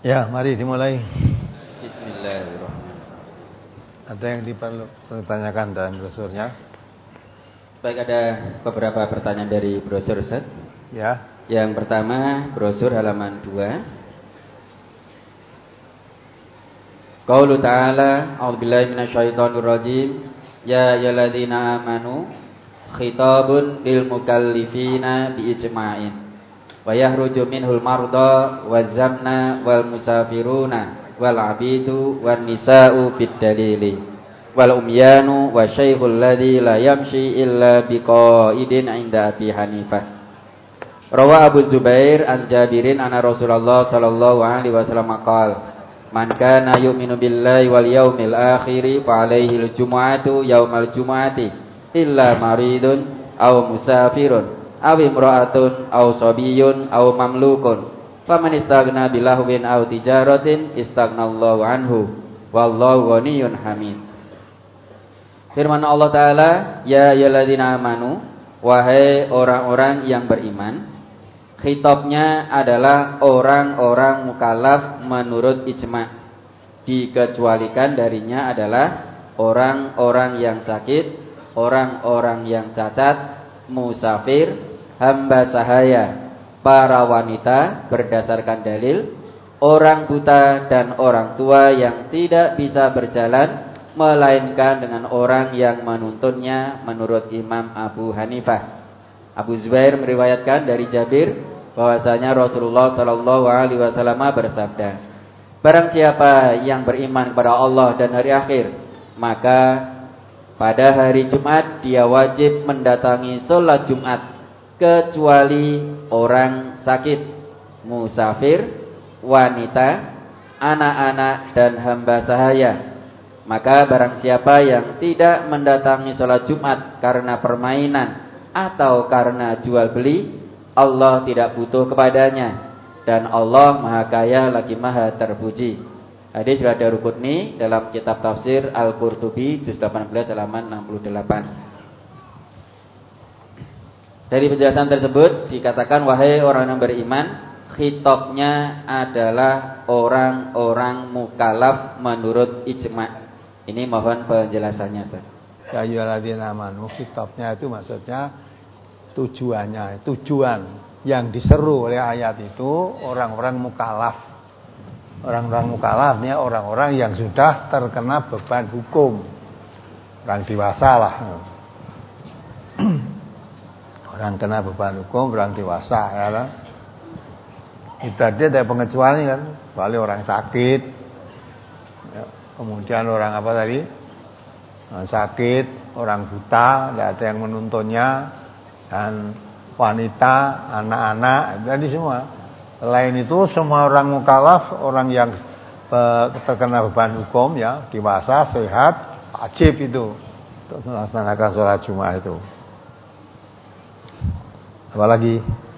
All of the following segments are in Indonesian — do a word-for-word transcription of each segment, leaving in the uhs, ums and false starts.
Ya, mari dimulai. Bismillahirrahmanirrahim. Ada yang diperlu ditanyakan dalam brosurnya? Baik, ada beberapa pertanyaan dari brosur, Ustaz. Ya. Yang pertama, brosur halaman dua. Qaulu ta'ala, a'udzubillahi minasyaitonir rajim. Ya ayyuhalladzina amanu khitabun lil mukallifina bi ijma'in. Wa yahruju minhul marda waz-zamna wal musafiruna wal abidu wan nisa'u bid dalili wal umyanu wa syaikhul ladzi la yamshi illa biqaidin 'inda Abi Hanifah. Rawa Abu Zubair an Jabirin anna Rasulullah sallallahu alaihi wasallam qala man kana yu'minu billahi wal yaumil akhir fa alaihi al-jumu'atu yaumal jumu'ati illa maridun aw musafirun aw imra'atun aw sabiyun aw mamlukun faman istaghna bilahwin aw tijaratin istaghnallahu anhu wallahu ghaniyyun hamid. Firman Allah Ta'ala, ya ayyuhalladzina amanu, wahai orang-orang yang beriman. Khitabnya adalah orang-orang mukallaf menurut ijma'. Dikecualikan darinya adalah orang-orang yang sakit, orang-orang yang cacat, musafir, hamba sahaya, para wanita berdasarkan dalil, orang buta dan orang tua yang tidak bisa berjalan melainkan dengan orang yang menuntunnya menurut Imam Abu Hanifah. Abu Zubair meriwayatkan dari Jabir bahwasanya Rasulullah sallallahu alaihi wasallam bersabda, barang siapa yang beriman kepada Allah dan hari akhir, maka pada hari Jumat dia wajib mendatangi sholat Jumat kecuali orang sakit, musafir, wanita, anak-anak dan hamba sahaya. Maka barang siapa yang tidak mendatangi sholat Jumat karena permainan atau karena jual beli, Allah tidak butuh kepadanya dan Allah Maha Kaya lagi Maha Terpuji. Hadis riwayat Daruqutni dalam kitab tafsir Al-Qurtubi juz delapan belas halaman enam puluh delapan. Dari penjelasan tersebut dikatakan, wahai orang yang beriman, khitabnya adalah orang-orang mukallaf menurut ijma'. Ini mohon penjelasannya, Ustaz. Ya ayyuhalladzina amanu, khitabnya itu maksudnya tujuannya, tujuan yang diseru oleh ayat itu orang-orang mukallaf. Orang-orang mukallaf ini orang-orang yang sudah terkena beban hukum. Orang dewasa lah. Orang kena beban hukum, orang dewasa ya kan. Itu dia ada pengecualian kan, kecuali orang sakit. Ya, kemudian orang apa tadi? Orang sakit, orang buta, tidak ada yang menuntunnya, dan wanita, anak-anak, jadi semua. Selain itu semua orang mukallaf, orang yang terkena beban hukum ya, dewasa, sehat, wajib itu untuk melaksanakan sholat Jumat itu. Apa lagi?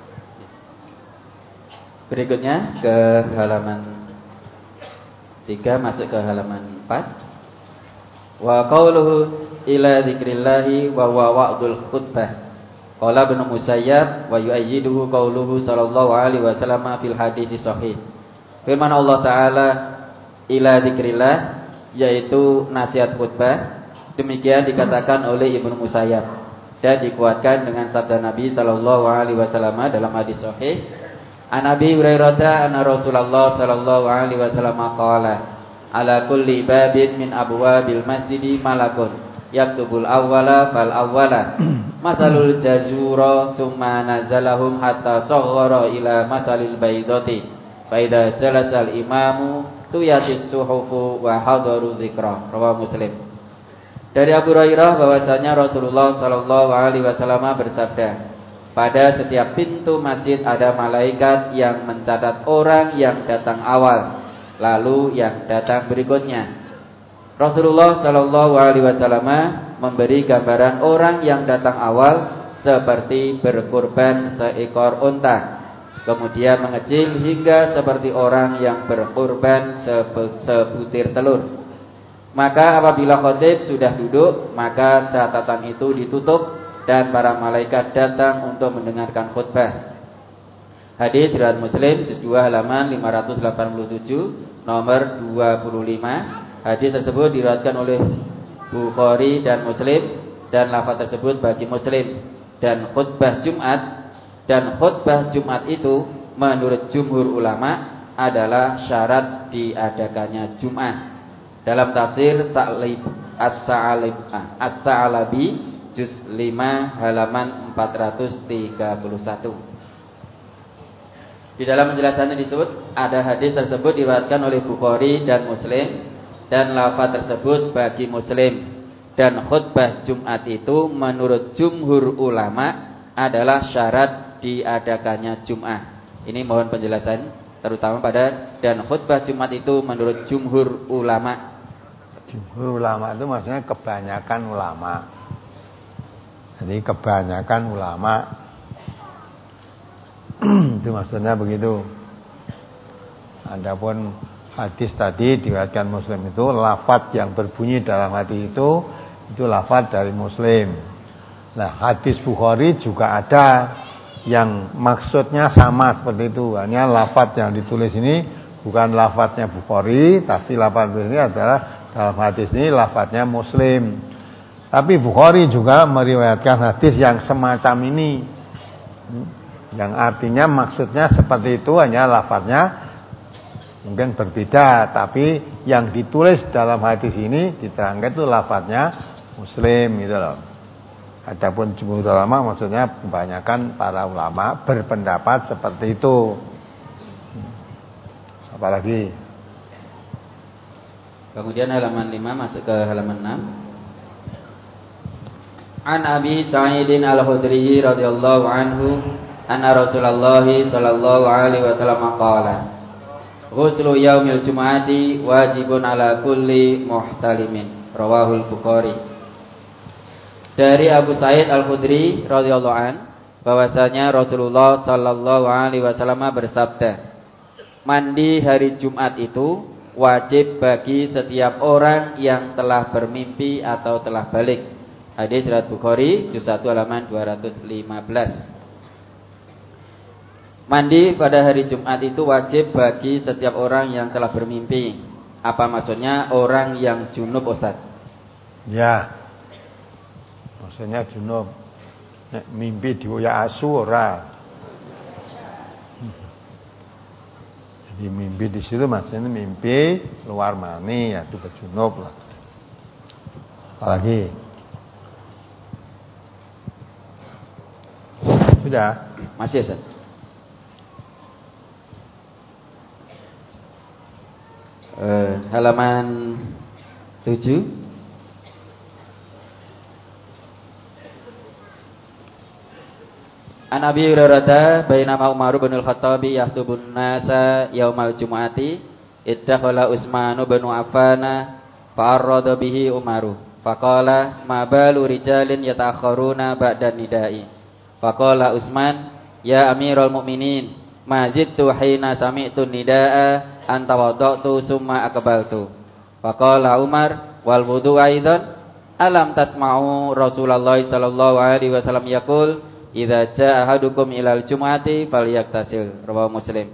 Berikutnya ke halaman tiga, masuk ke halaman empat. Wa qauluhu ila dzikrillahi wa huwa wa'dul khutbah. Qala Ibnu Musayyab wa yu'ayyiduhu qauluhu sallallahu alaihi wasallam fil hadis sahih. Firman Allah Ta'ala ila dzikrillah, yaitu nasihat khutbah. Demikian dikatakan oleh Ibnu Musayyab dan dikuatkan dengan sabda Nabi sallallahu alaihi wasallam dalam hadis sahih. An Abi Hurairah anna Rasulullah sallallahu alaihi wasallam qala, ala kulli babin min abwabil masjidi malakun yaktubul awwala fal awwala masalul jazura summa nazalahum hatta saghara ila masalil baydati fa idza jalasa al imamu tuyatis suhufu wa hadaru dzikra. Rawahu Muslim. Dari Abu Hurairah bahwasanya Rasulullah sallallahu alaihi wasallam bersabda, pada setiap pintu masjid ada malaikat yang mencatat orang yang datang awal, lalu yang datang berikutnya. Rasulullah sallallahu alaihi wasallam memberi gambaran orang yang datang awal seperti berkurban seekor unta, kemudian mengecil hingga seperti orang yang berkurban sebutir telur. Maka apabila khatib sudah duduk, maka catatan itu ditutup dan para malaikat datang untuk mendengarkan khutbah. Hadis riwayat Muslim juz dua halaman lima ratus delapan puluh tujuh nomor dua puluh lima. Hadis tersebut diriwayatkan oleh Bukhari dan Muslim dan lafaz tersebut bagi Muslim. Dan khutbah Jumat dan khutbah Jumat itu menurut jumhur ulama adalah syarat diadakannya Jumat. Dalam tafsir Ta'lib As-Sa'alabi juz lima halaman empat ratus tiga puluh satu. Di dalam penjelasannya disebut ada hadis tersebut diriwayatkan oleh Bukhari dan Muslim dan lafaz tersebut bagi Muslim. Dan khutbah Jumat itu menurut jumhur ulama adalah syarat diadakannya Jumat. Ini mohon penjelasan terutama pada dan khutbah Jumat itu menurut jumhur ulama. Jumhur ulama itu maksudnya kebanyakan ulama. Jadi kebanyakan ulama itu maksudnya begitu. Adapun hadis tadi diriwayatkan Muslim itu lafaz yang berbunyi dalam hati itu itu lafaz dari Muslim. Nah, hadis Bukhari juga ada yang maksudnya sama seperti itu. Hanya lafaz yang ditulis ini bukan lafaznya Bukhari, tapi lafaz ini adalah dalam hadis ini lafaznya Muslim. Tapi Bukhari juga meriwayatkan hadis yang semacam ini. Yang artinya maksudnya seperti itu, hanya lafaznya mungkin berbeda, tapi yang ditulis dalam hadis ini diterangkan itu lafaznya Muslim gitu loh. Adapun jumhur ulama maksudnya kebanyakan para ulama berpendapat seperti itu. Apalagi kemudian halaman lima masuk ke halaman enam. An Abi Sa'idin Al-Khudri radhiyallahu anhu anna Rasulullah sallallahu alaihi wasallam qala ghuslu yaumil jumu'ati wajibun ala kulli muhtalimin. Rawahul Bukhari. Dari Abu Sa'id Al-Khudri radhiyallahu an bahwasanya Rasulullah sallallahu alaihi wasallam bersabda, mandi hari Jumat itu wajib bagi setiap orang yang telah bermimpi atau telah balik. Hadis riwayat Bukhari juz satu halaman dua ratus lima belas. Mandi pada hari Jumat itu wajib bagi setiap orang yang telah bermimpi. Apa maksudnya? Orang yang junub, Ustaz. Ya. Maksudnya junub. Nek mimpi dioyak asu ora. Jadi mimpi di situ maksudnya mimpi luar mani, ya itu berjunub lah. Apalagi? Sudah? Masih, Ustaz. Uh, halaman tujuh. An Abi Hurairah bainama Umar bin Al-Khattab yahtubun nasa yaumal jumu'ati iddakhala Utsman bin Affan fa'arrada bihi Umaru faqala ma balu rijalin yata'akhkharuna ba'da nida'i faqala Utsman ya Amirul Mukminin ma zidtu hina sami'tu nida'a anta wada'tu summa aqbaltu faqala Umar wal wudu aidan alam tasma'u Rasulullah sallallahu alaihi wasallam yaqul idza jaa ahadukum ilal jumu'ati falyaktasil. Rawahu Muslim.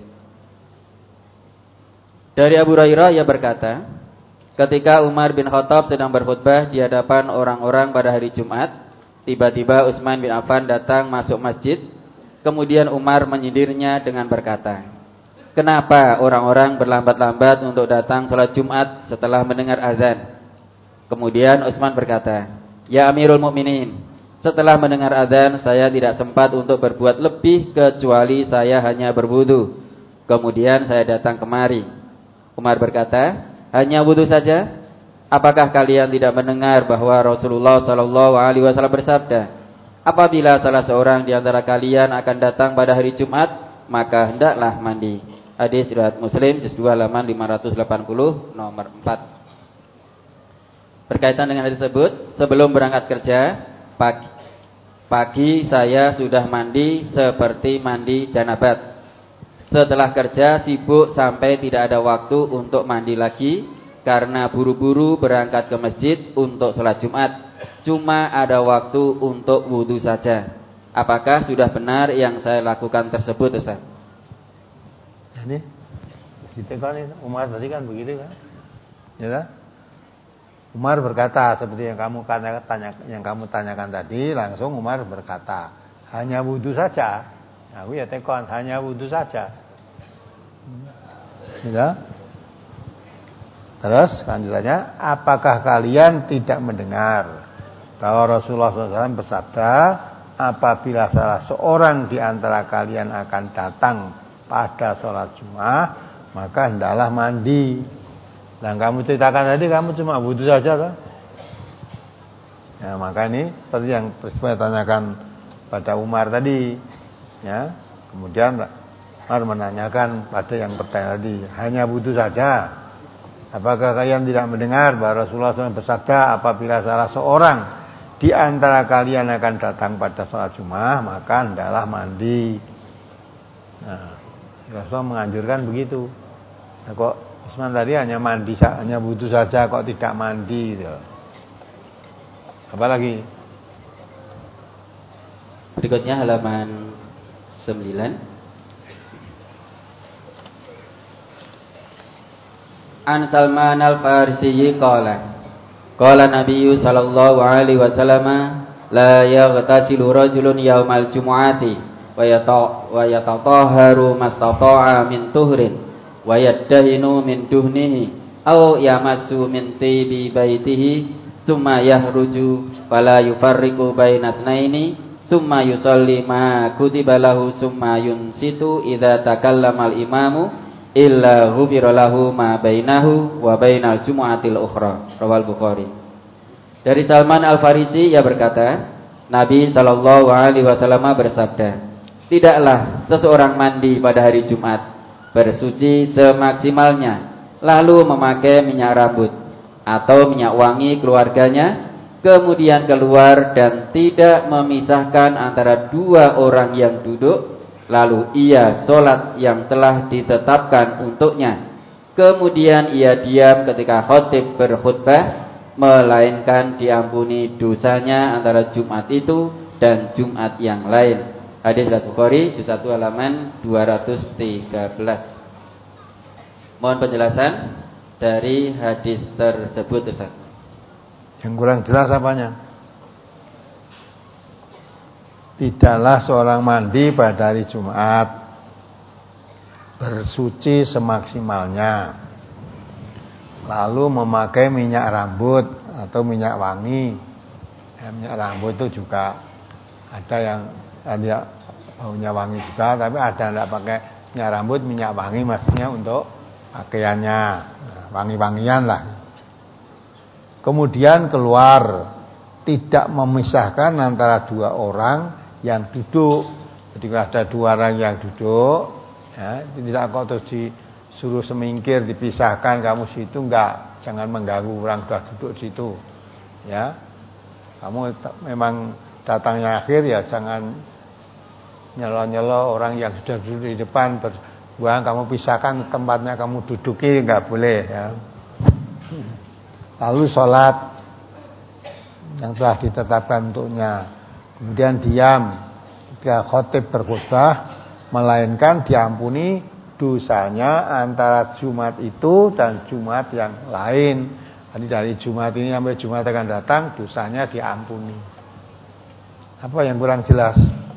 Dari Abu Hurairah ia berkata, ketika Umar bin Khattab sedang berkhutbah di hadapan orang-orang pada hari Jumat, tiba-tiba Utsman bin Affan datang masuk masjid. Kemudian Umar menyindirnya dengan berkata, kenapa orang-orang berlambat-lambat untuk datang salat Jumat setelah mendengar azan? Kemudian Utsman berkata, ya Amirul Mukminin, setelah mendengar azan saya tidak sempat untuk berbuat lebih kecuali saya hanya berwudu. Kemudian saya datang kemari. Umar berkata, hanya wudu saja? Apakah kalian tidak mendengar bahwa Rasulullah sallallahu alaihi wasallam bersabda, apabila salah seorang di antara kalian akan datang pada hari Jumat, maka hendaklah mandi. Hadis riwayat Muslim juz dua halaman lima ratus delapan puluh nomor empat. Berkaitan dengan hadis tersebut, sebelum berangkat kerja Pagi, pagi saya sudah mandi seperti mandi janabat. Setelah kerja sibuk sampai tidak ada waktu untuk mandi lagi karena buru-buru berangkat ke masjid untuk sholat Jumat. Cuma ada waktu untuk wudhu saja. Apakah sudah benar yang saya lakukan tersebut, Ustaz? Jadi ditekoni Umar tadi kan begitu kan? Ya. Umar berkata seperti yang kamu tanya, yang kamu tanyakan tadi, langsung Umar berkata, hanya wudu saja. Aku ya tekon, hanya wudu saja. Ya. Terus lanjutannya, apakah kalian tidak mendengar bahwa Rasulullah shallallahu alaihi wasallam bersabda, apabila salah seorang di antara kalian akan datang pada sholat Jumat, maka hendaklah mandi. Nah, kamu ceritakan tadi kamu cuma wudu saja kan? Ya, maka ini seperti yang saya tanyakan pada Umar tadi, ya. Kemudian Umar menanyakan pada yang bertanya tadi, hanya wudu saja. Apakah kalian tidak mendengar bahwa Rasulullah shallallahu alaihi wasallam bersabda, apabila salah seorang di antara kalian akan datang pada sholat Jumat, maka hendaklah mandi. Nah, Rasulullah menganjurkan begitu. Nah, kok Usman tadi hanya mandi, hanya wudu saja, kok tidak mandi gitu. Apa lagi? Berikutnya halaman sembilan. An Salman Al-Farisi qala qala Nabi sallallahu alaihi wasallam la yaghtasilu rajulun yaumal jumu'ati wa yata wa yatatahharu mastata'a min tuhrin wa yaddahinu min duhnihi aw yamassu min tibi baitihi summa yahruju fala yufarriqu baina tsnaini summa yusalli ma kutiba lahu summa yunsitu idza takallama al-imamu illa ghufira lahu ma bainahu wa bainal jumu'atil ukhra. Rawal Bukhari. Dari Salman Al-Farisi ia berkata, Nabi sallallahu alaihi wasallam bersabda, tidaklah seseorang mandi pada hari Jumat, bersuci semaksimalnya, lalu memakai minyak rambut atau minyak wangi keluarganya, kemudian keluar dan tidak memisahkan antara dua orang yang duduk, lalu ia sholat yang telah ditetapkan untuknya, kemudian ia diam ketika khatib berkhutbah, melainkan diampuni dosanya antara Jumat itu dan Jumat yang lain. Hadis riwayat Bukhari juz satu halaman dua ratus tiga belas. Mohon penjelasan dari hadis tersebut, Ustaz. Yang kurang jelas apanya? Tidaklah seorang mandi pada hari Jumat, bersuci semaksimalnya, lalu memakai minyak rambut atau minyak wangi. Ya, minyak rambut itu juga ada yang ada baunya wangi juga, tapi ada yang tidak pakai minyak rambut, minyak wangi maksudnya untuk pakaiannya, nah, wangi-wangian lah. Kemudian keluar, tidak memisahkan antara dua orang yang duduk. Jadi kalau ada dua orang yang duduk, ya, tidak kok terus disuruh semingkir, dipisahkan kamu situ, enggak, jangan mengganggu orang sudah duduk situ. Ya, kamu memang datangnya akhir, ya jangan nyelo-nyelo orang yang sudah duduk di depan berbuang, kamu pisahkan tempatnya, kamu duduki, enggak boleh. Ya. Lalu sholat yang telah ditetapkan untuknya, kemudian diam ketika khatib berkhutbah, melainkan diampuni dosanya antara Jumat itu dan Jumat yang lain. Jadi dari Jumat ini sampai Jumat akan datang, dosanya diampuni. Apa yang kurang jelas?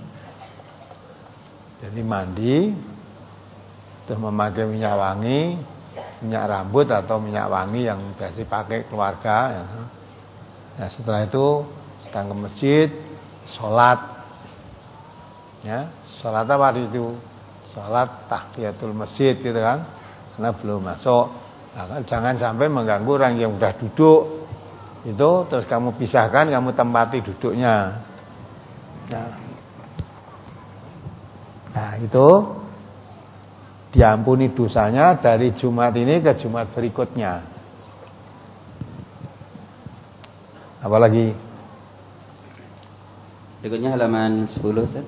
Jadi mandi, terus memakai minyak wangi, minyak rambut atau minyak wangi yang biasa dipakai keluarga. Ya. Nah, setelah itu datang ke masjid, sholat. Ya, sholat apa itu? Sholat tahiyatul masjid gitu kan, karena belum masuk. Nah, kan jangan sampai mengganggu orang yang sudah duduk itu, terus kamu pisahkan, kamu tempati duduknya. Nah, nah itu diampuni dosanya dari Jumat ini ke Jumat berikutnya. Apalagi? Berikutnya halaman sepuluh, Ustaz.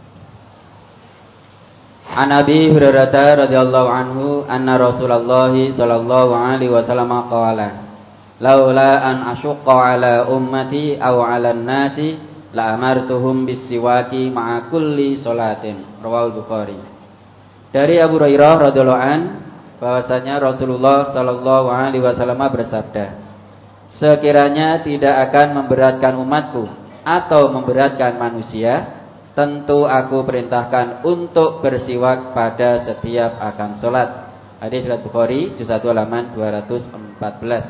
An Abi Hurairah radhiyallahu anhu anna Rasulullah sallallahu alaihi wasallam qala laula an asyqa ala ummati aw ala an-nasi la amartuhum bis-siwaki ma'a kulli salatin. Rawal Bukhari. Dari Abu Hurairah radhiyallahu an bahwasanya Rasulullah sallallahu alaihi wasallam bersabda, sekiranya tidak akan memberatkan umatku atau memberatkan manusia, tentu aku perintahkan untuk bersiwak pada setiap akan sholat. Hadis riwayat Bukhari juz satu halaman dua ratus empat belas.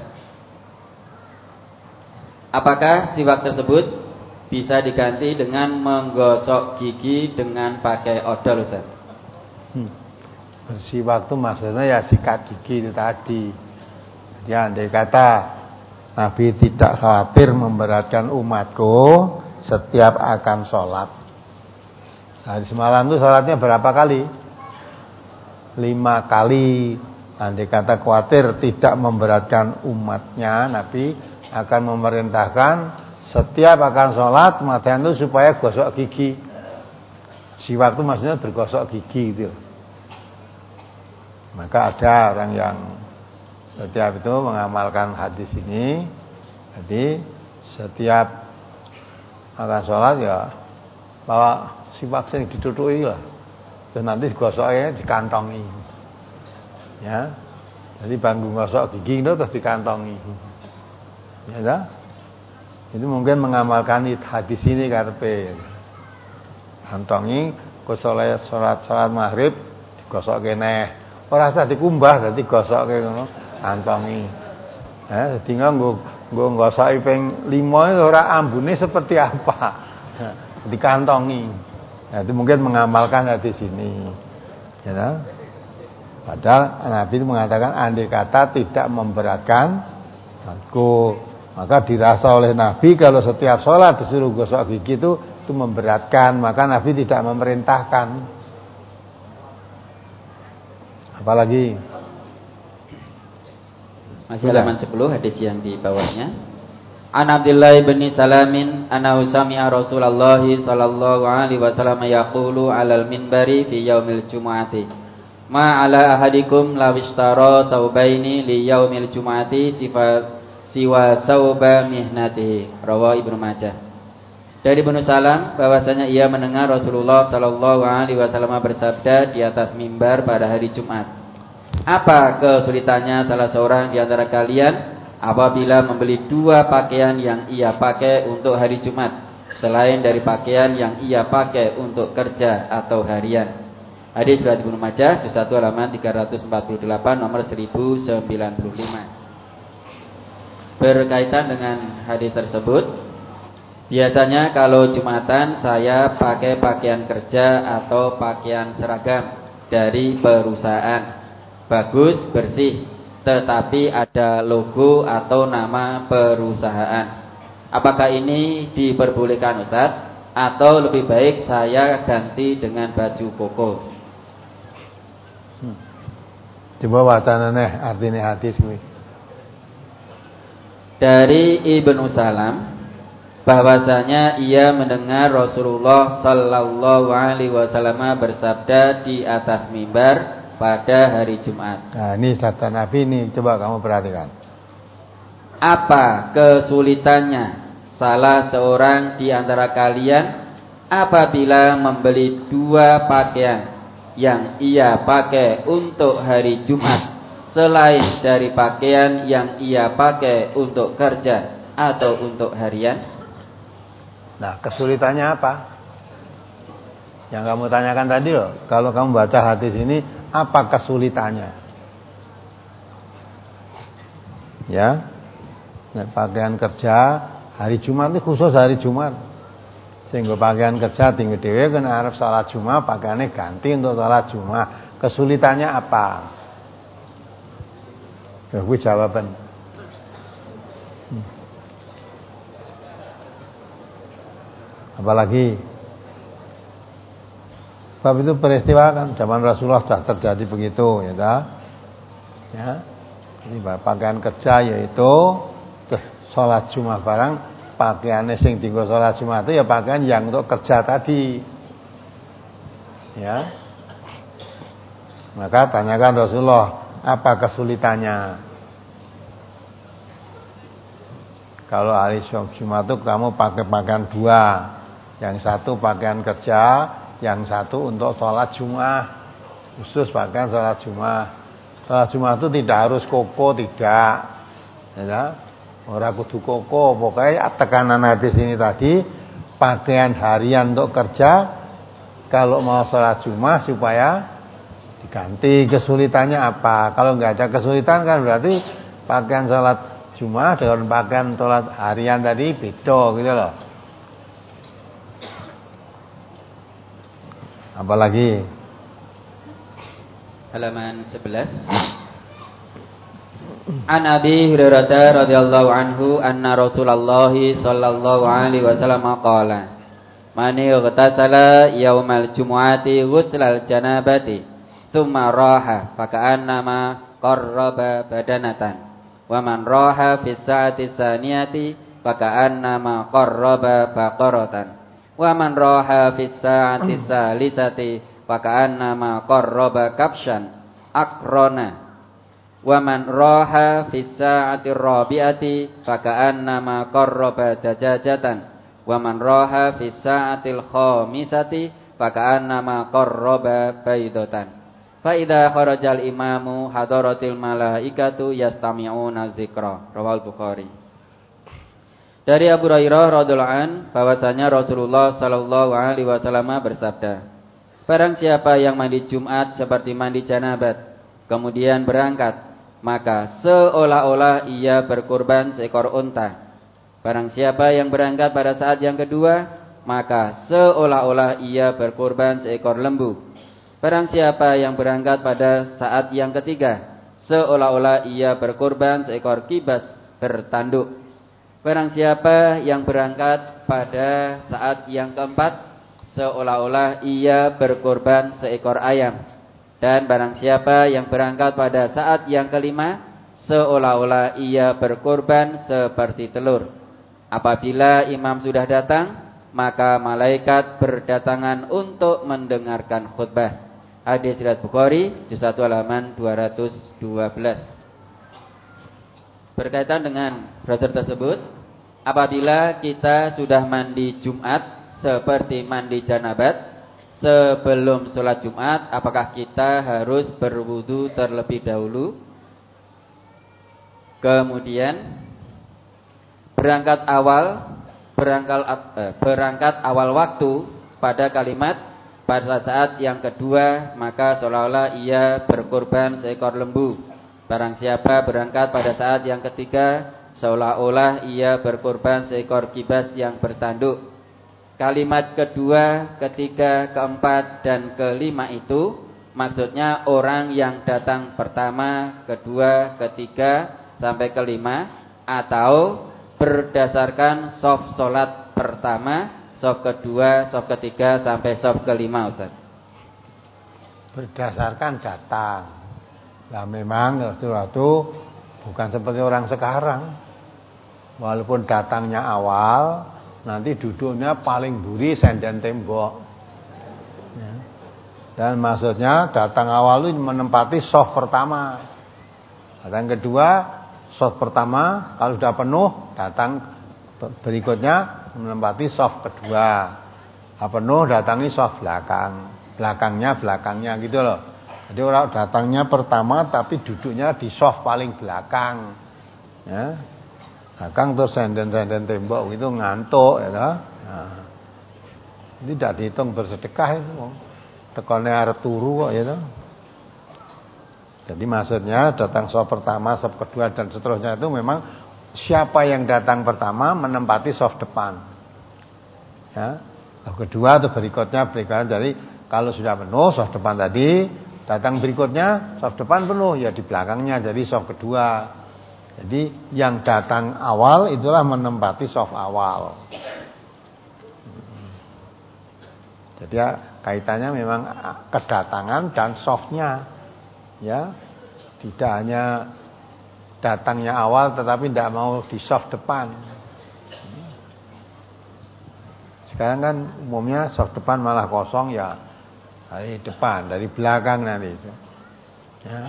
Apakah siwak tersebut bisa diganti dengan menggosok gigi dengan pakai odol, Ustaz? Hmm. Bersiwak itu maksudnya ya sikat gigi itu tadi. Jadi andai kata Nabi tidak khawatir memberatkan umatku setiap akan sholat. Hari semalam itu sholatnya berapa kali? Lima kali. Andai kata khawatir tidak memberatkan umatnya, Nabi akan memerintahkan setiap akan sholat matian itu supaya gosok gigi. Siwak itu maksudnya bergosok gigi gitu. Maka ada orang yang setiap itu mengamalkan hadis ini. Jadi setiap akan sholat ya bawa siwak sing ditutuki lah. Dan nanti digosoknya dikantongi. Ya. Jadi bangku gosok gigi itu terus dikantongi. Ya dah. Itu mungkin mengamalkan hadis ini karepe. Kantongi kosole salat-salat maghrib digosokke neh. Ora usah dikumbah dadi gosokke ngono, kantongi. Eh dadi nggo nggo ngosoki ping lima ora ambune seperti apa. Dikantongi. Nah, itu mungkin mengamalkan hadis ini. Ya dah. Padahal Nabi itu mengatakan andai kata tidak memberatkan aku, maka dirasa oleh Nabi kalau setiap sholat disuruh gosok gigi itu itu memberatkan, maka Nabi tidak memerintahkan. Apalagi masih halaman sepuluh hadis yang di bawahnya. An Abdullah bin Salamin anna sami'a Rasulullah sallallahu alaihi wasallam yaqulu 'alal minbari fi yaumil jumu'ati ma 'ala ahadikum law ishtara thawbaini li yaumil jumu'ati sifat siwa sauba mihnatihi, rawahu Ibnu Majah. Dari Ibnu Salam bahwasanya ia mendengar Rasulullah sallallahu alaihi wasallam bersabda di atas mimbar pada hari Jumat, apa kesulitannya salah seorang di antara kalian apabila membeli dua pakaian yang ia pakai untuk hari Jumat selain dari pakaian yang ia pakai untuk kerja atau harian. Hadis riwayat Ibnu Majah juz satu halaman tiga ratus empat puluh delapan nomor seribu sembilan puluh lima. Berkaitan dengan hadis tersebut, biasanya kalau Jumatan saya pakai pakaian kerja atau pakaian seragam dari perusahaan, bagus, bersih, tetapi ada logo atau nama perusahaan. Apakah ini diperbolehkan, Ustaz? Atau lebih baik saya ganti dengan baju koko? Hmm. Coba wacanane artinya hadis kuwi. Dari Ibnu Salam bahwasanya ia mendengar Rasulullah sallallahu alaihi wasallam bersabda di atas mimbar pada hari Jumat. Nah, ini sabda Nabi ini, coba kamu perhatikan. Apa kesulitannya salah seorang di antara kalian apabila membeli dua pakaian yang ia pakai untuk hari Jumat selain dari pakaian yang ia pakai untuk kerja atau untuk harian? Nah, kesulitannya apa? Yang kamu tanyakan tadi loh. Kalau kamu baca hadis ini, apa kesulitannya? Ya, nah, pakaian kerja hari Jumat itu khusus hari Jumat. Sehingga pakaian kerja tinggal dewe kan arep salat Jumat, pakaiannya ganti untuk salat Jumat. Kesulitannya apa? Ya, gue jawaban. Hmm. Apalagi sebab itu peristiwa kan zaman Rasulullah sudah terjadi begitu, ya dah. Ya. Ini pakaian kerja yaitu sholat Jumat barang pakaiannya sing tinggal sholat Jumat itu ya pakaian yang untuk kerja tadi. Ya. Maka tanyakan Rasulullah, apa kesulitannya? Kalau hari Jumat itu kamu pakai pakaian dua, yang satu pakaian kerja, yang satu untuk sholat Jumat. khusus pakaian sholat Jumat. Sholat Jumat itu tidak harus koko, tidak. Ya, orang kudu koko. Pokoknya tekanan hadis ini tadi, pakaian harian untuk kerja. Kalau mau sholat Jumat supaya diganti. Kesulitannya apa? Kalau nggak ada kesulitan kan berarti pakaian sholat Jumat dengan pakaian sholat harian tadi beda gitu loh. Apalagi halaman sebelas. An Abi Hurairah radhiyallahu anhu anna Rasulullah sallallahu alaihi wasallam qala man yaghtasala yaumal jumu'ati ghuslal janabati tsumma raha faka'annama qarraba badanatan wa man raha fi sa'ati tsaniyati faka'annama qarraba baqaratan wa man raha fi sa'ati tsalisati faka'annama qarraba kabshan akrona wa man raha fi sa'ati rabi'ati faka'annama qarraba dajajatan wa man raha fi sa'atil khamisati faka'annama qarraba baydatan fa idza kharajal imamu hadaratil malaikatu yastami'una dzikra. Rawal Bukhari. Dari Abu Hurairah radhiyallahu an bahwasanya Rasulullah sallallahu alaihi wasallam bersabda, barang siapa yang mandi Jumat seperti mandi janabat kemudian berangkat, maka seolah-olah ia berkurban seekor unta. Barang siapa yang berangkat pada saat yang kedua, maka seolah-olah ia berkurban seekor lembu. Barang siapa yang berangkat pada saat yang ketiga, seolah-olah ia berkurban seekor kibas bertanduk. Barang siapa yang berangkat pada saat yang keempat, seolah-olah ia berkurban seekor ayam. Dan barang siapa yang berangkat pada saat yang kelima, seolah-olah ia berkurban seperti telur. Apabila imam sudah datang, maka malaikat berdatangan untuk mendengarkan khutbah. Hadis riwayat Bukhari, juz satu halaman dua ratus dua belas. Berkaitan dengan browser tersebut, apabila kita sudah mandi Jumat seperti mandi janabat sebelum sholat Jumat, apakah kita harus berwudu terlebih dahulu, kemudian berangkat awal berangkat eh, berangkat awal waktu pada kalimat pada saat yang kedua, maka seolah-olah ia berkorban seekor lembu. Barang siapa berangkat pada saat yang ketiga, seolah-olah ia berkorban seekor kibas yang bertanduk. Kalimat kedua, ketiga, keempat, dan kelima itu maksudnya orang yang datang pertama, kedua, ketiga, sampai kelima, atau berdasarkan shaf sholat pertama, shaf kedua, shaf ketiga, sampai shaf kelima, Ustaz. Berdasarkan datang. Nah memang Rasulullah itu bukan seperti orang sekarang. Walaupun datangnya awal, nanti duduknya paling buri senden tembok. Ya. Dan maksudnya datang awal itu menempati shaf pertama. Datang kedua, shaf pertama, kalau sudah penuh, datang berikutnya menempati shaf kedua. Nah, penuh datangi shaf belakang. Belakangnya, belakangnya gitu loh. Jadi orang datangnya pertama tapi duduknya di shaf paling belakang. Ya. Belakang terus senden-senden tembok itu ngantuk ya. Nah, tidak dihitung bersedekah itu. Tekonnya arep turu kok ya. Jadi maksudnya datang shaf pertama, shaf kedua dan seterusnya itu memang siapa yang datang pertama menempati shaf depan. Ya. Shaf kedua atau berikutnya berikutnya. Jadi kalau sudah penuh shaf depan tadi, datang berikutnya shaf depan penuh ya di belakangnya jadi shaf kedua. Jadi yang datang awal itulah menempati shaf awal. Jadi ya, kaitannya memang kedatangan dan shafnya. Ya. Tidak hanya datangnya awal tetapi tidak mau di shaf depan. Sekarang kan umumnya shaf depan malah kosong ya dari depan, dari belakang nanti itu. Ya.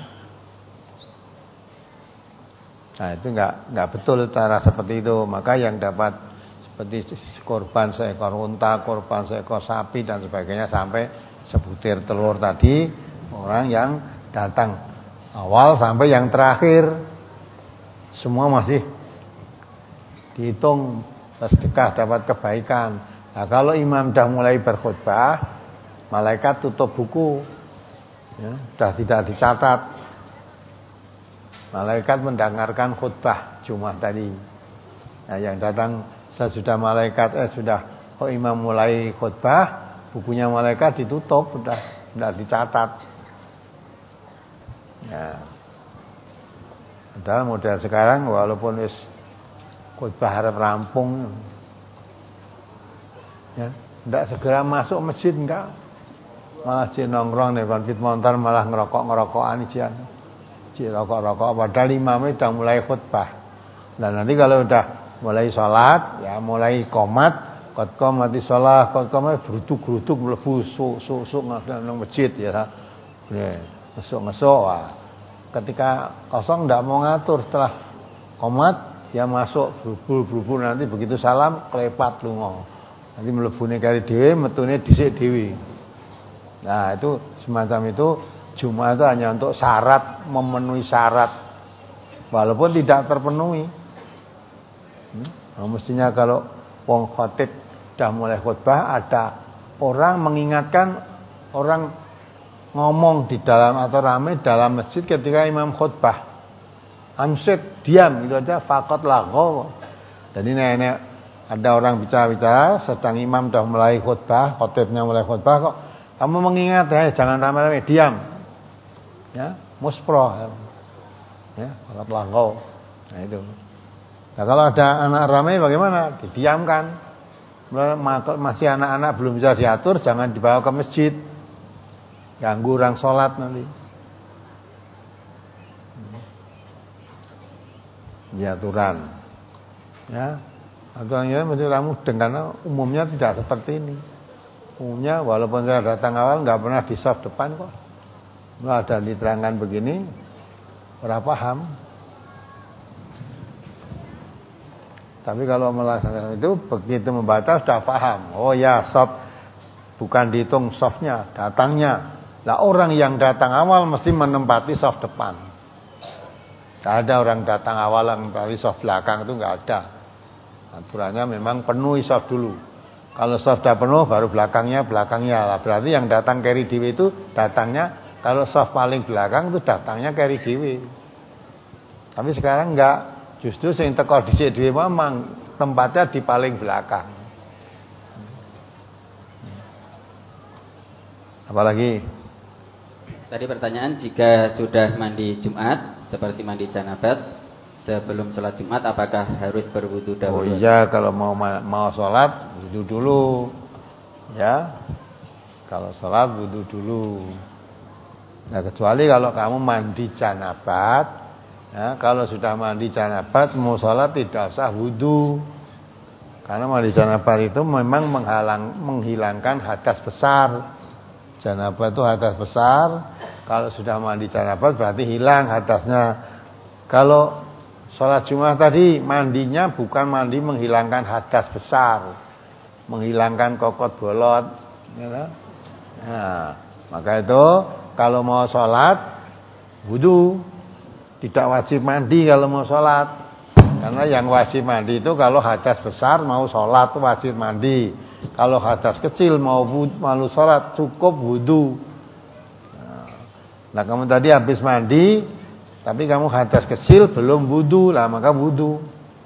Nah itu enggak enggak betul cara seperti itu. Maka yang dapat seperti korban seekor unta, korban seekor sapi dan sebagainya sampai sebutir telur tadi, Orang yang datang awal sampai yang terakhir semua masih dihitung sedekah dapat kebaikan. Nah, kalau imam sudah mulai berkhutbah, malaikat tutup buku, ya, sudah tidak dicatat. Malaikat mendengarkan khutbah Jumat tadi. Nah, yang datang sesudah malaikat eh sudah oh imam mulai khutbah, bukunya malaikat ditutup, sudah tidak dicatat. Nah, padahal model sekarang walaupun wis khutbah harap rampung, ya, tidak segera masuk masjid enggak, malah cik nongkrong nih konfit montar malah ngerokok ngerokokan ijian, cik rokok rokok. Padahal imamnya sudah mulai khutbah. Dan nanti kalau udah mulai sholat, ya mulai komat, kot komati sholat, kot komat geruduk geruduk melebu su su su nang masjid ya, ngesuk ngesuk. Ketika kosong tidak mau ngatur, setelah komat dia masuk berubul-berubul, nanti begitu salam klepat lunga. Nanti mlebune kali dhewe, metune dhisik dhewe. Nah, itu semacam itu Jumat itu hanya untuk syarat, memenuhi syarat walaupun tidak terpenuhi. Hmm? Nah, mestinya kalau wong khotib sudah mulai khutbah, ada orang mengingatkan orang ngomong di dalam atau ramai dalam masjid ketika imam khutbah. Amsit, diam, itu aja, fakot lago. Jadi nenek ada orang bicara-bicara, sedang imam sudah mulai khutbah, khotibnya mulai khutbah, kok kamu mengingat ya, jangan ramai-ramai, diam. Ya, muspro. Ya, fakot lago. Nah itu. Nah kalau ada anak ramai bagaimana? Didiamkan. Masih anak-anak belum bisa diatur, jangan dibawa ke masjid. Ganggu orang sholat nanti. Ya, aturan. Ya, aturannya mesti kamu dengan umumnya tidak seperti ini. Umumnya walaupun saya datang awal nggak pernah di saf depan kok. Kalau ada diterangkan begini, ora paham. Tapi kalau melaksanakan itu begitu membaca sudah paham. Oh ya, saf bukan dihitung safnya, datangnya. Lah orang yang datang awal mesti menempati saf depan. Tidak ada orang datang awal yang menempati saf belakang, itu nggak ada. Aturannya memang penuhi saf dulu. Kalau saf sudah penuh baru belakangnya belakangnya lah. Berarti yang datang keri dewe itu datangnya kalau saf paling belakang itu datangnya keri dewe. Tapi sekarang enggak. Justru sing teko dhisik dhewe memang tempatnya di paling belakang. Apalagi tadi pertanyaan, jika sudah mandi Jumat seperti mandi janabat sebelum sholat Jumat, apakah harus berwudu dahulu? Oh iya, kalau mau mau sholat wudu dulu, ya. Kalau sholat wudu dulu. Nah kecuali kalau kamu mandi janabat, ya, kalau sudah mandi janabat mau sholat tidak usah wudu, karena mandi janabat itu memang menghalang menghilangkan hadas besar. Janabat itu hadas besar. Kalau sudah mandi janabat berarti hilang hadasnya. Kalau sholat Jumat tadi mandinya bukan mandi menghilangkan hadas besar, menghilangkan kokot bolot, ya. Nah, maka itu kalau mau sholat wudu, tidak wajib mandi kalau mau sholat. Karena yang wajib mandi itu kalau hadas besar mau sholat wajib mandi. Kalau hadas kecil mau malu sholat cukup wudu. Nah kamu tadi habis mandi, tapi kamu hadas kecil belum wudu, lah maka wudu.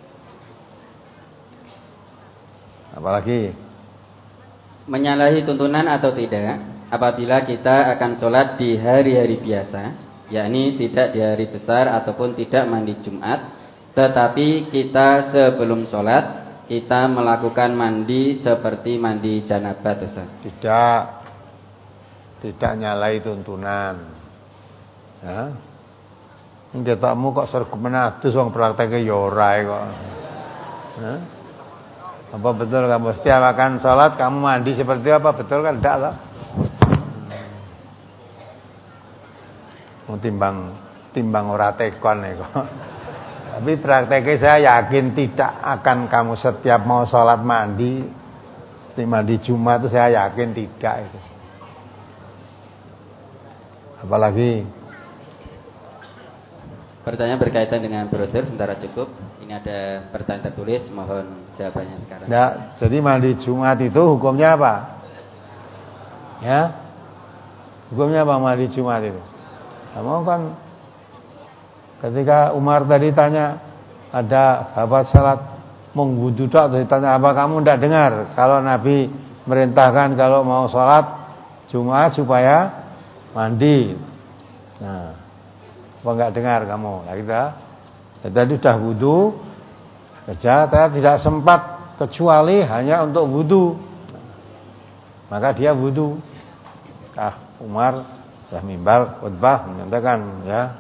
Apalagi menyalahi tuntunan atau tidak apabila kita akan sholat di hari-hari biasa, yakni tidak di hari besar ataupun tidak mandi Jumat, tetapi kita sebelum sholat kita melakukan mandi seperti mandi janabat, Ustaz. Tidak, tidak nyalai tuntunan. Ya. Nggih takmu kok sergep menados wong prakteke ya ora kok. Hah? Apa betul kamu setiap akan sholat kamu mandi seperti apa? Betul kan? Tidak lah. Mau timbang timbang ora tekon kok. Tapi prakteknya saya yakin tidak akan kamu setiap mau sholat mandi, mandi Jumat itu saya yakin tidak itu. Apalagi pertanyaan berkaitan dengan brosur sementara cukup. Ini ada pertanyaan tertulis, mohon jawabannya sekarang. Ya, jadi mandi Jumat itu hukumnya apa? Ya, hukumnya apa mandi Jumat itu? Kamu kan ketika Umar tadi tanya, ada sahabat salat mengwudu tak, terus ditanya apa kamu tidak dengar kalau Nabi merintahkan kalau mau sholat Jumat supaya mandi. Nah, apa enggak dengar kamu? Nah, kita ya, tadi sudah wudu kerja, saya tidak sempat kecuali hanya untuk wudu. Maka dia wudu. Ah, Umar ya mimbar khutbah menyatakan, ya,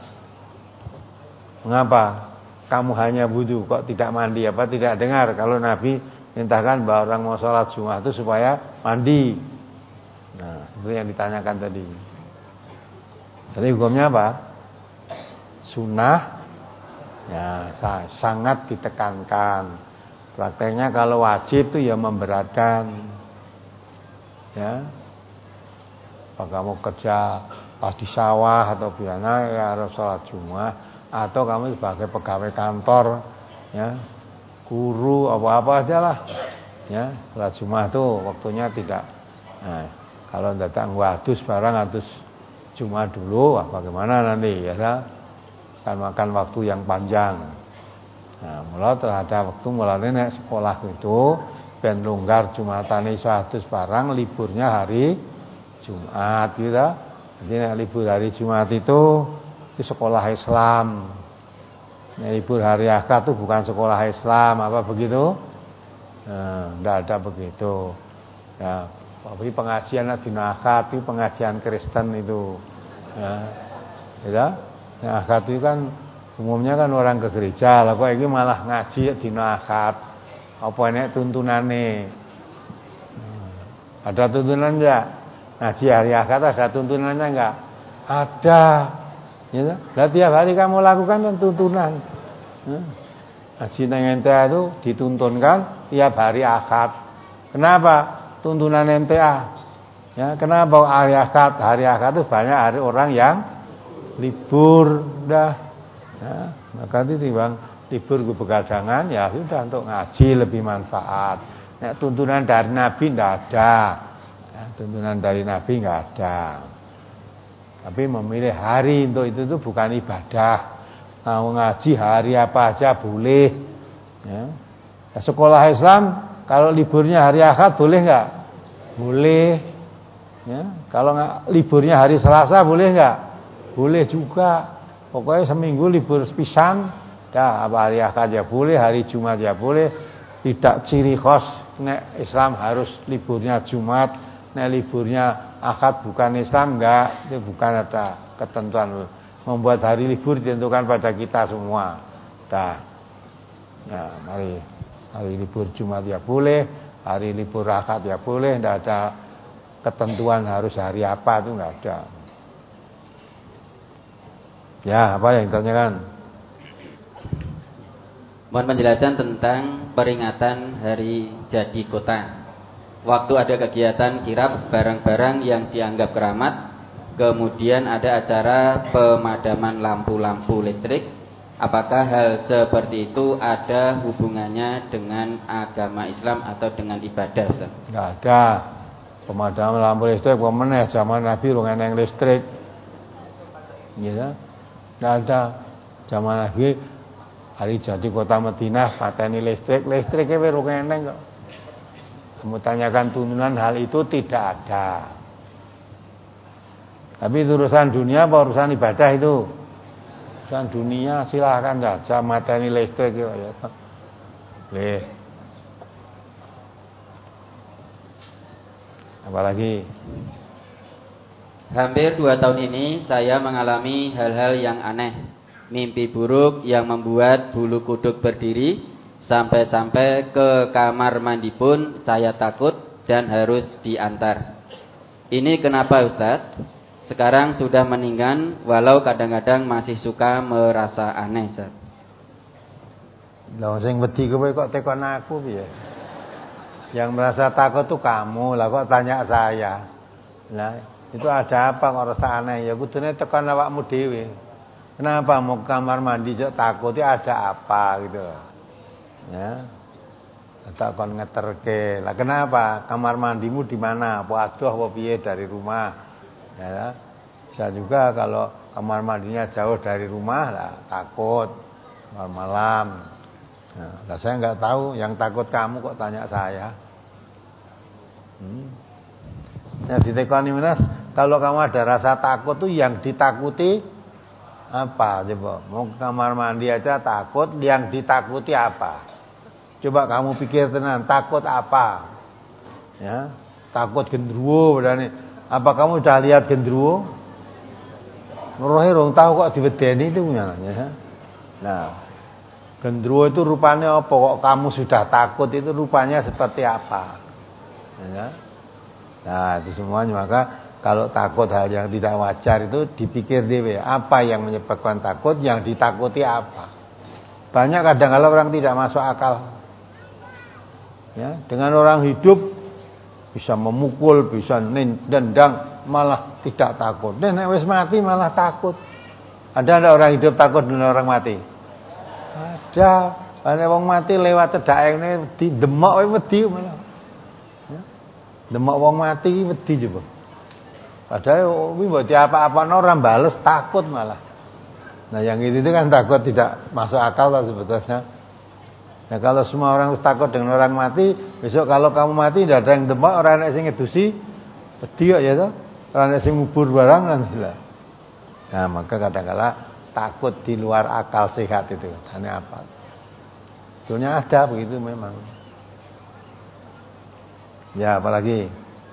mengapa kamu hanya wudu kok tidak mandi? Apa tidak dengar kalau Nabi perintahkan bahwa orang mau sholat Jumat itu supaya mandi? Nah, itu yang ditanyakan tadi. Jadi hukumnya apa? Sunnah, ya sangat ditekankan. Prakteknya kalau wajib itu ya memberatkan. Ya, apa kamu kerja pas di sawah atau biasa ya harus sholat Jumat, atau kamu sebagai pegawai kantor, ya, guru apa-apa aja lah, ya, sholat Jumat itu waktunya tidak. Nah, kalau datang wadus barang hadus Jumat dulu, wah bagaimana nanti ya, akan makan waktu yang panjang. Nah, mulai ada waktu mulai nek sekolah itu ben longgar Jumatan iso hadus barang, liburnya hari Jumat gitu. Jadi nek libur hari Jumat itu di sekolah Islam. Nek libur hari Ahad itu bukan sekolah Islam, apa begitu? Nah, enggak ada begitu. Ya, tapi pengajian di Ahad itu pengajian Kristen itu. Ya. Ya. Nah, Ahad itu kan umumnya kan orang ke gereja, lah kok iki malah ngaji di Ahad. Apa nek tuntunane? Ada tuntunan enggak? Ngaji hari Ahad ada tuntunannya enggak? Ada. Ya, lah tiap hari kamu lakukan kan tuntunan. Ngaji nang N T A itu dituntunkan tiap hari Ahad. Kenapa? Tuntunan N T A. Ya, kenapa hari Ahad? Hari Ahad itu banyak hari orang yang libur, udah. Ya, maka itu timbang libur ke begadangan, ya sudah untuk ngaji lebih manfaat. Nek tuntunan dari Nabi tidak ada. Ya, tuntunan dari Nabi enggak ada. Tapi memilih hari untuk itu itu bukan ibadah. Mau ngaji hari apa aja boleh. Ya. Ya, sekolah Islam kalau liburnya hari Ahad boleh enggak? Boleh. Ya, kalau enggak liburnya hari Selasa boleh enggak? Boleh juga. Pokoknya seminggu libur sepisan. Dah, apa hari Ahad ya boleh, hari Jumat ya boleh. Tidak ciri khas nek Islam harus liburnya Jumat, nek liburnya Ahad bukan Islam, enggak. Itu bukan ada ketentuan. Membuat hari libur ditentukan pada kita semua. Dah. Ya, mari hari libur Jumat ya boleh, hari libur Ahad ya boleh, enggak ada ketentuan harus hari apa, itu enggak ada. Ya, apa yang ditanyakan? Mohon penjelasan tentang peringatan Hari Jadi Kota. Waktu ada kegiatan kirap barang-barang yang dianggap keramat, kemudian ada acara pemadaman lampu-lampu listrik. Apakah hal seperti itu ada hubungannya dengan agama Islam atau dengan ibadah, Ustaz? Enggak ada. Pemadaman lampu listrik pemeneh zaman Nabi lu ngeneng listrik. Ya. Enggak ada. Zaman Nabi hari jadi kota Madinah pateni listrik, listriknya baru ngeneng kok. Kamu tanyakan tuntunan hal itu tidak ada. Tapi itu urusan dunia apa urusan ibadah itu? Urusan dunia silakan saja mateni listrik ya. Boleh. Apalagi? Hampir dua tahun ini saya mengalami hal-hal yang aneh. Mimpi buruk yang membuat bulu kuduk berdiri. Sampai-sampai ke kamar mandi pun saya takut dan harus diantar. Ini kenapa, Ustaz? Sekarang sudah meninggal, walau kadang-kadang masih suka merasa aneh, Ustaz. Lah sing wedi kowe kok tekon aku piye? Yang merasa takut tuh kamu, lah kok tanya saya. Lah Itu ada apa kok rasa aneh? Ya kudune tekan awakmu dhewe. Kenapa mau ke kamar mandi kok takut? Ya ada apa gitu. Ya. Tak kon ngeterke. Lah kenapa? Kamar mandimu di mana? Apa adoh apa piye dari rumah? Ya. Bisa juga kalau kamar mandinya jauh dari rumah lah takut malam. Nah, lah saya enggak tahu, yang takut kamu kok tanya saya. Hmm. Ya ditekani Mas, kalau kamu ada rasa takut tuh yang ditakuti apa? Coba, mau ke kamar mandi aja takut, yang ditakuti apa? Coba kamu pikir tenang, takut apa? Ya, takut gendruwo berani. Apa kamu sudah lihat gendruwo? Rohe rong tahu kok diwedeni itu ya. Nah, gendruwo itu rupanya apa? Kok kamu sudah takut itu rupanya seperti apa? Ya. Nah, itu semuanya. Maka kalau takut hal yang tidak wajar itu dipikir dewe, apa yang menyebabkan takut, yang ditakuti apa? Banyak kadang-kadang orang tidak masuk akal. Ya, dengan orang hidup bisa memukul, bisa nendang, malah tidak takut. Dan nek wis mati malah takut. Ada ada orang hidup takut dengan orang mati? Ada. Nek wong mati lewat cedakne wedi, demok wae wedi malah. Ya. Demok wong mati iki wedi coba. Padahal kuwi mbok diapa-apano ora bales takut malah. Nah, yang itu kan takut tidak masuk akal lah sebetulnya. Ya kalau semua orang takut dengan orang mati, besok kalau kamu mati tidak ada yang demok, orang yang sing ngedusi, wedi kok ya toh. Orang yang sing ngubur barang nanti lah. Nah, maka kadang-kala takut di luar akal sehat itu. Ini apa? Sebetulnya ada begitu memang. Ya, apalagi?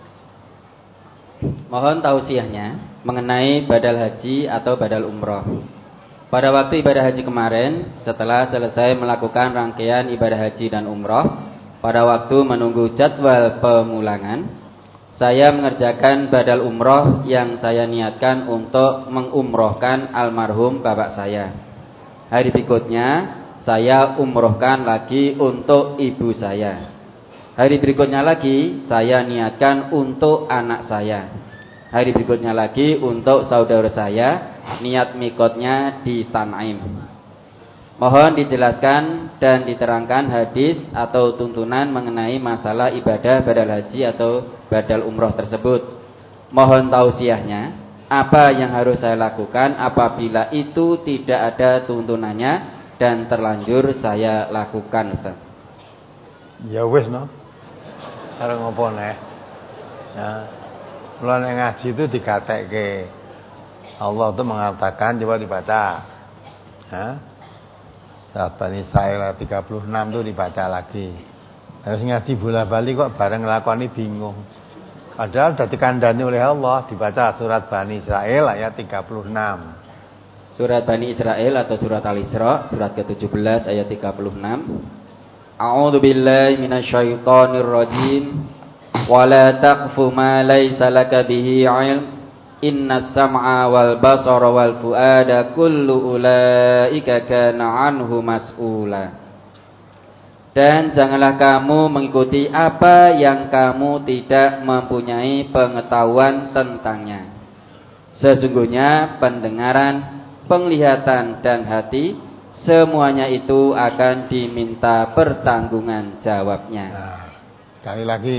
Mohon tausiahnya mengenai badal haji atau badal umroh. Pada waktu ibadah haji kemarin, setelah selesai melakukan rangkaian ibadah haji dan umroh, pada waktu menunggu jadwal pemulangan, saya mengerjakan badal umroh yang saya niatkan untuk mengumrohkan almarhum bapak saya. Hari berikutnya, saya umrohkan lagi untuk ibu saya. Hari berikutnya lagi, saya niatkan untuk anak saya. Hari berikutnya lagi untuk saudara saya, niat mikotnya di Tan'im. Mohon dijelaskan dan diterangkan hadis atau tuntunan mengenai masalah ibadah badal haji atau badal umroh tersebut. Mohon tausiahnya, apa yang harus saya lakukan apabila itu tidak ada tuntunannya dan terlanjur saya lakukan, Ustaz. Ya wis no. Arep ngopo neh? Ya. Mulane ngaji itu digatekke. Allah itu mengatakan, coba dibaca. Ya. Surat Bani Israil tiga puluh enam itu dibaca lagi. Terus ngaji bola-bali kok bareng nglakoni bingung. Padahal sudah dikandani oleh Allah, dibaca surat Bani Israil ayat tiga puluh enam. Surat Bani Israil atau surat Al-Isra, surat ke tujuh belas ayat tiga puluh enam. A'udzu billahi minasyaitonir rajim. Wala taqfu ma laysa laka bihi 'ilm. Innas sam'a wal basara wal fuada kullu ulaika kana 'anhu mas'ula. Dan janganlah kamu mengikuti apa yang kamu tidak mempunyai pengetahuan tentangnya. Sesungguhnya pendengaran, penglihatan dan hati, semuanya itu akan diminta pertanggungan jawabnya. Nah, sekali lagi.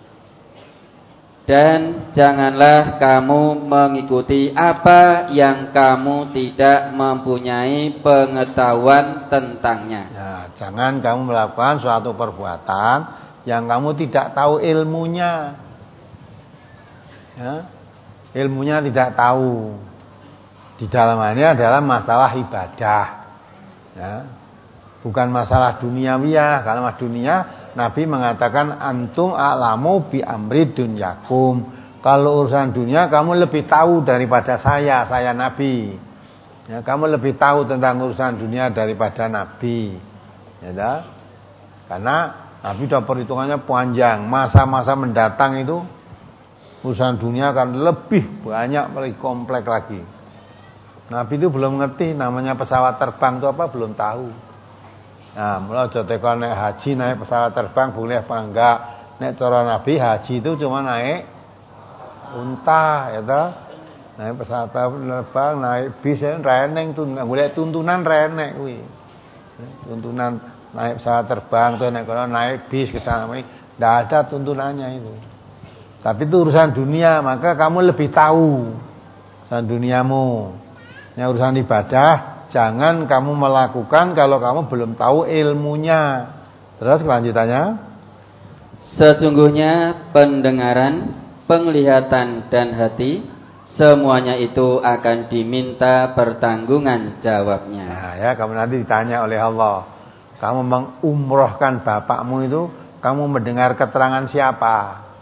Dan janganlah kamu mengikuti apa yang kamu tidak mempunyai pengetahuan tentangnya. Nah, jangan kamu melakukan suatu perbuatan yang kamu tidak tahu ilmunya. Ya, ilmunya tidak tahu. Di dalamnya adalah masalah ibadah. Ya, bukan masalah duniawiyah. Kalau masalah dunia, Nabi mengatakan antum a'lamu bi amri dunyakum. Kalau urusan dunia kamu lebih tahu daripada saya, saya Nabi. Ya, kamu lebih tahu tentang urusan dunia daripada Nabi. Ya, dah? Karena Nabi sudah perhitungannya panjang. Masa-masa mendatang itu urusan dunia akan lebih banyak, lebih kompleks lagi. Nabi itu belum ngerti namanya pesawat terbang itu apa, belum tahu. Nah, mulai aja tekan naik haji, naik pesawat terbang boleh apa enggak. Nek cara Nabi haji itu cuma naik unta ya toh. Naik pesawat terbang, naik bis reneng tuh, golek tuntunan renek kuwi. Tuntunan naik pesawat terbang tuh naik naik bis ke sana, enggak ada tuntunannya itu. Tapi itu urusan dunia, maka kamu lebih tahu urusan duniamu. Yang urusan ibadah jangan kamu melakukan kalau kamu belum tahu ilmunya. Terus kelanjutannya, sesungguhnya pendengaran, penglihatan dan hati semuanya itu akan diminta pertanggungan jawabnya. Nah, ya, kamu nanti ditanya oleh Allah. Kamu mengumrohkan bapakmu itu, kamu mendengar keterangan siapa?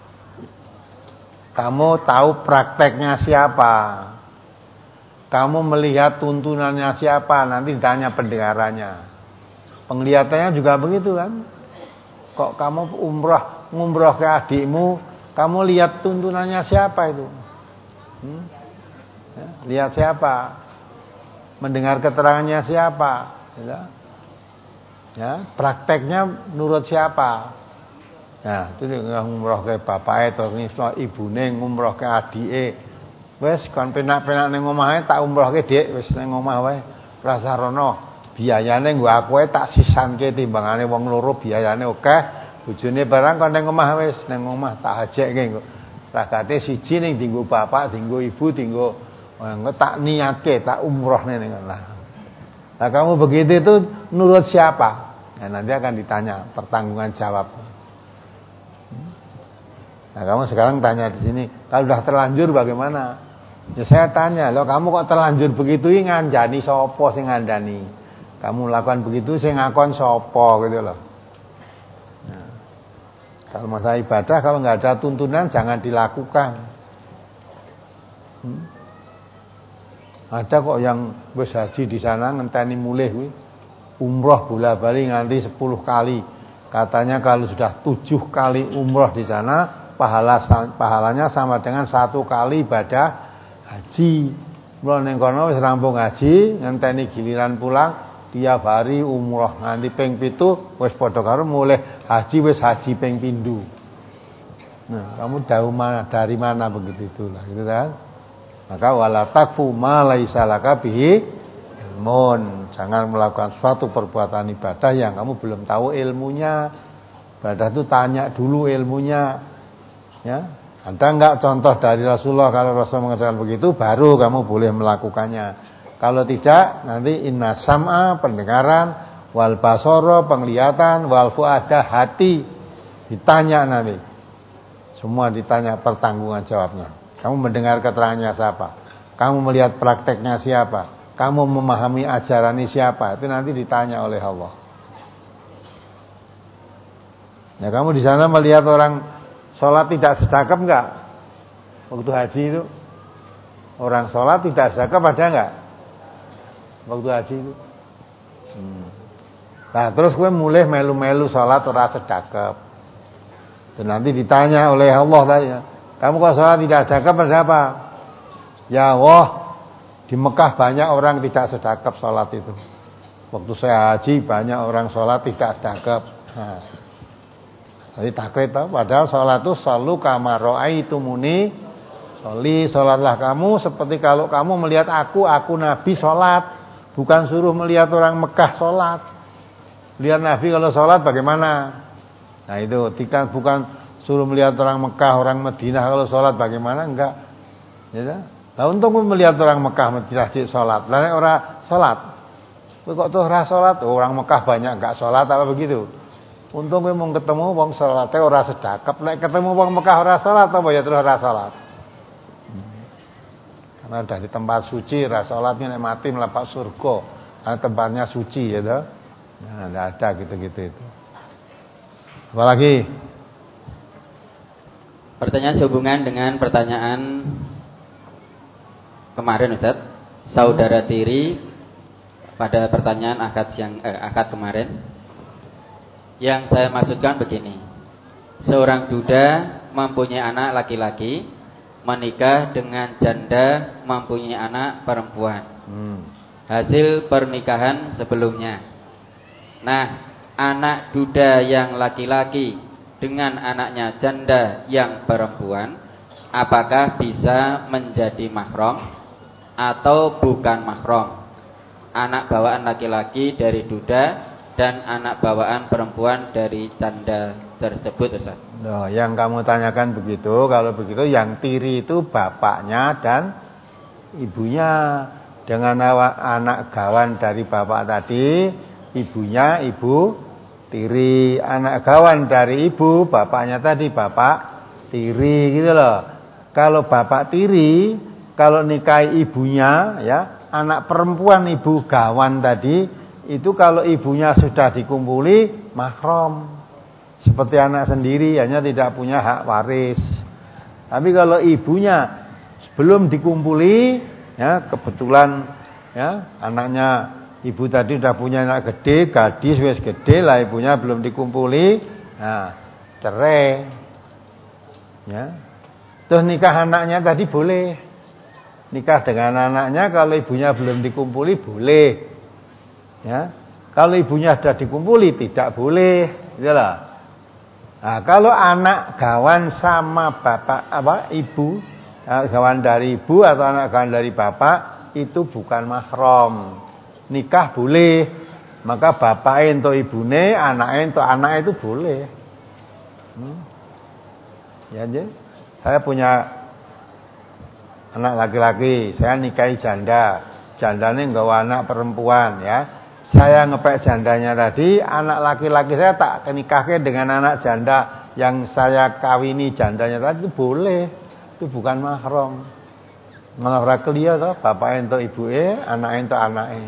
Kamu tahu prakteknya siapa? Kamu melihat tuntunannya siapa? Nanti ditanya pendengarannya. Penglihatannya juga begitu kan? Kok kamu umroh, ngumroh ke adikmu, kamu lihat tuntunannya siapa itu? Hmm? Ya, lihat siapa? Mendengar keterangannya siapa? Ya, ya, prakteknya menurut siapa? Nah, itu ngumroh ke bapak atau ibune ngumroh ke adike. Wes kon penak-penak ning omahe tak umrohke Dik, wis ning omah wae. Rasa rono biayane nggo aku ae tak sisanke timbangane wong loro biayane akeh. Bojone barang kon ning omah wis ning omah tak hajekke engko. Ragate siji ning dienggo bapak, dienggo ibu, dienggo engko tak niatke tak umrohne ning Allah. Nah, kamu begitu itu nurut siapa? Nah, nanti akan ditanya pertanggungan jawab. Nah, kamu sekarang tanya di sini, kalau sudah terlanjur bagaimana? Ya saya tanya, loh kamu kok terlanjur begitu ini nganjani sapa sing ngandani? Kamu lakukan begitu sing ngakon sapa gitu loh. Nah, kalau masalah ibadah kalau nggak ada tuntunan jangan dilakukan. Hmm? Ada kok yang wis haji di sana ngenteni mulih kuwi. Umroh bola-bali nganti sepuluh kali. Katanya kalau sudah tujuh kali umroh di sana, pahala pahalanya sama dengan satu kali ibadah haji. Mulai ning kono wis rampung haji, ngenteni giliran pulang, tiap hari umroh nganti ping pitu wis padha karo mulih haji wis haji ping pindho. Nah, kamu tahu mana dari mana begitu itulah, gitu kan? Maka wala takfu ma laisa laka bihi ilmun. Jangan melakukan suatu perbuatan ibadah yang kamu belum tahu ilmunya. Ibadah itu tanya dulu ilmunya. Ya, ada enggak contoh dari Rasulullah? Kalau Rasul mengatakan begitu, baru kamu boleh melakukannya. Kalau tidak, nanti inna sam'a pendengaran, wal basara penglihatan, wal fuada hati ditanya nanti. Semua ditanya pertanggungan jawabnya. Kamu mendengar keterangannya siapa? Kamu melihat prakteknya siapa? Kamu memahami ajaran ini siapa? Itu nanti ditanya oleh Allah. Ya, kamu di sana melihat orang sholat tidak sedekap enggak? Waktu haji itu orang sholat tidak sedekap ada enggak? Waktu haji itu hmm. Nah terus gue mulai melu-melu sholat ora sedekap. Dan nanti ditanya oleh Allah tadi, kamu kok sholat tidak sedekap ada apa? Ya Allah, di Mekah banyak orang tidak sedekap sholat itu. Waktu saya haji banyak orang sholat tidak sedekap. Nah, jadi taklid tau, padahal sholat itu selalu kama ra'aitumuni sholli, sholatlah kamu seperti kalau kamu melihat aku, aku Nabi sholat, bukan suruh melihat orang Mekah sholat. Lihat Nabi kalau sholat bagaimana? Nah itu, tidak bukan suruh melihat orang Mekah, orang Madinah kalau sholat bagaimana, enggak. Ya, nah untuk melihat orang Mekah Madinah sholat, lain orang sholat, kok tuh orang sholat, oh, orang Mekah banyak enggak sholat apa begitu? Untung kowe mau ketemu wong salate ora sedekap, nek ketemu wong Mekah ora salat apa ya terus ora salat. Hmm. Karena udah di tempat suci, ora salatnya nek mati mlebu surga. Karena tempatnya suci ya toh. Nah, enggak ada gitu-gitu itu. Apalagi pertanyaan sehubungan dengan pertanyaan kemarin Ustaz. Saudara tiri pada pertanyaan akad yang eh, akad kemarin. Yang saya maksudkan begini, seorang duda mempunyai anak laki-laki, menikah dengan janda mempunyai anak perempuan, hmm. hasil pernikahan sebelumnya. Nah, anak duda yang laki-laki dengan anaknya janda yang perempuan apakah bisa menjadi mahram atau bukan mahram? Anak bawaan laki-laki dari duda dan anak bawaan perempuan dari janda tersebut, Ustaz. Nah, yang kamu tanyakan begitu. Kalau begitu yang tiri itu bapaknya dan ibunya. Dengan anak gawan dari bapak tadi, ibunya ibu tiri. Anak gawan dari ibu, bapaknya tadi bapak tiri, gitu loh. Kalau bapak tiri, kalau nikahi ibunya, ya, anak perempuan ibu gawan tadi, itu kalau ibunya sudah dikumpuli mahram. Seperti anak sendiri, hanya tidak punya hak waris. Tapi kalau ibunya belum dikumpuli, ya, kebetulan, ya, anaknya ibu tadi udah punya anak gede, gadis wis gede lah, ibunya belum dikumpuli, nah, cerai, ya. Terus nikah anaknya tadi boleh, nikah dengan anaknya kalau ibunya belum dikumpuli boleh, ya. Kalau ibunya sudah dikumpuli tidak boleh, gitu lah. Nah, kalau anak gawan sama bapak apa ibu, gawan dari ibu atau anak gawan dari bapak itu bukan mahram. Nikah boleh, maka bapak ento ibune, anak ento anak itu boleh. Hmm. Ya, jadi saya punya anak laki-laki, saya nikahi janda, jandanya nggawa anak perempuan, ya. Saya ngepek jandanya tadi, anak laki-laki saya tak nikahkan dengan anak janda yang saya kawini jandanya tadi, itu boleh. Itu bukan mahram. Malah ora kelia to, bapak ento ibuke, anak ento anake.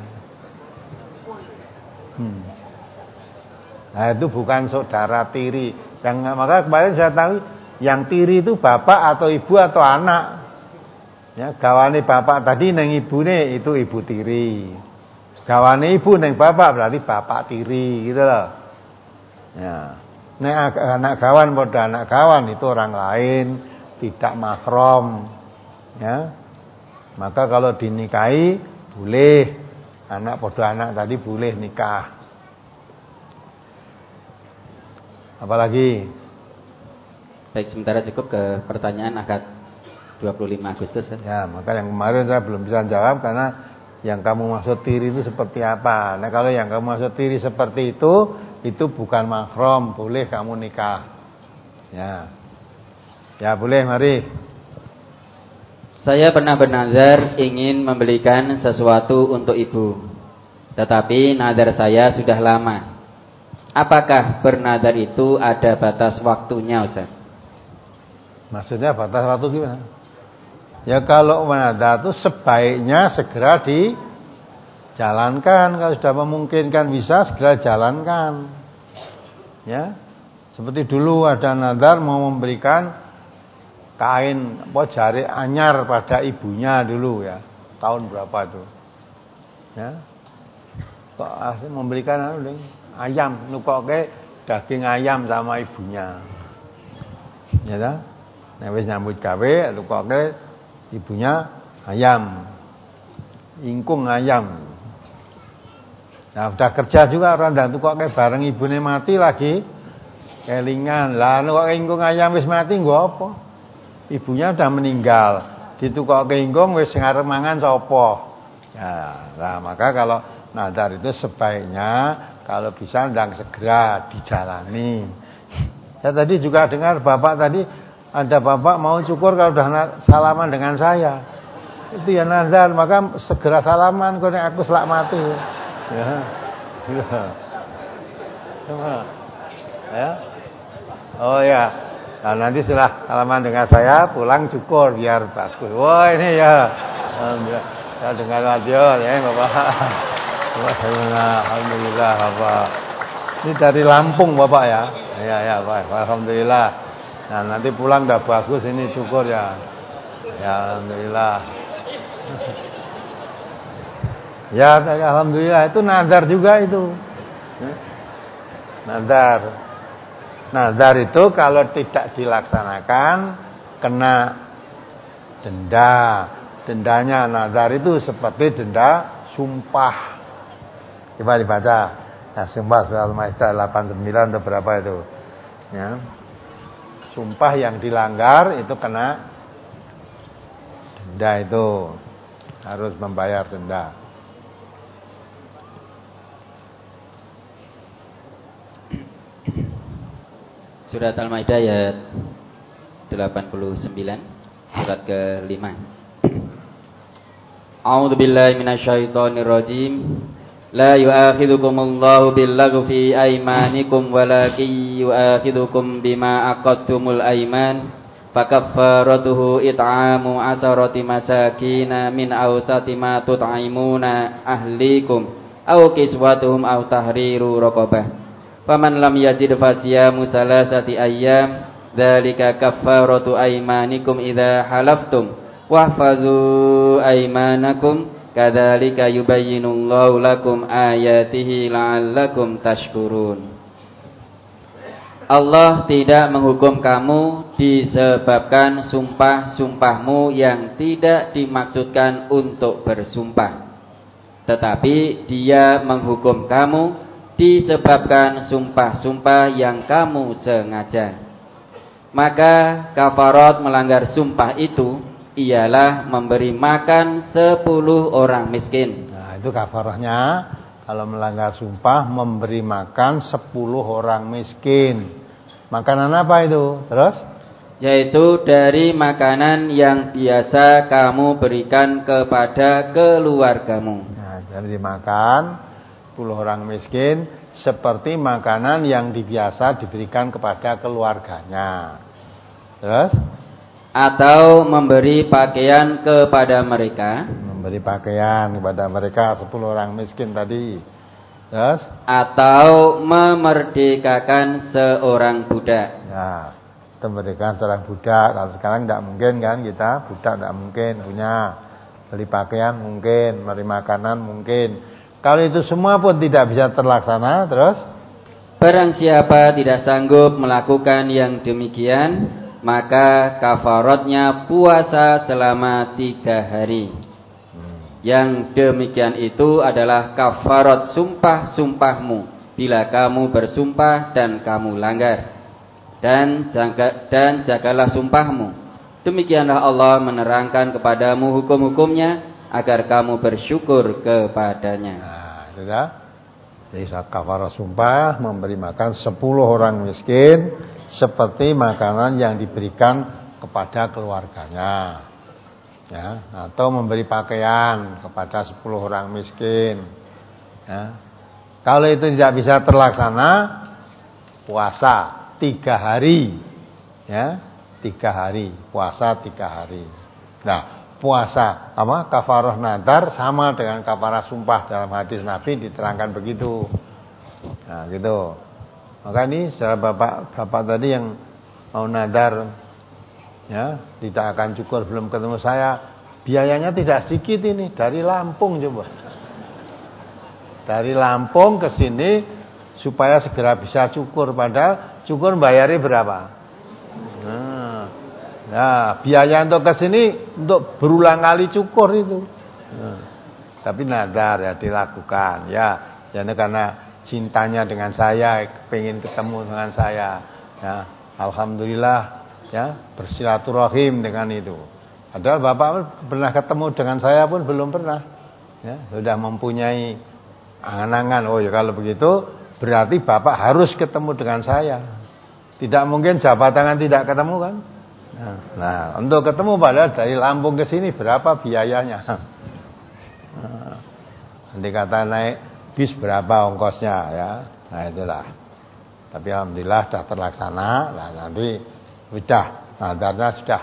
Hmm. Nah, itu bukan saudara tiri. Yang maka kemarin saya tahu yang tiri itu bapak atau ibu atau anak. Ya, gawane bapak tadi neng ibune itu ibu tiri. Gawane ibu neng bapak berarti bapak tiri, gitu loh. Ya. Nek anak gawan padha anak gawan itu orang lain, tidak mahram, ya. Maka kalau dinikahi boleh, anak padha anak tadi boleh nikah. Apalagi? Baik, sementara cukup ke pertanyaan akad dua puluh lima Agustus. Ya, maka yang kemarin saya belum bisa jawab karena yang kamu maksud tiri itu seperti apa. Nah, kalau yang kamu maksud tiri seperti itu, itu bukan mahram, boleh kamu nikah. Ya. Ya, boleh, mari. Saya pernah bernazar ingin membelikan sesuatu untuk ibu, tetapi nazar saya sudah lama. Apakah bernazar itu ada batas waktunya, Ustaz? Maksudnya batas waktu gimana? Ya, kalau menazar itu sebaiknya segera dijalankan. Kalau sudah memungkinkan bisa segera jalankan. Ya, seperti dulu ada nazar mau memberikan kain apa jari anyar pada ibunya dulu, ya, tahun berapa itu, ya, kok asli memberikan anu ayam, nukoke daging ayam sama ibunya, ya dah, nek wis nyambut gawe nukoke ibunya ayam, ingkung ayam. Nah, udah kerja juga orang dan nukoke bareng ibune mati lagi kelingan lah, nukoke ingkung ayam wis mati nggo apa? Ibunya sudah meninggal, ditukokke ingkung wis ngarep mangan sapa. Ya, nah maka kalau nazar itu sebaiknya kalau bisa ndang segera dijalani. Saya tadi juga dengar bapak tadi ada bapak mau cukur kalau udah salaman dengan saya. Itu ya nazar, maka segera salaman kok nek aku selak mati. Ya. Ya. Ya. Oh ya. Nah, nanti setelah salaman dengan saya pulang cukur biar bagus. Wah, ini ya. Alhamdulillah. Saya dengar radio ya, Bapak. Alhamdulillah, Bapak. Ini dari Lampung, Bapak ya. Ya, ya, Pak. Alhamdulillah. Nah, nanti pulang udah bagus ini cukur ya. Ya, alhamdulillah. Ya, alhamdulillah itu nazar juga itu. Nazar. Nazar itu kalau tidak dilaksanakan kena denda. Dendanya nazar itu seperti denda sumpah. Coba dibaca. Nah, sumpah surat Al-Maidah delapan puluh sembilan atau berapa itu. Ya. Sumpah yang dilanggar itu kena Denda itu harus membayar denda. Surat Al-Maidah ayat delapan puluh sembilan, surat kelima. A'udzu billahi minasyaitonir rajim. La yu'akhidhukumullahu billaghwi fi aymanikum walakin yu'akhidhukum bima aqadtumul ayman. Fakaffaratuhu it'amu asharati masakina min awsati ma tut'imuna ahlikum aw kiswatuhum aw tahriru raqabah. Faman lam yajid fasiyamu salasati ayyam dzalika kaffaratu aymanikum idza halaftum wahfazu aymanakum kadzalika yubayyinullahu lakum ayatihi la'allakum tashkurun. Allah tidak menghukum kamu disebabkan sumpah-sumpahmu yang tidak dimaksudkan untuk bersumpah, tetapi Dia menghukum kamu disebabkan sumpah-sumpah yang kamu sengaja. Maka kafarat melanggar sumpah itu ialah memberi makan sepuluh orang miskin. Nah, itu kafarahnya. Kalau melanggar sumpah, memberi makan sepuluh orang miskin. Makanan apa itu? Terus? Yaitu dari makanan yang biasa kamu berikan kepada keluargamu. Nah, jadi dimakan sepuluh orang miskin seperti makanan yang biasa diberikan kepada keluarganya. Terus? Atau memberi pakaian kepada mereka. Memberi pakaian kepada mereka sepuluh orang miskin tadi. Terus? Atau memerdekakan seorang budak. Ya, memerdekakan seorang budak. Kalau sekarang tidak mungkin kan kita, budak tidak mungkin punya. Beli pakaian mungkin, memberi makanan mungkin. Kalau itu semua pun tidak bisa terlaksana, terus? Barang siapa tidak sanggup melakukan yang demikian, maka kafaratnya puasa selama tiga hari. Hmm. Yang demikian itu adalah kafarat sumpah-sumpahmu bila kamu bersumpah dan kamu langgar. Dan jaga, dan jagalah sumpahmu. Demikianlah Allah menerangkan kepadamu hukum-hukumnya agar kamu bersyukur kepadanya. Nah, sudah. Jadi kafarah sumpah memberi makan sepuluh orang miskin seperti makanan yang diberikan kepada keluarganya. Ya, atau memberi pakaian kepada sepuluh orang miskin. Ya. Kalau itu tidak bisa terlaksana, puasa tiga hari. Ya, tiga hari, puasa tiga hari. Nah, puasa apa kafarah nadar sama dengan kafarah sumpah. Dalam hadis Nabi diterangkan begitu. Nah, gitu. Maka ini secara bapak bapak tadi yang mau nadar, ya, tidak akan cukur belum ketemu saya, biayanya tidak sedikit ini, dari Lampung coba. Dari Lampung ke sini supaya segera bisa cukur, padahal cukur bayarnya berapa? Nah, nah, biaya untuk ke sini untuk berulang kali cukur itu. Nah, tapi nadar ya dilakukan ya. Jadi karena cintanya dengan saya, pengen ketemu dengan saya. Ya, alhamdulillah ya, bersilaturahim dengan itu. Padahal Bapak pernah ketemu dengan saya pun belum pernah. Ya, sudah mempunyai angan-angan. Oh ya kalau begitu berarti Bapak harus ketemu dengan saya. Tidak mungkin jabat tangan tidak ketemu kan? Nah, nah, untuk ketemu padahal dari Lampung ke sini berapa biayanya? Nah, nanti kata naik bis berapa ongkosnya ya? Nah itulah. Tapi alhamdulillah sudah terlaksana. Nah nanti sudah, nadarnya sudah,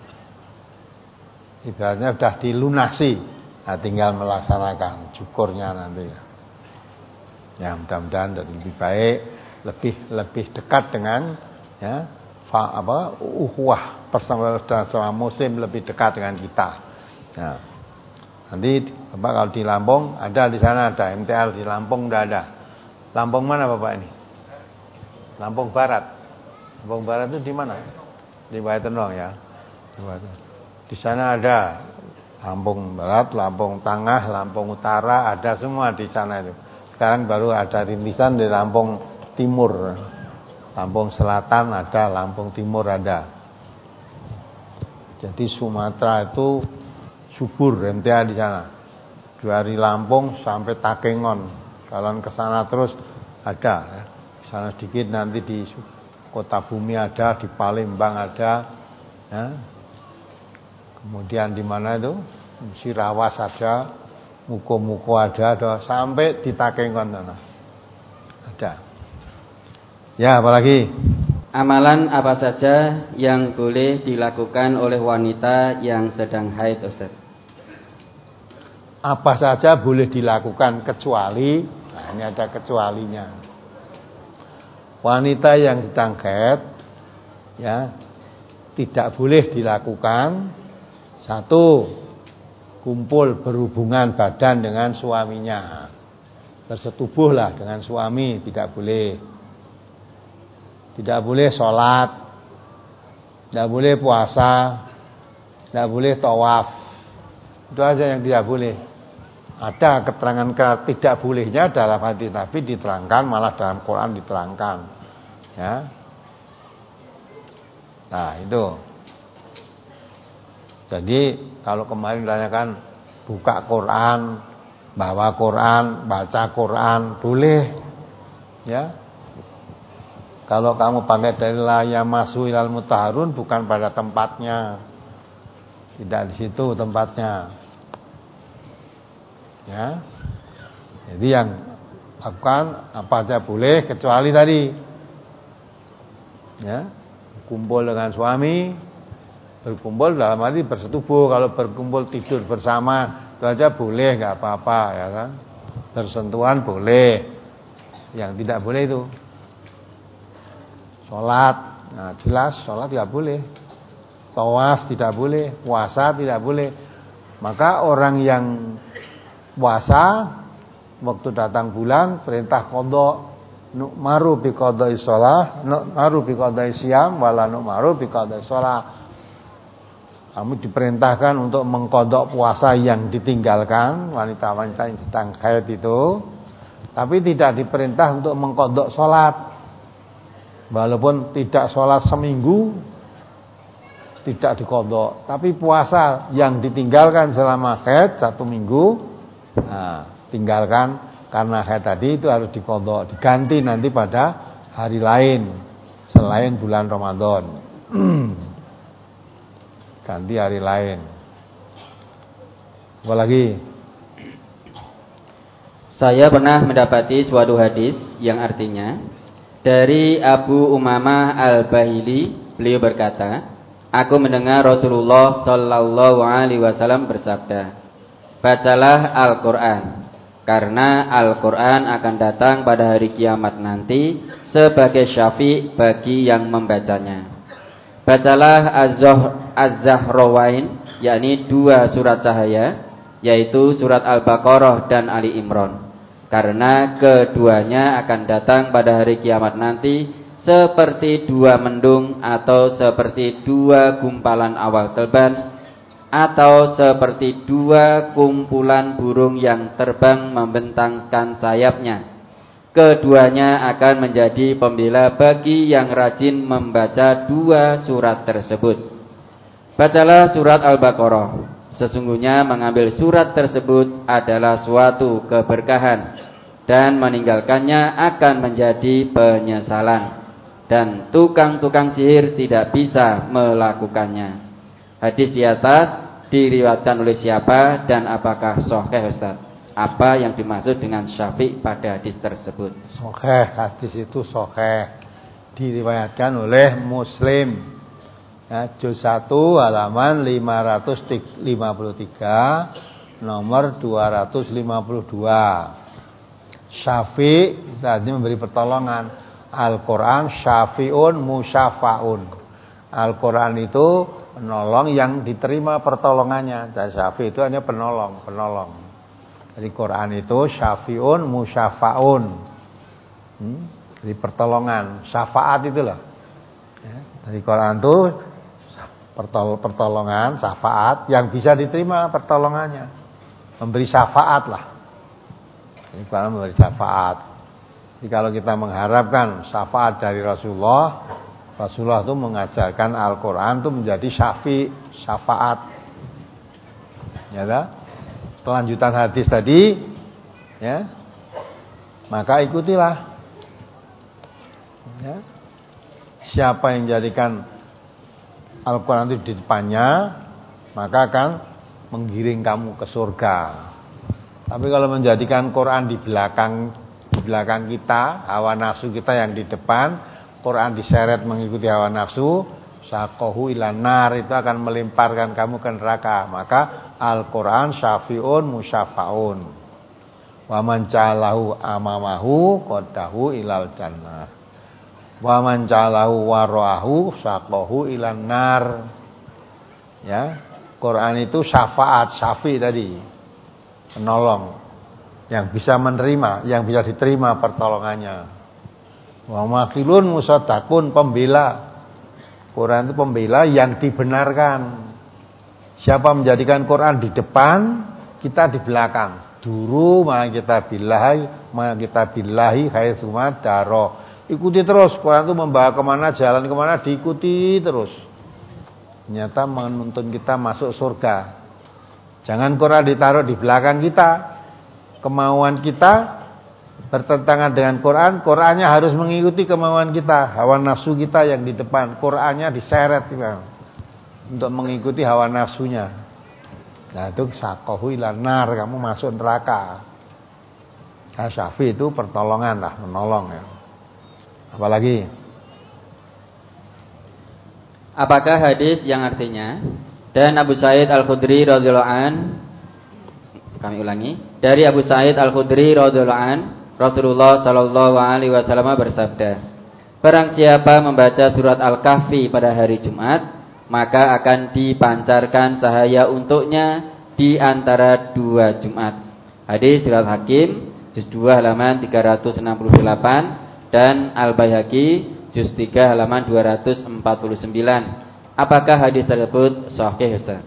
ibaratnya sudah dilunasi. Nah tinggal melaksanakan cukurnya nanti. Ya mudah-mudahan jadi lebih baik, lebih lebih dekat dengan ya fa, apa ukhuwah persaudaraan sama muslim, lebih dekat dengan kita. Ya. Nanti Bapak kalau di Lampung ada, di sana ada M T L, di Lampung tidak ada. Lampung mana Bapak ini? Lampung Barat. Lampung Barat itu di mana? Di Baitenong ya. Di, di sana ada Lampung Barat, Lampung Tengah, Lampung Utara, ada semua di sana itu. Sekarang baru ada rintisan di Lampung Timur. Lampung Selatan ada, Lampung Timur ada. Jadi Sumatera itu subur M T A di sana. Dari Lampung sampai Takengon, jalan ke sana terus ada ya. Di sana sedikit nanti di Kota Bumi ada, di Palembang ada ya. Kemudian di mana itu? Sirawas ada, Muko-Muko ada, ada sampai di Takengon sana. Ada. Ya, apalagi? Amalan apa saja yang boleh dilakukan oleh wanita yang sedang haid, Ustaz? Apa saja boleh dilakukan kecuali, nah ini ada kecualinya. Wanita yang sedang haid ya tidak boleh dilakukan satu, kumpul berhubungan badan dengan suaminya. Bersetubuhlah dengan suami, tidak boleh. Tidak boleh sholat, tidak boleh puasa, tidak boleh tawaf. Itu aja yang tidak boleh. Ada keterangan tidak bolehnya dalam hadis Nabi diterangkan, malah dalam Quran diterangkan. Ya. Nah itu. Jadi kalau kemarin ditanyakan buka Quran, bawa Quran, baca Quran, boleh. Ya. Kalau kamu pakai dalil la yamassu ilal mutahharun bukan pada tempatnya. Tidak di situ tempatnya. Ya. Jadi yang lakukan apa saja boleh kecuali tadi. Ya. Kumpul dengan suami, berkumpul dalam arti bersetubuh. Kalau berkumpul tidur bersama itu aja boleh, enggak apa-apa ya kan. Bersentuhan boleh. Yang tidak boleh itu sholat, nah jelas sholat tidak boleh, tawaf tidak boleh, puasa tidak boleh. Maka orang yang puasa waktu datang bulan perintah qadha, nu'maru bi qadha'i shalah, nu'maru bi qadha'i siyam, wala nu'maru bi qadha'i shalah. Kamu diperintahkan untuk mengqadha puasa yang ditinggalkan, wanita-wanita yang sedang haid itu, tapi tidak diperintah untuk mengqadha salat. Walaupun tidak sholat seminggu tidak diqadha, tapi puasa yang ditinggalkan selama haid satu minggu, nah, tinggalkan karena haid tadi itu harus diqadha, diganti nanti pada hari lain selain bulan Ramadan. Ganti hari lain. Apalagi? Saya pernah mendapati suatu hadis yang artinya dari Abu Umamah Al-Bahili, beliau berkata, aku mendengar Rasulullah Sallallahu Alaihi Wasallam bersabda, bacalah Al-Quran, karena Al-Quran akan datang pada hari kiamat nanti sebagai syafi' bagi yang membacanya. Bacalah Az-Zahrawain, yakni dua surat cahaya, yaitu surat Al-Baqarah dan Ali Imran, karena keduanya akan datang pada hari kiamat nanti seperti dua mendung atau seperti dua gumpalan awal terbang atau seperti dua kumpulan burung yang terbang membentangkan sayapnya. Keduanya akan menjadi pembela bagi yang rajin membaca dua surat tersebut. Bacalah surat Al-Baqarah. Sesungguhnya mengambil surat tersebut adalah suatu keberkahan, dan meninggalkannya akan menjadi penyesalan, dan tukang-tukang sihir tidak bisa melakukannya. Hadis di atas diriwayatkan oleh siapa dan apakah sahih, Ustaz? Apa yang dimaksud dengan syafi' pada hadis tersebut? Sahih, hadis itu sahih, diriwayatkan oleh Muslim. Ya, juz satu halaman lima ratus lima puluh tiga, nomor dua ratus lima puluh dua. Syafi' tadi memberi pertolongan. Al-Quran syafi'un musyafa'un. Al-Quran itu penolong yang diterima pertolongannya. Dan syafi' itu hanya penolong, penolong. Jadi Quran itu syafi'un musyafa'un. Hmm? Jadi pertolongan, syafaat itu loh. Ya, dari Quran itu pertolongan, syafaat yang bisa diterima pertolongannya, memberi syafaat lah. Ini Quran memberi syafaat. Jadi kalau kita mengharapkan syafaat dari Rasulullah, Rasulullah itu mengajarkan Al-Quran itu menjadi syafi, syafaat. Ya dah. Kelanjutan hadis tadi, ya. Maka ikutilah. Ya. Siapa yang jadikan Al-Quran itu di depannya, maka akan menggiring kamu ke surga. Tapi kalau menjadikan Quran di belakang, di belakang kita, hawa nafsu kita yang di depan, Quran diseret mengikuti hawa nafsu, saqahu ilan nar, itu akan melemparkan kamu ke neraka. Maka Al-Quran syafi'un musyafaun. Wa man ja'alahu amamahu qaddahu ilal jannah. Wa man ja'alahu wara'ahu saqahu ilan nar. Ya, Quran itu syafaat, syafi tadi, penolong yang bisa menerima, yang bisa diterima pertolongannya. Wa makilun musaddaqun, pembela. Quran itu pembela yang dibenarkan. Siapa menjadikan Quran di depan, kita di belakang. Duru ma kita billahi, ma kita billahi haitsu madaro. Ikuti terus, Quran itu membawa kemana, jalan kemana, diikuti terus. Ternyata menuntun kita masuk surga. Jangan Quran ditaruh di belakang kita. Kemauan kita bertentangan dengan Quran, Qurannya harus mengikuti kemauan kita. Hawa nafsu kita yang di depan, Qurannya diseret kita untuk mengikuti hawa nafsunya. Nah itu saqahu ilan nar, kamu masuk neraka. Nah, syafi itu pertolongan lah, menolong ya. Apalagi? Apakah hadis yang artinya dan Abu Sa'id Al-Khudri radhiyallahu an, kami ulangi, dari Abu Sa'id Al-Khudri radhiyallahu an, Rasulullah sallallahu alaihi wasallam bersabda, barang siapa membaca surat Al-Kahfi pada hari Jumat, maka akan dipancarkan cahaya untuknya di antara dua Jumat. Hadis riwayat Hakim juz dua halaman tiga ratus enam puluh delapan dan Al-Baihaqi juz tiga halaman dua ratus empat puluh sembilan. Apakah hadis tersebut sahih, Ustaz?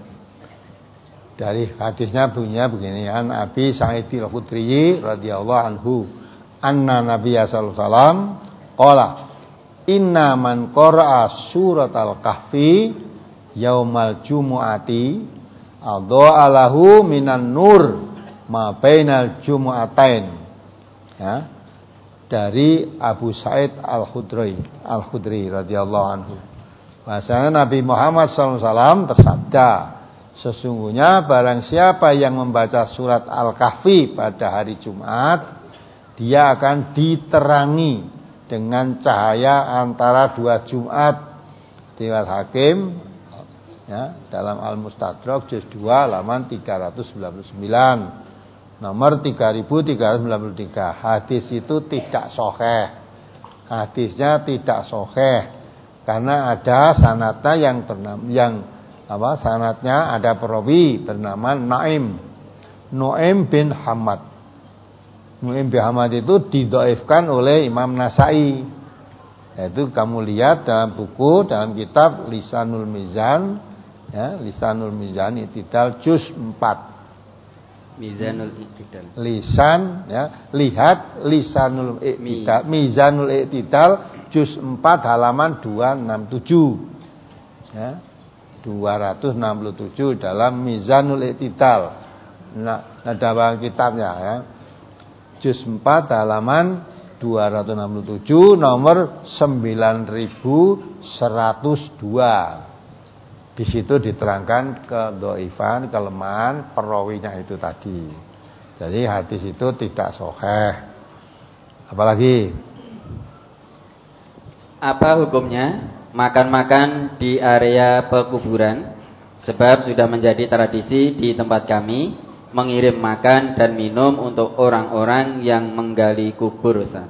Dari hadisnya bunyinya begini, an Abi Sa'id Al-Khudri radhiyallahu anhu, anna Nabiyya sallallahu alaihi wasallam qala, inna man qara'a surat Al-Kahfi yaumal jumu'ati adha'a lahu minan nur ma bainal jumu'atain. Ya. Dari Abu Sa'id Al-Khudri Al-Khudri radhiyallahu anhu. Bahasanya Nabi Muhammad sallallahu alaihi wasallam bersabda, sesungguhnya barang siapa yang membaca surat Al-Kahfi pada hari Jumat, dia akan diterangi dengan cahaya antara dua Jumat. Riwayat Hakim ya, dalam Al-Mustadrak juz dua halaman tiga ratus sembilan puluh sembilan. Nomor tiga ribu tiga ratus sembilan puluh tiga. Hadis itu tidak sahih. Hadisnya tidak sahih karena ada sanadnya yang ternama, yang apa sanadnya ada perawi bernama Naim Nuaim bin Hamad. Nuaim bin Hamad itu didhaifkan oleh Imam Nasai. Yaitu kamu lihat dalam buku, dalam kitab Lisanul Mizan, ya, Lisanul Mizan I'tidal juz empat. Mizanul I'tidal. Lisan ya, lihat Lisanul I'tidal, Mizanul I'tidal juz empat halaman dua ratus enam puluh tujuh. Ya. dua ratus enam puluh tujuh dalam Mizanul I'tidal. Nah, nah dalam kitabnya ya. Juz empat halaman dua ratus enam puluh tujuh nomor sembilan ribu seratus dua. Di situ diterangkan kedhaifan, kelemahan perawinya itu tadi. Jadi hadis itu tidak sahih. Apalagi? Apa hukumnya makan-makan di area pekuburan? Sebab sudah menjadi tradisi di tempat kami mengirim makan dan minum untuk orang-orang yang menggali kubur, Ustaz.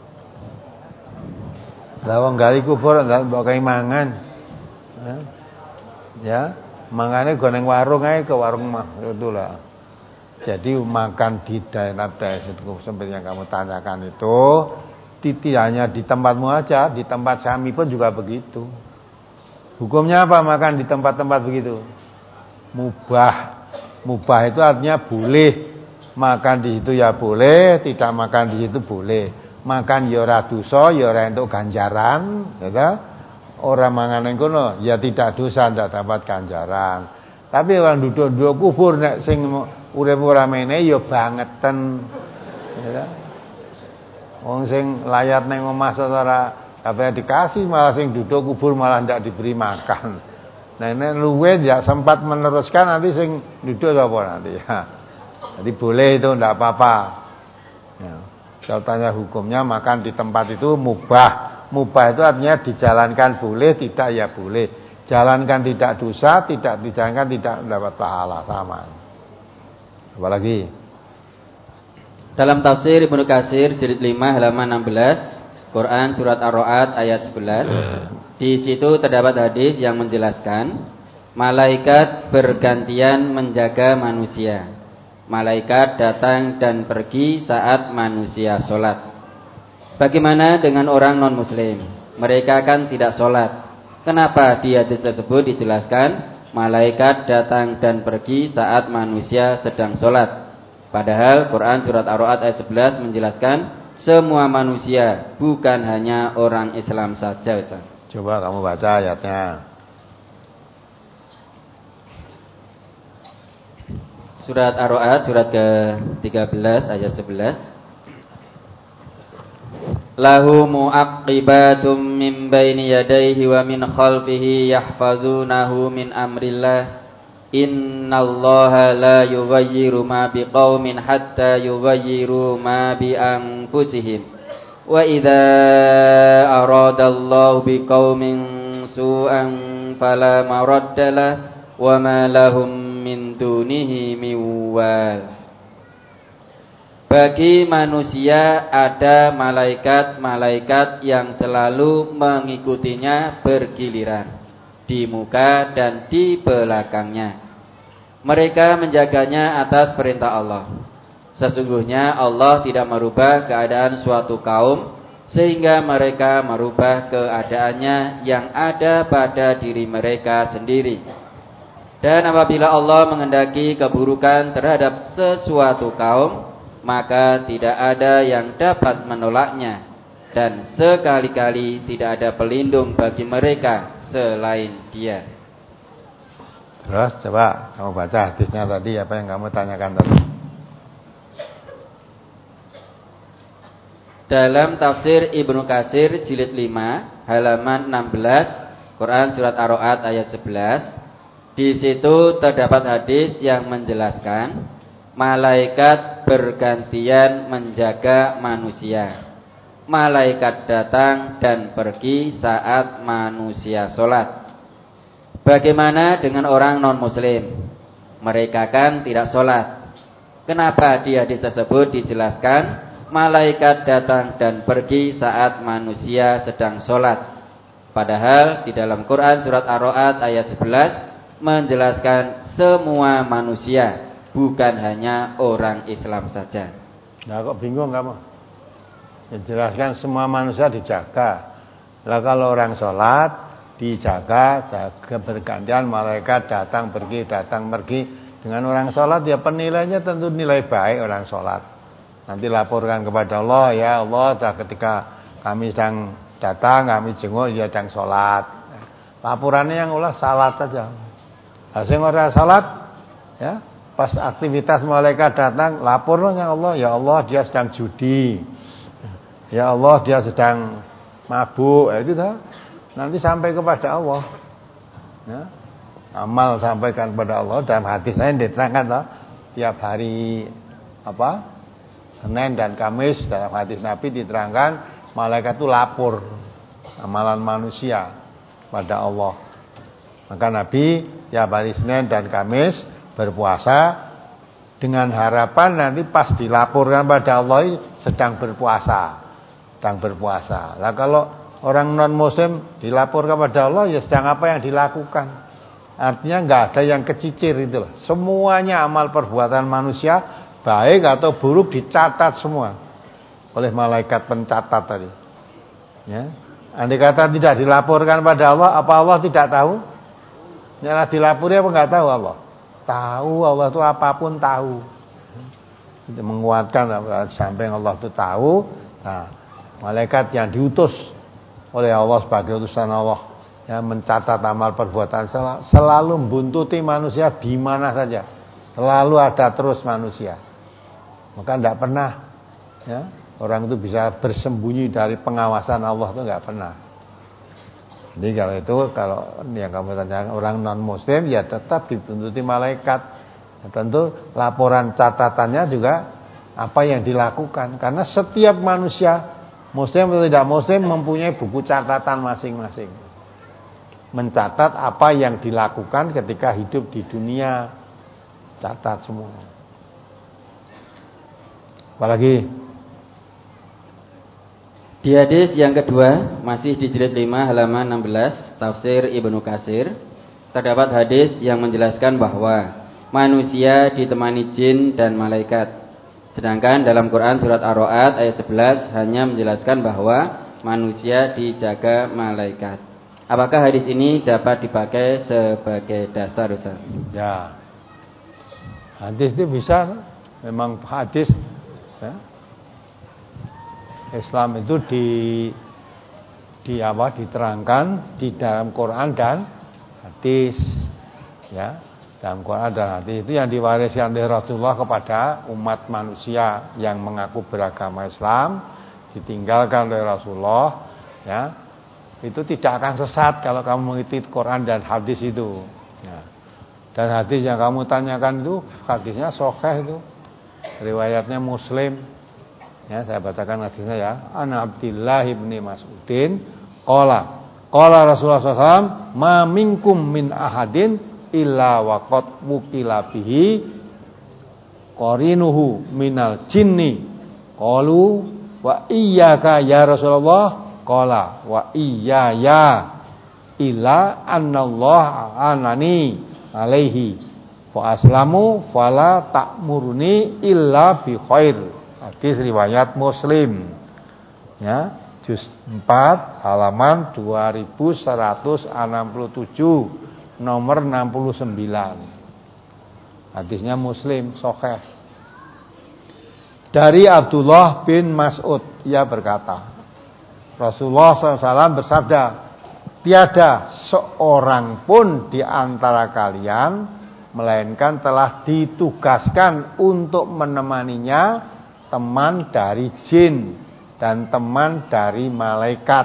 Lah wong gali kubur ndak mbok kae mangan. Ya. Ya, mangane go ning warung ae, ke warung mah itulah. Jadi makan di daerah-daerah itu seperti yang kamu tanyakan itu, tidak hanya di tempatmu aja, di tempat kami pun juga begitu. Hukumnya apa makan di tempat-tempat begitu? Mubah. Mubah itu artinya boleh. Makan di situ ya boleh, tidak makan di situ boleh. Makan ya ora dosa, ya ora entuk ganjaran, ya ta? Orang mangan ning kono ya tidak dosa, tidak dapat ganjaran. Tapi orang duduk-duduk kubur nek sing urip ora mene ya bangeten. Ya. Wong sing layat ning omah ora kabeh dikasih, malah sing duduk kubur malah ndak diberi makan. Nah ini luwe ya sempat meneruskan, nanti sing duduk apa nanti ya. Jadi boleh itu ndak apa-apa. Ya. Kalau tanya hukumnya makan di tempat itu mubah. Mubah itu artinya dijalankan boleh, tidak ya boleh. Jalankan tidak dosa, tidak dijalankan tidak mendapat pahala, sama. Apalagi dalam tafsir Ibnu Katsir jilid lima halaman enam belas, Quran surat Ar-Ra'd ayat sebelas. Di situ terdapat hadis yang menjelaskan malaikat bergantian menjaga manusia. Malaikat datang dan pergi saat manusia sholat. Bagaimana dengan orang non-muslim? Mereka kan tidak sholat. Kenapa di hadis tersebut dijelaskan malaikat datang dan pergi saat manusia sedang sholat? Padahal Quran surat Ar-Ra'd ayat sebelas menjelaskan semua manusia, bukan hanya orang Islam saja, Ustaz. Coba kamu baca ayatnya. Surat Ar-Ra'd surat ke tiga belas ayat sebelas. Lahu mu'aqibatum min baini yadayhi wa min khalfihi yahfazunahu min amrillah. Innallaha la yughayyiru ma biqaumin hatta yughayyiru ma bi anfusihim. Wa idza aradallahu biqaumin su'an fala maraddalah wa ma lahum min dunihi min wal. Bagi manusia ada malaikat-malaikat yang selalu mengikutinya bergiliran di muka dan di belakangnya. Mereka menjaganya atas perintah Allah. Sesungguhnya Allah tidak merubah keadaan suatu kaum sehingga mereka merubah keadaannya yang ada pada diri mereka sendiri. Dan apabila Allah menghendaki keburukan terhadap sesuatu kaum, maka tidak ada yang dapat menolaknya, dan sekali-kali tidak ada pelindung bagi mereka selain Dia. Terus coba kamu baca hadisnya tadi, apa yang kamu tanyakan tadi. Dalam tafsir Ibnu Katsir jilid lima halaman enam belas, Quran surat Ar-Ra'd ayat sebelas. Di situ terdapat hadis yang menjelaskan malaikat bergantian menjaga manusia. Malaikat datang dan pergi saat manusia sholat. Bagaimana dengan orang non-muslim? Mereka kan tidak sholat. Kenapa di hadis tersebut dijelaskan malaikat datang dan pergi saat manusia sedang sholat? Padahal di dalam Quran surat Ar-Ra'd ayat sebelas menjelaskan semua manusia, bukan hanya orang Islam saja. Nah kok bingung kamu? Dijelaskan semua manusia dijaga. Lah kalau orang sholat dijaga, jaga bergantian, malaikat datang pergi datang pergi. Dengan orang sholat ya penilainya tentu nilai baik orang sholat. Nanti laporkan kepada Allah, ya Allah, ketika kami sedang datang, kami jenguk, ya sedang sholat. Laporannya yang ulah salat saja. Sing ora salat, ya pas aktivitas malaikat datang, lapornya Allah, ya Allah dia sedang judi, ya Allah dia sedang mabuk, ya itu dah. Nanti sampai kepada Allah, ya. Amal sampaikan kepada Allah. Dalam hadis lain diterangkan toh, tiap hari apa Senin dan Kamis dalam hadis Nabi diterangkan malaikat itu lapor amalan manusia pada Allah. Maka Nabi tiap hari Senin dan Kamis berpuasa dengan harapan nanti pas dilaporkan pada Allah sedang berpuasa, sedang berpuasa. Lah kalau orang non muslim dilaporkan pada Allah ya sedang apa yang dilakukan? Artinya nggak ada yang kecicir itu loh. Semuanya amal perbuatan manusia baik atau buruk dicatat semua oleh malaikat pencatat tadi. Ya, andai kata tidak dilaporkan pada Allah, apa Allah tidak tahu? Nyala dilapori apa nggak tahu Allah? Tahu, Allah itu apapun tahu. Itu menguatkan sampai Allah itu tahu. Nah, malaikat yang diutus oleh Allah sebagai utusan Allah, ya, mencatat amal perbuatan salah, selalu membuntuti manusia di mana saja, selalu ada terus manusia. Maka tidak pernah ya, orang itu bisa bersembunyi dari pengawasan Allah, itu nggak pernah. Jadi kalau itu, kalau yang kamu tanyakan orang non muslim ya tetap dibuntuti malaikat. Ya, tentu laporan catatannya juga apa yang dilakukan, karena setiap manusia muslim atau tidak muslim mempunyai buku catatan masing-masing, mencatat apa yang dilakukan ketika hidup di dunia, catat semua. Apalagi di hadis yang kedua, masih di jilid lima halaman enam belas, tafsir Ibnu Katsir, terdapat hadis yang menjelaskan bahwa manusia ditemani jin dan malaikat. Sedangkan dalam Quran surat Ar-Ra'd ayat sebelas hanya menjelaskan bahwa manusia dijaga malaikat. Apakah hadis ini dapat dipakai sebagai dasar, Ustaz? Ya, hadis itu bisa, memang hadis ya. Islam itu di di apa diterangkan di dalam Quran dan hadis ya. Dalam Quran dan hadis itu yang diwariskan oleh Rasulullah kepada umat manusia yang mengaku beragama Islam, ditinggalkan oleh Rasulullah ya. Itu tidak akan sesat kalau kamu mengikuti Quran dan hadis itu ya. Dan hadis yang kamu tanyakan itu hadisnya sahih itu, riwayatnya Muslim ya. Saya bacakan hadisnya ya. An Abdillah ibni Mas'udin qala qala Rasulullah sallallahu alaihi wasallam ma minkum min ahadin illa waqad wukila bihi qarinuhu minal jinni qalu wa iyyaka ya Rasulullah qala wa iyaya illa annallaha anani alaihi fa aslamu fala ta'muruni illa bi khair. Hadis riwayat Muslim ya, juz empat halaman dua ribu seratus enam puluh tujuh, nomor enam puluh sembilan. Hadisnya Muslim, sahih. Dari Abdullah bin Mas'ud, ia berkata, Rasulullah shallallahu alaihi wasallam bersabda, tiada seorang pun di antara kalian melainkan telah ditugaskan untuk menemaninya teman dari jin dan teman dari malaikat.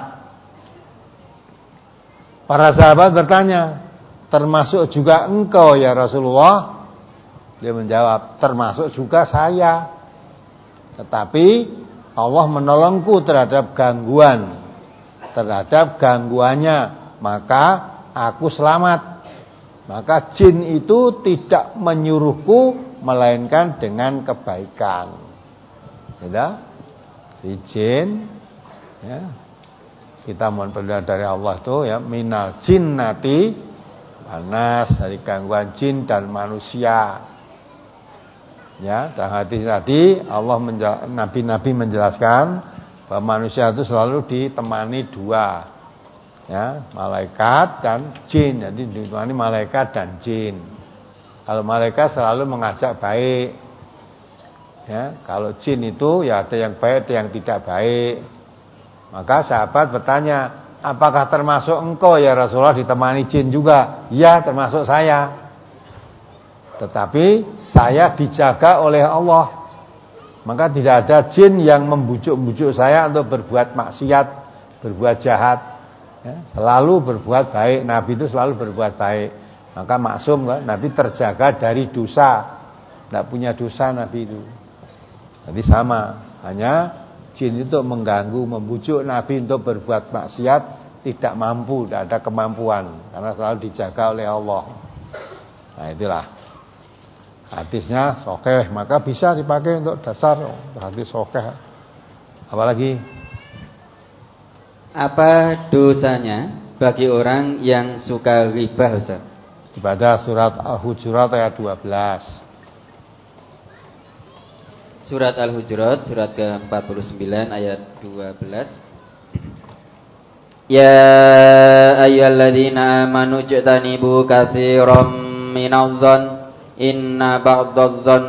Para sahabat bertanya, termasuk juga engkau ya Rasulullah? Dia menjawab, termasuk juga saya. Tetapi Allah menolongku terhadap gangguan, terhadap gangguannya, maka aku selamat. Maka jin itu tidak menyuruhku melainkan dengan kebaikan. Ya, si jin ya, kita mohon perlindungan dari Allah tuh ya, minal jinnati panas, dari gangguan jin dan manusia. Ya, dan hadis tadi Allah menjel, nabi-nabi menjelaskan bahwa manusia itu selalu ditemani dua, ya, malaikat dan jin. Jadi ditemani malaikat dan jin. Kalau malaikat selalu mengajak baik, ya, kalau jin itu ya ada yang baik, ada yang tidak baik. Maka sahabat bertanya, apakah termasuk engkau ya Rasulullah ditemani jin juga? Ya, termasuk saya. Tetapi saya dijaga oleh Allah. Maka tidak ada jin yang membujuk-bujuk saya untuk berbuat maksiat, berbuat jahat. Ya, selalu berbuat baik. Nabi itu selalu berbuat baik. Maka maksum kan? Nabi terjaga dari dosa. Tidak punya dosa Nabi itu. Jadi sama, hanya jin itu mengganggu, membujuk Nabi untuk berbuat maksiat tidak mampu, tidak ada kemampuan karena selalu dijaga oleh Allah. Nah itulah hadisnya sahih, maka bisa dipakai untuk dasar hadis sahih. Apalagi apa dosanya bagi orang yang suka ghibah, Ustaz? Dibaca surat Al-Hujurat ayat dua belas. Surat Al-Hujurat surat ke empat puluh sembilan ayat dua belas. Ya ayyuhalladzina amanu ijtanibu katsiran minadh-dhann inna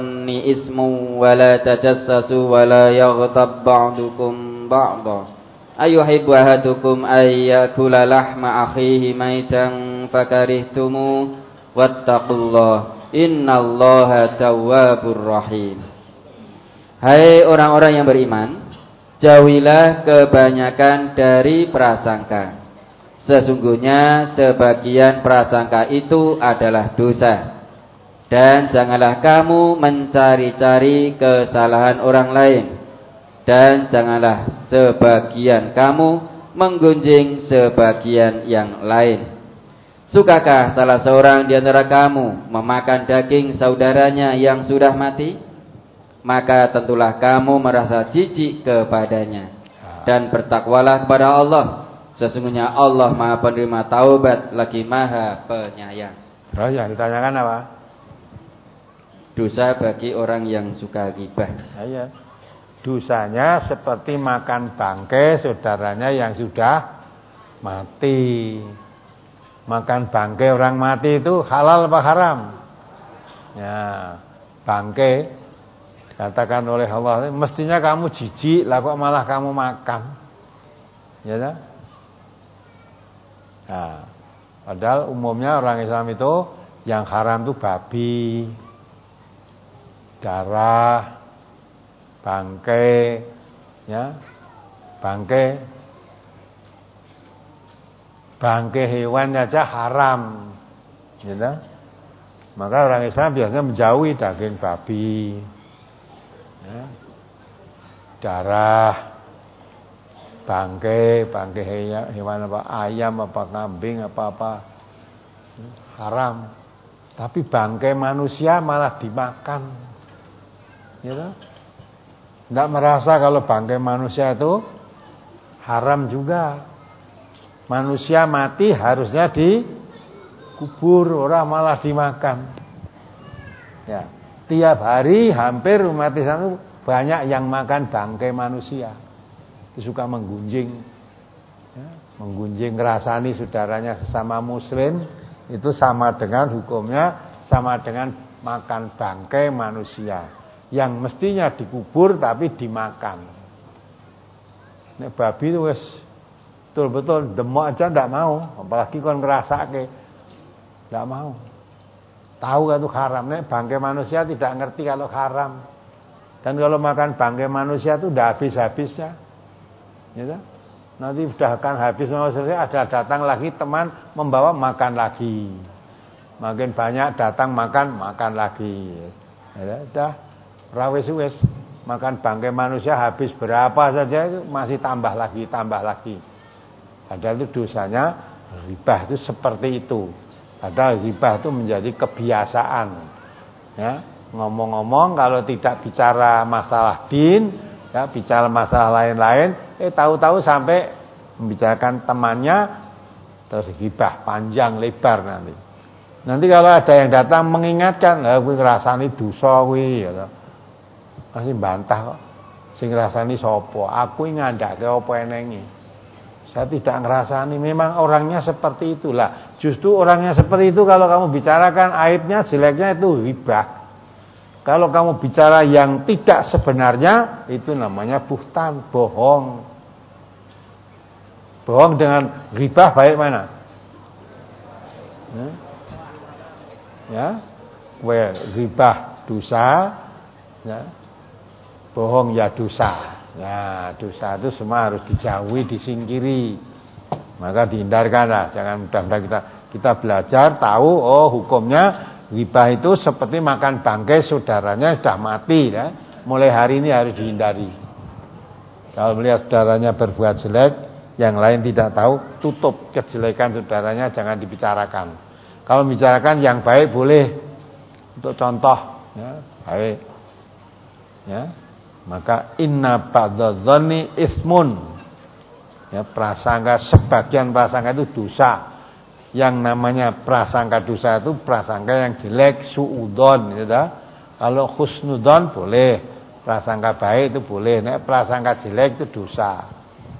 ba'dadh-dhanni ismun wa la tajassasu wa la yaghtab ba'dukum ba'dha ayuhibbu ahadukum ayyakula lahma akhihi maitan fakarihtumu wattaqullah innallaha tawwabur rahim. Hai orang-orang yang beriman, jauhilah kebanyakan dari prasangka. Sesungguhnya sebagian prasangka itu adalah dosa. Dan janganlah kamu mencari-cari kesalahan orang lain. Dan janganlah sebagian kamu menggunjing sebagian yang lain. Sukakah salah seorang di antara kamu memakan daging saudaranya yang sudah mati? Maka tentulah kamu merasa jijik kepadanya. Dan bertakwalah kepada Allah. Sesungguhnya Allah Maha Penerima Taubat lagi Maha Penyayang. Terus yang ditanyakan apa? Dosa bagi orang yang suka ghibah. Ya, dosanya seperti makan bangkai saudaranya yang sudah mati. Makan bangkai orang mati itu halal apa haram? Ya, bangkai katakan oleh Allah, mestinya kamu jijik, lah kok malah kamu makan. Ya tak? Nah, padahal umumnya orang Islam itu yang haram itu babi, darah, bangkai, ya, bangkai, bangkai hewan saja haram, gitu. Maka orang Islam biasanya menjauhi daging babi, ya, darah, bangkai, bangkai hewan apa, ayam apa, kambing apa apa, haram. Tapi bangkai manusia malah dimakan. Gitu. Tidak merasa kalau bangkai manusia itu haram juga. Manusia mati harusnya dikubur, orang malah dimakan. Ya, tiap hari hampir umat Islam itu banyak yang makan bangkai manusia. Itu suka menggunjing, ya, menggunjing, ngerasani saudaranya sesama Muslim, itu sama dengan hukumnya sama dengan makan bangkai manusia. Yang mestinya dikubur tapi dimakan. Nek babi itu wis betul-betul demok aja ndak mau, apalagi kon ngrasake. Ndak mau. Tahu kan itu haram. Nek bangkai manusia tidak ngerti kalau haram. Dan kalau makan bangkai manusia itu ndak habis-habisnya. Ya, nanti sudah akan habis mau selesai, ada datang lagi teman membawa makan lagi. Makin banyak datang makan, makan lagi. Ya, dah. Rawes-wes makan bangkai manusia habis berapa saja itu masih tambah lagi, tambah lagi. Padahal itu dosanya ghibah itu seperti itu. Padahal ghibah itu menjadi kebiasaan. Ya, ngomong-ngomong kalau tidak bicara masalah din, ya, bicara masalah lain-lain, eh tahu-tahu sampai membicarakan temannya terus ghibah panjang lebar nanti. Nanti kalau ada yang datang mengingatkan, lah kuwi ngrasani dosa kuwi ya. Masih bantah kok. Sing ngrasani sapa? Aku ngandake apa enenge. Saya tidak ngrasani, memang orangnya seperti itulah. Justru orangnya seperti itu kalau kamu bicarakan aibnya, jeleknya itu ghibah. Kalau kamu bicara yang tidak sebenarnya, itu namanya buhtan, bohong. Bohong dengan ghibah baik mana? Ya, ya, well, ghibah dosa, ya. Bohong ya dosa. Ya, dosa itu semua harus dijauhi, disingkiri. Maka dihindarkanlah. Jangan mudah-mudah kita kita belajar tahu oh hukumnya ghibah itu seperti makan bangkai saudaranya sudah mati ya. Mulai hari ini harus dihindari. Kalau melihat saudaranya berbuat jelek, yang lain tidak tahu, tutup kejelekan saudaranya, jangan dibicarakan. Kalau membicarakan yang baik boleh. Untuk contoh ya, baik. Ya. Maka inna ba'dadh-dhanni ismun. Ya, prasangka, sebagian prasangka itu dosa. Yang namanya prasangka dosa itu prasangka yang jelek, su'udon gitu. Kalau husnudon boleh, prasangka baik itu boleh. Nek prasangka jelek itu dosa.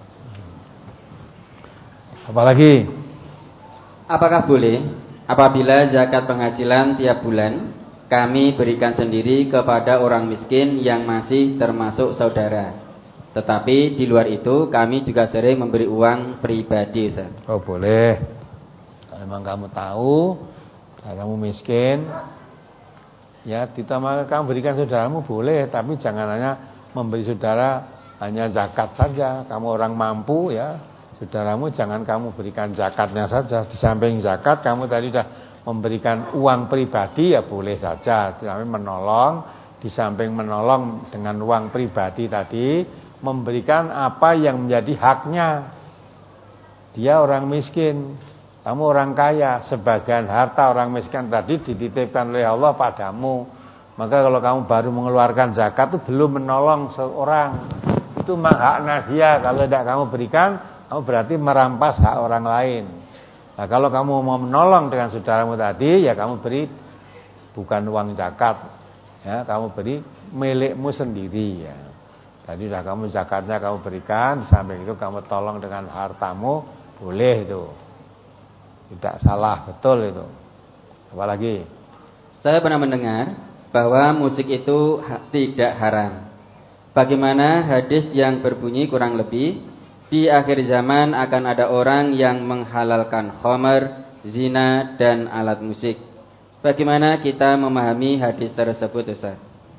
Apalagi? Apakah boleh apabila zakat penghasilan tiap bulan kami berikan sendiri kepada orang miskin yang masih termasuk saudara, Tetapi di luar itu kami juga sering memberi uang pribadi, Ustaz. Oh boleh. Kalau memang kamu tahu saudaramu miskin, ya ditambah kamu berikan saudaramu boleh, tapi jangan hanya memberi saudara hanya zakat saja. Kamu orang mampu ya, saudaramu jangan kamu berikan zakatnya saja. Di samping zakat kamu tadi sudah memberikan uang pribadi ya boleh saja. Tapi menolong, di samping menolong dengan uang pribadi tadi, memberikan apa yang menjadi haknya. Dia orang miskin, kamu orang kaya, sebagian harta orang miskin tadi dititipkan oleh Allah padamu. Maka kalau kamu baru mengeluarkan zakat itu belum menolong seorang, itu memang haknya dia. Kalau tidak kamu berikan, kamu berarti merampas hak orang lain. Nah kalau kamu mau menolong dengan saudaramu tadi, ya kamu beri bukan uang zakat, ya kamu beri milikmu sendiri ya. Tadi sudah kamu zakatnya kamu berikan, sampai itu kamu tolong dengan hartamu, boleh itu, tidak salah, betul itu. Apalagi? Saya pernah mendengar bahwa musik itu tidak haram. Bagaimana hadis yang berbunyi kurang lebih, di akhir zaman akan ada orang yang menghalalkan khamar, zina, dan alat musik. Bagaimana kita memahami hadis tersebut, Ustaz?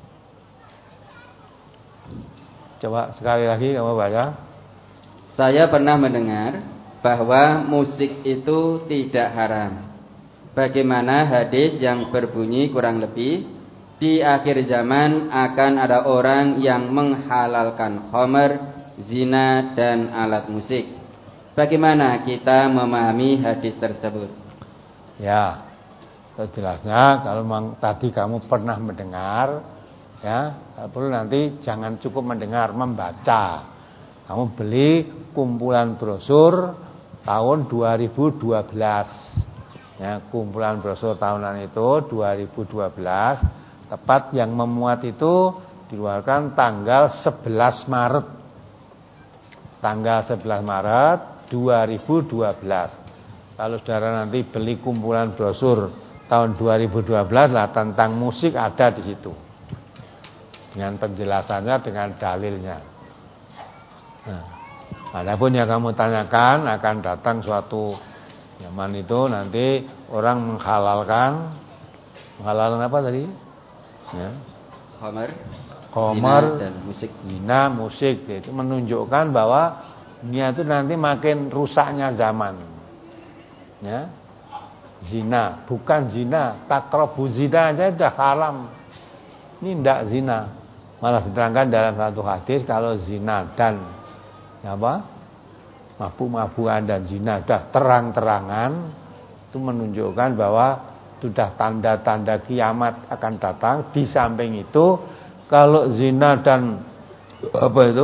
Coba sekali lagi kamu baca. Saya pernah mendengar bahwa musik itu tidak haram. Bagaimana hadis yang berbunyi kurang lebih, di akhir zaman akan ada orang yang menghalalkan khamar, zina, dan alat musik. Bagaimana kita memahami hadis tersebut? Ya, jelasnya kalau memang tadi kamu pernah mendengar, ya, kalau perlu nanti jangan cukup mendengar, membaca. Kamu beli kumpulan brosur tahun dua ribu dua belas. Ya, kumpulan brosur tahunan itu dua ribu dua belas, tepat yang memuat itu dikeluarkan tanggal sebelas Maret. Tanggal sebelas Maret dua ribu dua belas. Kalau saudara nanti beli kumpulan brosur tahun dua ribu dua belas lah, tentang musik ada di situ, dengan penjelasannya, dengan dalilnya. Nah, adapun yang kamu tanyakan, akan datang suatu zaman itu nanti orang menghalalkan, menghalalkan apa tadi? Ya. Khamar, Khamar, zina, dan musik. Zina, musik, itu menunjukkan bahwa dunia itu nanti makin rusaknya zaman. Ya, zina, bukan zina, takrobu zina aja sudah haram. Ini tidak zina. Malah diterangkan dalam satu hadis kalau zina dan apa, mabuk-mabukan dan zina sudah terang-terangan, itu menunjukkan bahwa sudah tanda-tanda kiamat akan datang. Di samping itu, kalau zina dan apa itu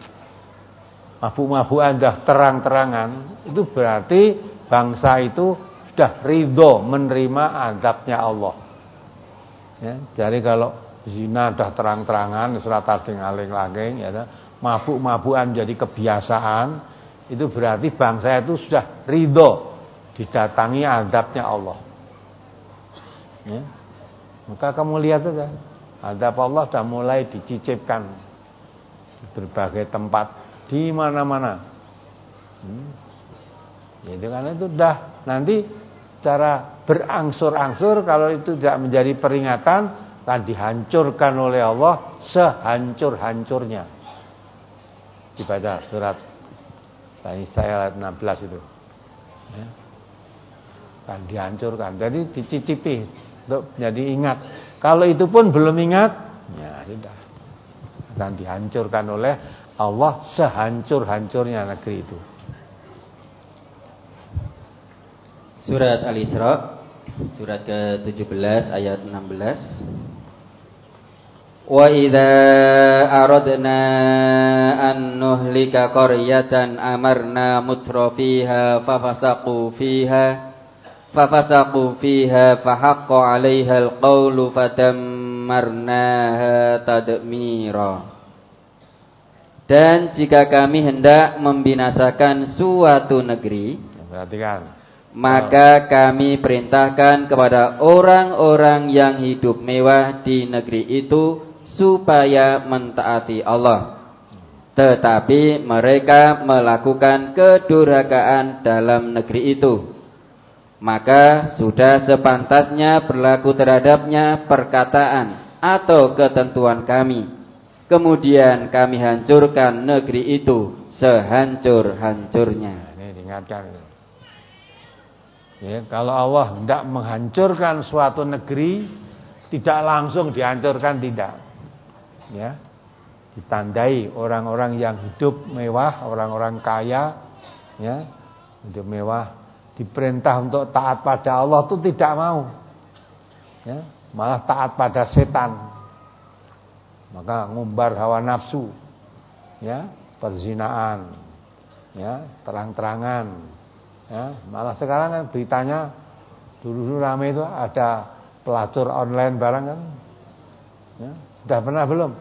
mabuk-mabukan sudah terang-terangan, itu berarti bangsa itu sudah ridho menerima azabnya Allah. Ya, jadi kalau zina sudah terang-terangan, surat aling-aling, ya, mabuk-mabukan jadi kebiasaan, itu berarti bangsa itu sudah ridho didatangi azabnya Allah. Ya. Maka kamu lihat saja, azab Allah sudah mulai dicicipkan di berbagai tempat, di mana-mana. Hmm. Jadi karena itu sudah nanti cara berangsur-angsur, kalau itu tidak menjadi peringatan, akan dihancurkan oleh Allah sehancur-hancurnya. Dibaca surat An-Nisa ayat enam belas itu. Ya. Akan dihancurkan. Jadi dicicipi untuk jadi ingat. Kalau itu pun belum ingat, ya sudah, akan dihancurkan oleh Allah sehancur-hancurnya negeri itu. Surat Al-Isra, surat ke tujuh belas ayat enam belas. Wa idza aradna an nuhlika qaryatan amarna mutrafiha fafasaqu fiha fafasaqu fiha fahaqqa 'alaiha al-qawlu fadammarnaha tadmira. Dan jika kami hendak membinasakan suatu negeri, perhatikan, maka kami perintahkan kepada orang-orang yang hidup mewah di negeri itu supaya mentaati Allah. tetapi mereka melakukan kedurhakaan dalam negeri itu, maka sudah sepantasnya berlaku terhadapnya perkataan atau ketentuan kami. Kemudian kami hancurkan negeri itu sehancur-hancurnya. Nah, ini diingatkan. Ya, kalau Allah tidak menghancurkan suatu negeri, tidak langsung dihancurkan, tidak. Ya, ditandai orang-orang yang hidup mewah, orang-orang kaya, ya, hidup mewah, diperintah untuk taat pada Allah itu tidak mau, ya, malah taat pada setan, maka ngumbar hawa nafsu, ya, perzinaan, ya, terang-terangan, ya, malah sekarang kan beritanya dulu ramai itu ada pelacur online barang kan, ya, sudah pernah belum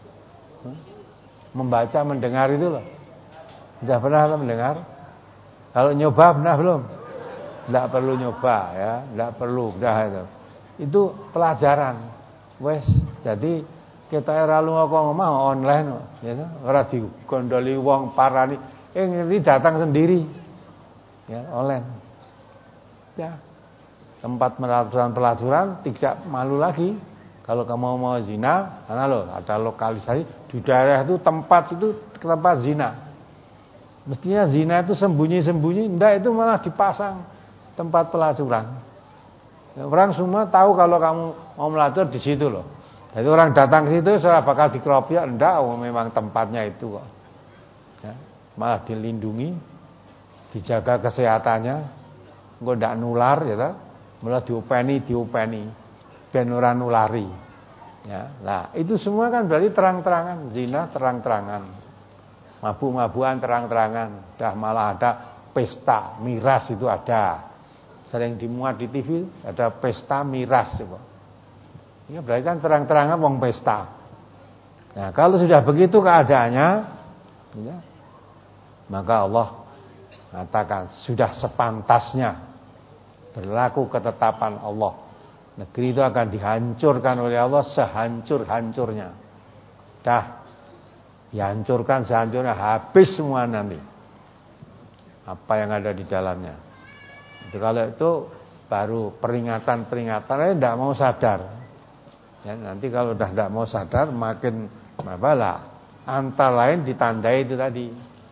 membaca mendengar itu loh, sudah pernah mendengar? Kalau nyoba pernah belum? Tidak perlu nyoba, ya, tidak perlu, dah itu. Itu pelajaran, wes. Jadi kita era lu ngomong online, ya, ora digondoli wong parani, eh ini datang sendiri, ya, online. Ya, tempat pelacuran tidak malu lagi. Kalau kamu mau zina, karena loh ada lokalisasi di daerah itu tempat itu tempat zina. Mestinya zina itu sembunyi-sembunyi, enggak, itu malah dipasang tempat pelacuran. Orang semua tahu kalau kamu mau melacur di situ loh. Jadi orang datang ke situ sudah bakal dikeroyok, enggak, oh, memang tempatnya itu kok. Ya, malah dilindungi, dijaga kesehatannya, enggak ndak nular, ya, malah diopeni, diopeni, ben ora nulari. Ya, nah itu semua kan berarti terang-terangan, zina terang-terangan, mabuk-mabukan terang-terangan, dah malah ada pesta miras itu ada, sering dimuat di T V, ada pesta miras itu. Ya berarti kan terang-terangan wong pesta. Nah kalau sudah begitu keadaannya, ya, maka Allah mengatakan sudah sepantasnya berlaku ketetapan Allah. Negeri itu akan dihancurkan oleh Allah sehancur-hancurnya. Dah dihancurkan sehancurnya, habis semua nanti apa yang ada di dalamnya. Itu kalau itu baru peringatan-peringatan, eh tidak mau sadar. Ya, nanti kalau udah tidak mau sadar makin mabalah. Antara lain ditandai itu tadi,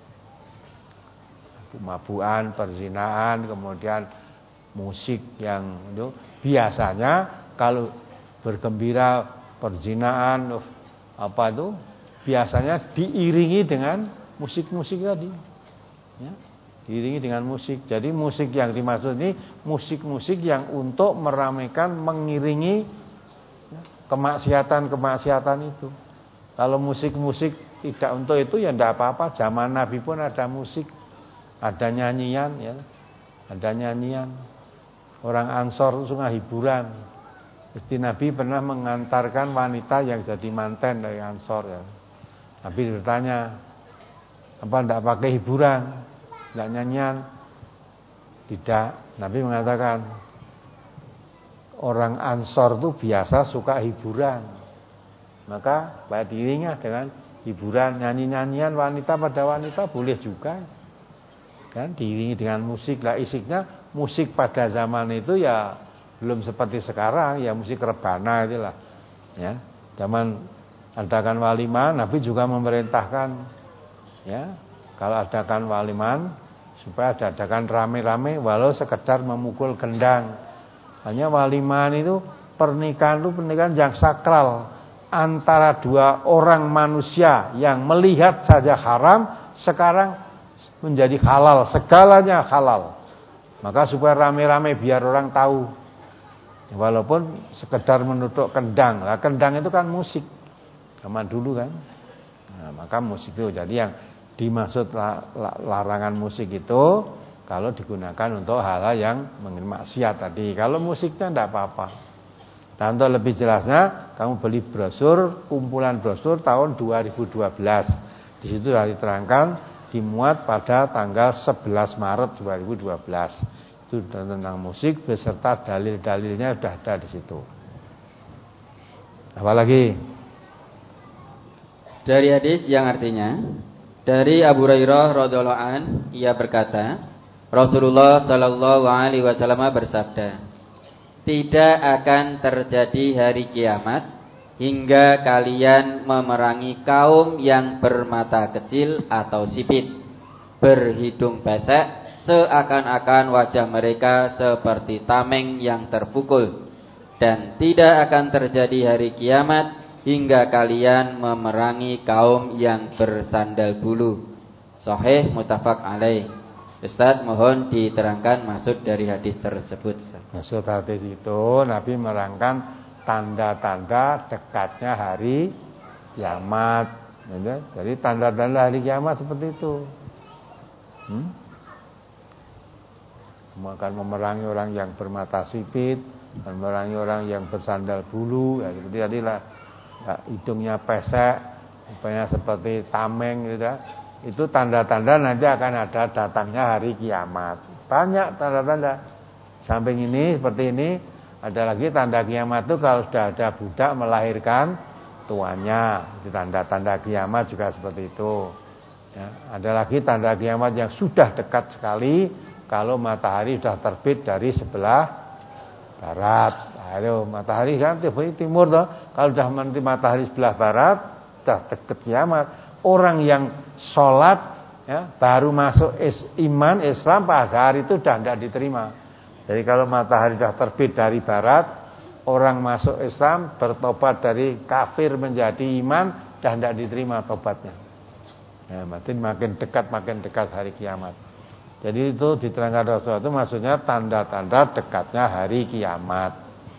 mabuan, perzinaan, kemudian musik yang itu biasanya kalau bergembira perzinaan apa itu biasanya diiringi dengan musik-musik tadi, ya, diiringi dengan musik. Jadi musik yang dimaksud ini musik-musik yang untuk meramaikan, mengiringi, ya, kemaksiatan-kemaksiatan itu. Kalau musik-musik tidak untuk itu ya tidak apa-apa. Zaman Nabi pun ada musik, ada nyanyian, ya, ada nyanyian. Orang Ansor itu suka hiburan. Jadi Nabi pernah mengantarkan wanita yang jadi manten dari Ansor, ya. Nabi bertanya, apa tidak pakai hiburan, tidak nyanyian? Tidak. Nabi mengatakan, orang Ansor itu biasa suka hiburan, maka baik diiringi dengan hiburan, nyanyi-nyanyian wanita pada wanita boleh juga, kan, diiringi dengan musik. Lah isiknya musik pada zaman itu ya belum seperti sekarang, ya musik rebana itulah, ya. Zaman adakan waliman, Nabi juga memerintahkan, ya, kalau adakan waliman supaya adakan rame-rame walau sekedar memukul gendang. Hanya waliman itu pernikahan itu pernikahan yang sakral antara dua orang manusia yang melihat saja haram, sekarang menjadi halal, segalanya halal. Maka supaya rame-rame biar orang tahu, walaupun sekedar menutuk kendang. Nah, kendang itu kan musik zaman dulu kan. Nah, maka musik itu jadi yang dimaksud larangan musik itu kalau digunakan untuk hal-hal yang mengenai maksiat tadi. Kalau musiknya tidak apa-apa. Nah, untuk lebih jelasnya kamu beli brosur, kumpulan brosur tahun dua ribu dua belas. Di situ sudah diterangkan, dimuat pada tanggal sebelas Maret dua ribu dua belas. Itu tentang musik beserta dalil-dalilnya sudah ada di situ. Apalagi dari hadis yang artinya Dari Abu Hurairah radhiyallahu an, ia berkata, Rasulullah sallallahu alaihi wasallam bersabda, tidak akan terjadi hari kiamat hingga kalian memerangi kaum yang bermata kecil atau sipit, berhidung pesek, seakan-akan wajah mereka seperti tameng yang terpukul. Dan tidak akan terjadi hari kiamat hingga kalian memerangi kaum yang bersandal bulu. Sahih muttafaq alaih. Ustaz, mohon diterangkan maksud dari hadis tersebut. Maksud hadis itu Nabi merangkan tanda-tanda dekatnya hari kiamat. Jadi tanda-tanda hari kiamat seperti itu. Hmm? Akan memerangi orang yang bermata sipit, dan memerangi orang yang bersandal bulu, ya, seperti tadi lah, ya, hidungnya pesek, rupanya seperti tameng, gitu, ya. Itu tanda-tanda nanti akan ada datangnya hari kiamat. Banyak tanda-tanda. Samping ini seperti ini, ada lagi tanda kiamat itu kalau sudah ada budak melahirkan tuannya, itu tanda-tanda kiamat juga seperti itu. Ya, ada lagi tanda kiamat yang sudah dekat sekali, kalau matahari sudah terbit dari sebelah barat. Nah, itu matahari kan timur toh. Kalau sudah nanti matahari sebelah barat, sudah dekat kiamat. Orang yang sholat, ya, baru masuk is, iman Islam pada hari itu sudah tidak diterima. Jadi kalau matahari sudah terbit dari barat, orang masuk Islam bertobat dari kafir menjadi iman, sudah tidak diterima tobatnya. Ya, makin makin dekat makin dekat hari kiamat. Jadi itu diterangkan Rasulullah itu maksudnya tanda-tanda dekatnya hari kiamat.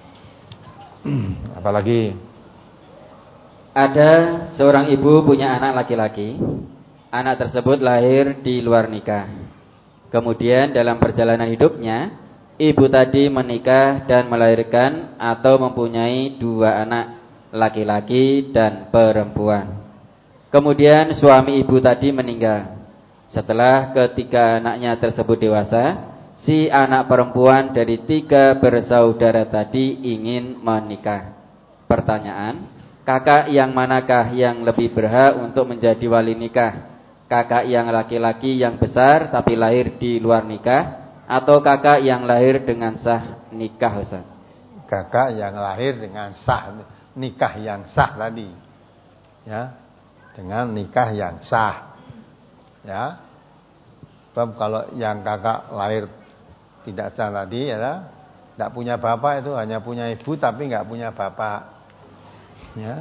Apalagi ada seorang ibu punya anak laki-laki. Anak tersebut lahir di luar nikah. Kemudian dalam perjalanan hidupnya, ibu tadi menikah dan melahirkan atau mempunyai dua anak, laki-laki dan perempuan. Kemudian suami ibu tadi meninggal. Setelah ketiga anaknya tersebut dewasa, si anak perempuan dari tiga bersaudara tadi ingin menikah. Pertanyaan, kakak yang manakah yang lebih berhak untuk menjadi wali nikah? Kakak yang laki-laki yang besar tapi lahir di luar nikah, atau kakak yang lahir dengan sah nikah, Ustaz? Kakak yang lahir dengan sah nikah yang sah tadi, ya, dengan nikah yang sah. Ya, sebab kalau yang kakak lahir tidak sah tadi, ya, tidak punya bapak, itu hanya punya ibu tapi nggak punya bapak, ya,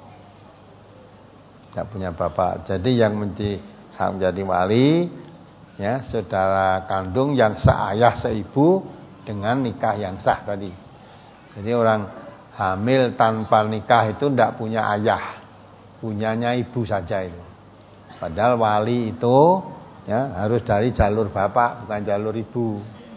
tidak punya bapak. Jadi yang menjadi wali, ya, saudara kandung yang seayah seibu dengan nikah yang sah tadi. Jadi orang hamil tanpa nikah itu tidak punya ayah, punyanya ibu saja itu. Padahal wali itu, ya, harus dari jalur bapak, bukan jalur ibu.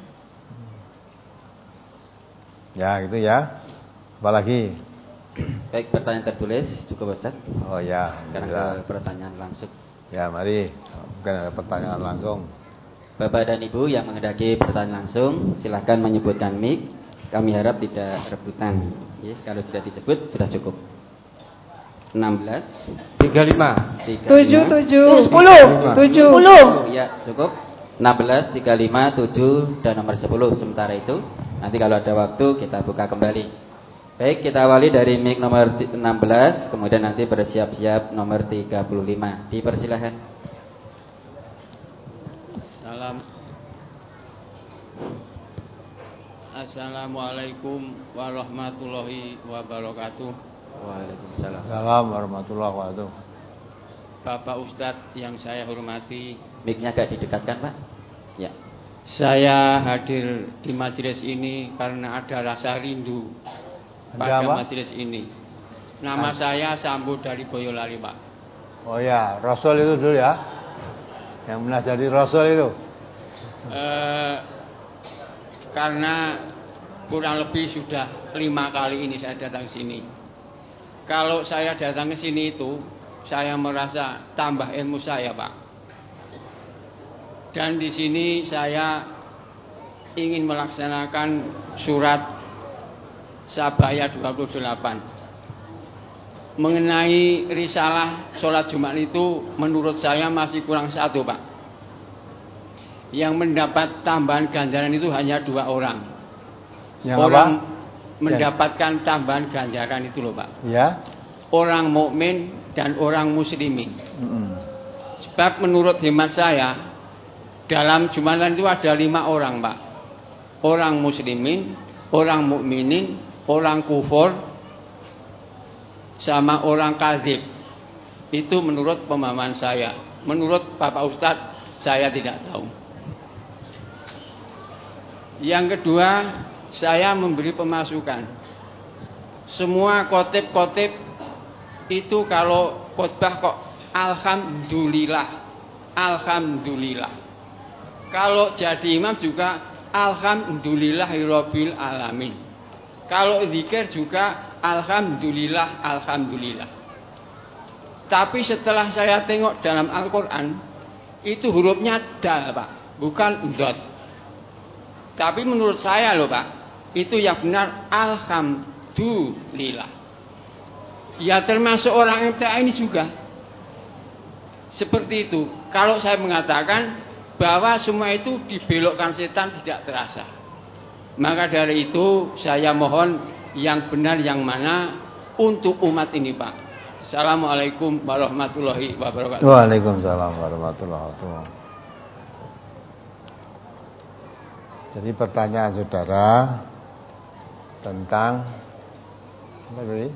Ya, gitu ya. Apalagi? Baik, pertanyaan tertulis cukup, Ustaz. Oh ya. Sekarang ke pertanyaan langsung. Ya, mari. Mungkin ada pertanyaan langsung. Bapak dan Ibu yang menghendaki pertanyaan langsung, silahkan menyebutkan mic. Kami harap tidak rebutan. Ya, kalau sudah disebut sudah cukup. enam belas tiga puluh lima tujuh tujuh sepuluh tujuh sepuluh ya cukup. Enam belas tiga puluh lima tujuh dan nomor sepuluh. Sementara itu nanti kalau ada waktu kita buka kembali. Baik, kita awali dari mic nomor enam belas, kemudian nanti bersiap-siap nomor tiga puluh lima. Dipersilahkan. Salam. Assalamualaikum warahmatullahi wabarakatuh. Waalaikumsalam. Assalamualaikum warahmatullahi wabarakatuh. Bapak Ustadz yang saya hormati. Mic-nya agak didekatkan, Pak. Ya. Saya hadir di majelis ini karena ada rasa rindu pada majelis ini. Nama ah. saya Sambu dari Boyolali, Pak. Oh ya, Rasul itu dulu ya, yang pernah jadi Rasul itu. Eh, karena kurang lebih sudah lima kali ini saya datang sini. Kalau saya datang ke sini itu, saya merasa tambah ilmu saya, Pak. Dan di sini saya ingin melaksanakan surat Sabaya dua puluh delapan. mengenai risalah sholat Jumat itu menurut saya masih kurang satu, Pak. Yang mendapat tambahan ganjaran itu hanya dua orang. Yang orang apa? mendapatkan tambahan ganjaran itu loh, Pak. Ya. Orang mukmin dan orang muslimin. Mm-mm. Sebab menurut hemat saya dalam Jumatan itu ada lima orang, Pak. Orang muslimin, orang mukminin, orang kufur, sama orang kadzib. Itu menurut pemahaman saya. Menurut Bapak Ustadz, saya tidak tahu. Yang kedua, saya memberi pemasukan. Semua khotib-khotib itu kalau khotbah kok alhamdulillah, alhamdulillah. Kalau jadi imam juga alhamdulillahirabbil alamin. Kalau zikir juga alhamdulillah, alhamdulillah. Tapi setelah saya tengok dalam Al-Quran, itu hurufnya dal, Pak, bukan dot. Tapi menurut saya loh, Pak, itu yang benar alhamdulillah. Ya termasuk orang M T A ini juga seperti itu. Kalau saya mengatakan bahwa semua itu dibelokkan setan tidak terasa, maka dari itu saya mohon yang benar yang mana untuk umat ini, Pak. Assalamualaikum warahmatullahi wabarakatuh. Waalaikumsalam warahmatullahi wabarakatuh. Jadi pertanyaan saudara tentang apa tadi?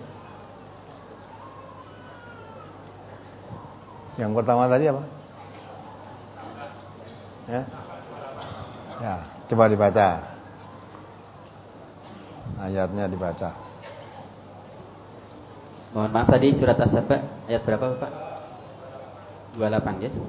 Yang pertama tadi apa? Ya, ya, coba dibaca. Ayatnya dibaca. Mohon maaf tadi surat As-Saba ayat berapa, Pak? dua puluh delapan ya.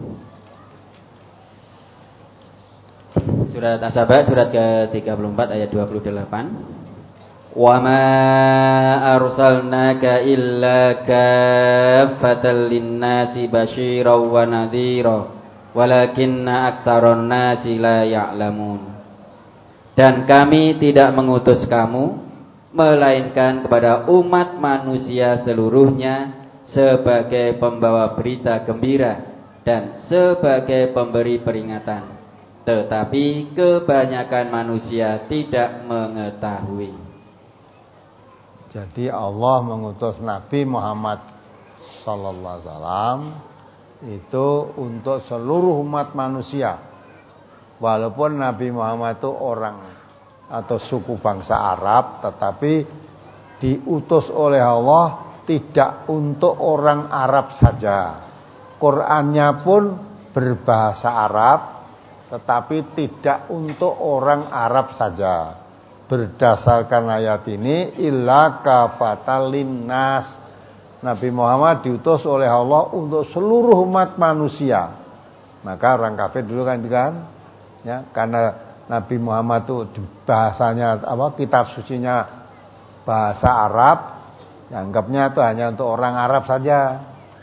Surat As-Saba surat ke tiga puluh empat ayat dua puluh delapan. Wa ma arsalnaka illa kaffatan lin-nasi basyiran wa nadhira walakinna aktsaran nasi la ya'lamun. Dan kami tidak mengutus kamu melainkan kepada umat manusia seluruhnya sebagai pembawa berita gembira dan sebagai pemberi peringatan, tetapi kebanyakan manusia tidak mengetahui. Jadi Allah mengutus Nabi Muhammad sallallahu alaihi wasallam itu untuk seluruh umat manusia. Walaupun Nabi Muhammad itu orang atau suku bangsa Arab, tetapi diutus oleh Allah tidak untuk orang Arab saja. Qur'annya pun berbahasa Arab, tetapi tidak untuk orang Arab saja. Berdasarkan ayat ini, illa kafatal linnas. Nabi Muhammad diutus oleh Allah untuk seluruh umat manusia. Maka orang kafir dulu kan, kan ya, karena Nabi Muhammad itu bahasanya apa, kitab sucinya bahasa Arab, anggapnya itu hanya untuk orang Arab saja.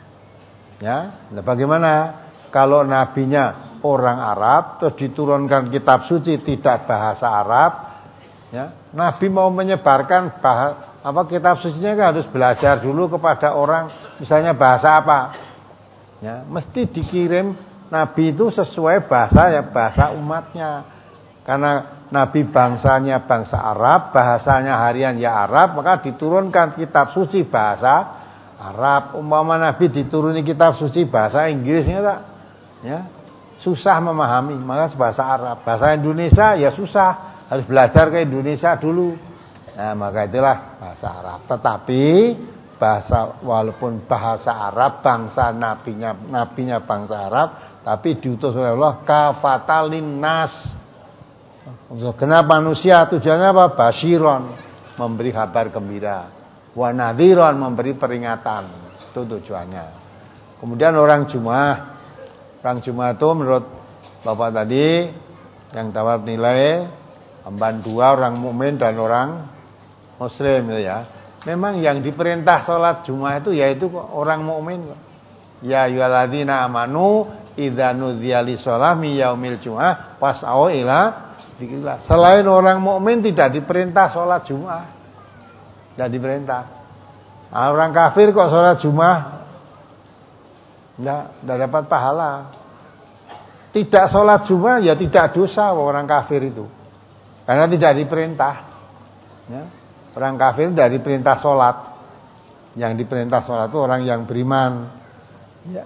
Ya, nah bagaimana kalau nabinya orang Arab terus diturunkan kitab suci tidak bahasa Arab? Ya, Nabi mau menyebarkan bahasa apa, kitab sucinya kan harus belajar dulu kepada orang, misalnya bahasa apa? Ya, mesti dikirim Nabi itu sesuai bahasa ya bahasa umatnya. Karena Nabi bangsanya bangsa Arab, bahasanya harian ya Arab, maka diturunkan kitab suci bahasa Arab. Umpama Nabi dituruni kitab suci bahasa Inggrisnya tak, ya susah memahami, maka bahasa Arab. Bahasa Indonesia ya susah, harus belajar ke Indonesia dulu. Nah, maka itulah bahasa Arab. Tetapi bahasa walaupun bahasa Arab, bangsa nabinya nabinya bangsa Arab, tapi diutus oleh Allah kafatalin nas. Untuk genap manusia, tujuannya apa? Basyiron, memberi kabar gembira. Wa nadhiron, memberi peringatan. Itu tujuannya. Kemudian orang Jumat, orang Jumat itu menurut Bapak tadi yang dapat nilai emban dua, orang mukmin dan orang muslim itu ya. Memang yang diperintah sholat Jumat itu yaitu orang mukmin. Ya ayyuhalladzina amanu idza nudziya lis-shalah mi yaumil jumu'ah fas'au ila dzikrillah. Selain orang mukmin tidak diperintah sholat Jumat. Tidak diperintah. Nah, orang kafir kok sholat Jumat enggak, enggak dapat pahala. Tidak sholat Jumat ya tidak dosa orang kafir itu. Karena tidak diperintah. Ya. Orang kafir tidak diperintah sholat. Yang diperintah sholat itu orang yang beriman. Ya.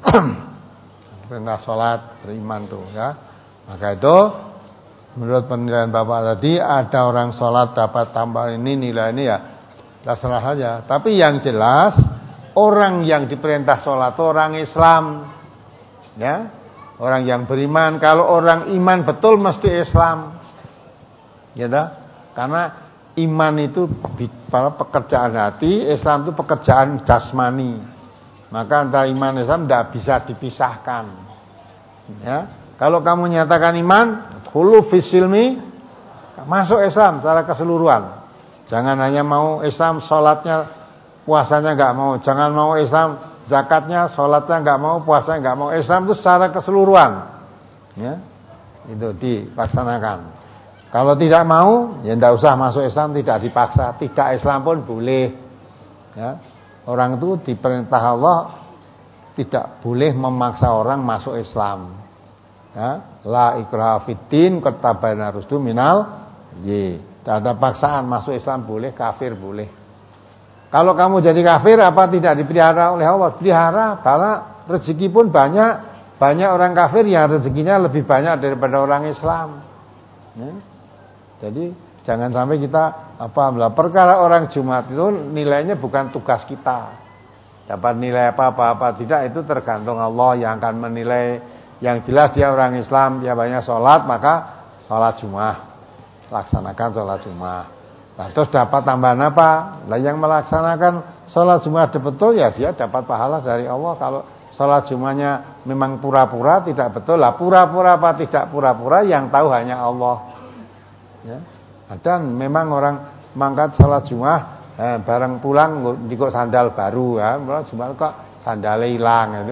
Perintah sholat, beriman tuh ya. Maka itu menurut penilaian Bapak tadi, ada orang sholat dapat tambah ini nilai ini ya terserah saja. Tapi yang jelas orang yang diperintah sholat itu orang Islam, ya, orang yang beriman. Kalau orang iman betul mesti Islam, ya dah. Karena iman itu pekerjaan hati, Islam itu pekerjaan jasmani. Maka antara iman dan Islam tidak bisa dipisahkan. Ya, kalau kamu nyatakan iman, khulu fisilmi, masuk Islam secara keseluruhan. Jangan hanya mau Islam, sholatnya, puasanya nggak mau. Jangan mau Islam, zakatnya, sholatnya nggak mau, puasanya nggak mau. Islam itu secara keseluruhan, ya, itu dilaksanakan. Kalau tidak mau, ya tidak usah masuk Islam, tidak dipaksa. Tidak Islam pun boleh. Ya, orang itu diperintah Allah tidak boleh memaksa orang masuk Islam. Ya, la ikraha fiddin qad tabayyana rusdu minal ye. Tidak ada paksaan masuk Islam boleh, kafir boleh. Kalau kamu jadi kafir apa tidak dipelihara oleh Allah? Pelihara, karena rezeki pun banyak. Banyak orang kafir yang rezekinya lebih banyak daripada orang Islam. Ya. Jadi jangan sampai kita apa perkara orang Jumat itu nilainya bukan tugas kita. Dapat nilai apa-apa apa tidak itu tergantung Allah yang akan menilai. Yang jelas dia orang Islam, dia banyak sholat, maka sholat Jumat, laksanakan sholat Jumat. Nah, terus dapat tambahan apa? Nah, yang melaksanakan sholat Jumat betul ya dia dapat pahala dari Allah. Kalau sholat Jumatnya memang pura-pura tidak betul, lah pura-pura apa tidak pura-pura yang tahu hanya Allah. Ya. Dan memang orang mangkat sholat Jumat, eh, bareng pulang dikok sandal baru, ya, Jumat kok sandalnya hilang itu.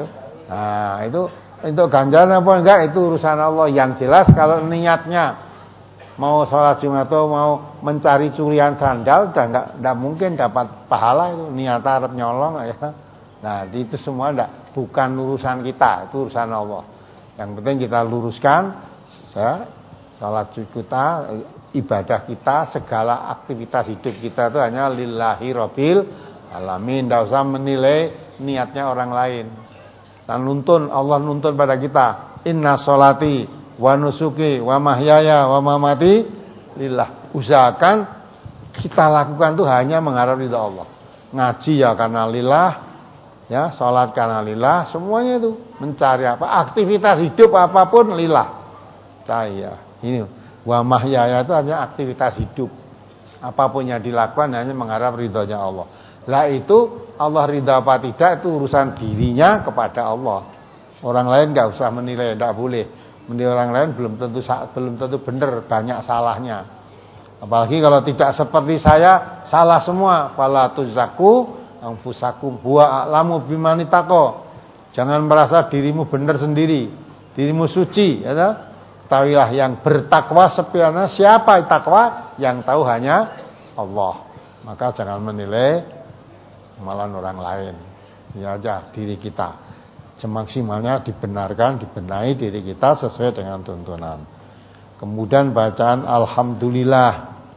Nah itu untuk ganjaran apa enggak itu urusan Allah. Yang jelas kalau niatnya mau sholat Jumat atau mau mencari curian sandal, dah enggak, enggak mungkin dapat pahala itu. Niat arep nyolong ya. Nah itu semua enggak, bukan urusan kita, itu urusan Allah. Yang penting kita luruskan ya, sholat kita, ibadah kita, segala aktivitas hidup kita itu hanya lillahi rabbil alamin. Enggak usah menilai niatnya orang lain. Dan nuntun, Allah nuntun pada kita, inna sholati wa nusuki wa mahyaya wa mamati lillah. Usahakan kita lakukan itu hanya mengharap ridha Allah. Ngaji ya karena lillah, ya, sholat karena lillah, semuanya itu mencari apa? Aktivitas hidup apapun lillah. Saya ini wa mahyaya itu hanya aktivitas hidup. Apapun yang dilakukan hanya mengharap ridhonya Allah. Lah itu Allah ridha apa tidak itu urusan dirinya kepada Allah. Orang lain enggak usah menilai, enggak boleh. Menilai orang lain belum tentu belum tentu benar, banyak salahnya. Apalagi kalau tidak seperti saya, salah semua. Fala tuzakku anfusakum huwa a'lamu bimani taqwa. Jangan merasa dirimu benar sendiri, dirimu suci, ya toh? Ketahuilah yang bertakwa sebenarnya siapa takwa, yang tahu hanya Allah. Maka jangan menilai amalan orang lain, ya aja diri kita semaksimalnya dibenarkan, dibenahi diri kita sesuai dengan tuntunan. Kemudian bacaan alhamdulillah,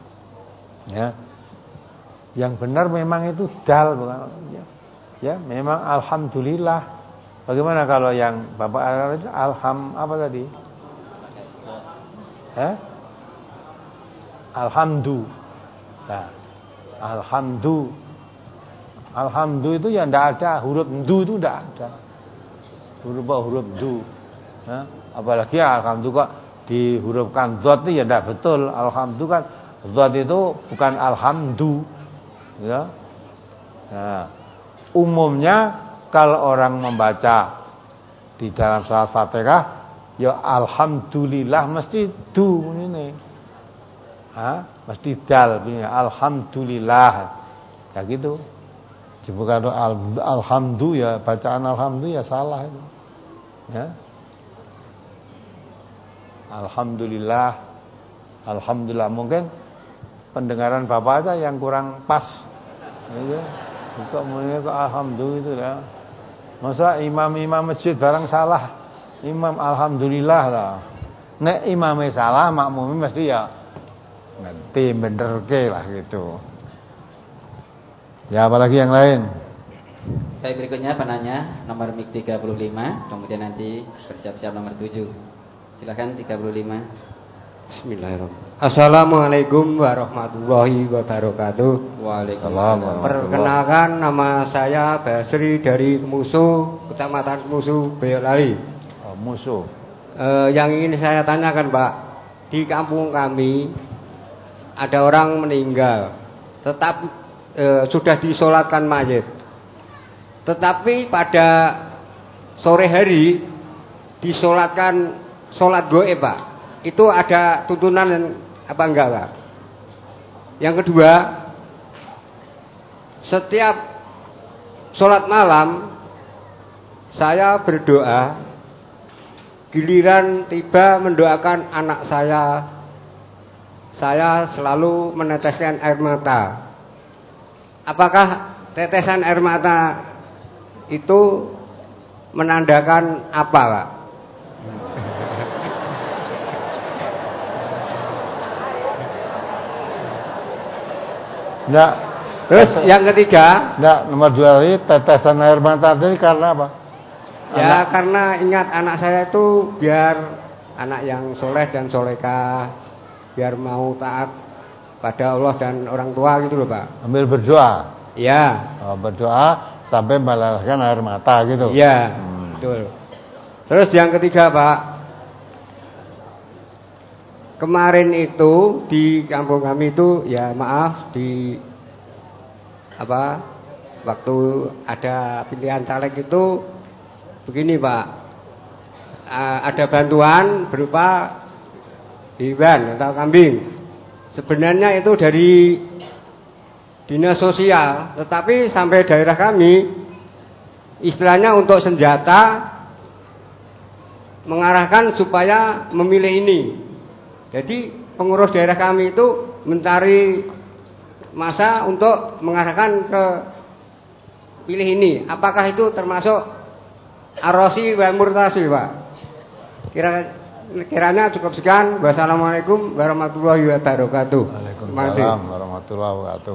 ya, yang benar memang itu dal, bukan, ya, ya memang alhamdulillah. Bagaimana kalau yang Bapak alham apa tadi? Eh? Alhamdu, nah, alhamdu. Alhamdulillah itu ya tidak ada, huruf du itu tidak ada. Huruf huruf du. Ya, apalagi alhamdulillah dihurufkan dzat itu ya tidak betul. Alhamdulillah kan dzat itu bukan alhamdu. Ya. Nah, umumnya kalau orang membaca di dalam salat Fatihah ya alhamdulillah mesti du ini. Ah, mesti dal punya alhamdulillah. Ya gitu. Jika al, alhamdulillah, bacaan alhamdulillah salah itu. Ya. Alhamdulillah, alhamdulillah mungkin pendengaran Bapak aja yang kurang pas. Ya. Kok muni kok alhamdulillah. Masa imam-imam masjid barang salah, imam alhamdulillah lah. Nek imamnya salah, makmumnya mesti ya ngerti benerke lah gitu. Ya, apalagi yang lain? Baik, berikutnya penanya nomor mik tiga puluh lima, kemudian nanti bersiap-siap nomor tujuh. Silakan tiga puluh lima. Bismillahirrahmanirrahim. Assalamualaikum warahmatullahi wabarakatuh. Waalaikumsalam. Perkenalkan, nama saya Basri dari Musuh, Kecamatan Musuh, Boyolali. Oh, Musuh. Eh, yang ingin saya tanyakan, Pak, di kampung kami ada orang meninggal, tetap eh, sudah disolatkan mayit. Tetapi pada sore hari disolatkan solat goib, Pak. Itu ada tuntunan apa enggak, Pak? Yang kedua, setiap solat malam saya berdoa, giliran tiba mendoakan anak saya, saya selalu meneteskan air mata. Apakah tetesan air mata itu menandakan apa, Pak? Enggak. Terus yang ketiga, enggak, nomor dua ini tetesan air mata ini karena apa? Ya Anak. karena ingat anak saya itu biar anak yang soleh dan solekah, biar mau taat pada Allah dan orang tua gitu loh, Pak. Ambil berdoa. Iya. Oh, berdoa sampai melelehkan air mata gitu. Iya, Hmm. betul. Terus yang ketiga, Pak, kemarin itu di kampung kami itu ya maaf di apa waktu ada pilihan caleg itu begini, Pak, ada bantuan berupa hewan atau kambing. Sebenarnya itu dari dinas sosial, tetapi sampai daerah kami istilahnya untuk senjata mengarahkan supaya memilih ini. Jadi pengurus daerah kami itu mencari masa untuk mengarahkan ke pilih ini. Apakah itu termasuk arosi wal murtasi, Pak? Kira kiranya cukup sekian. Wassalamualaikum warahmatullahi wabarakatuh. Waalaikumsalam warahmatullahi wabarakatuh.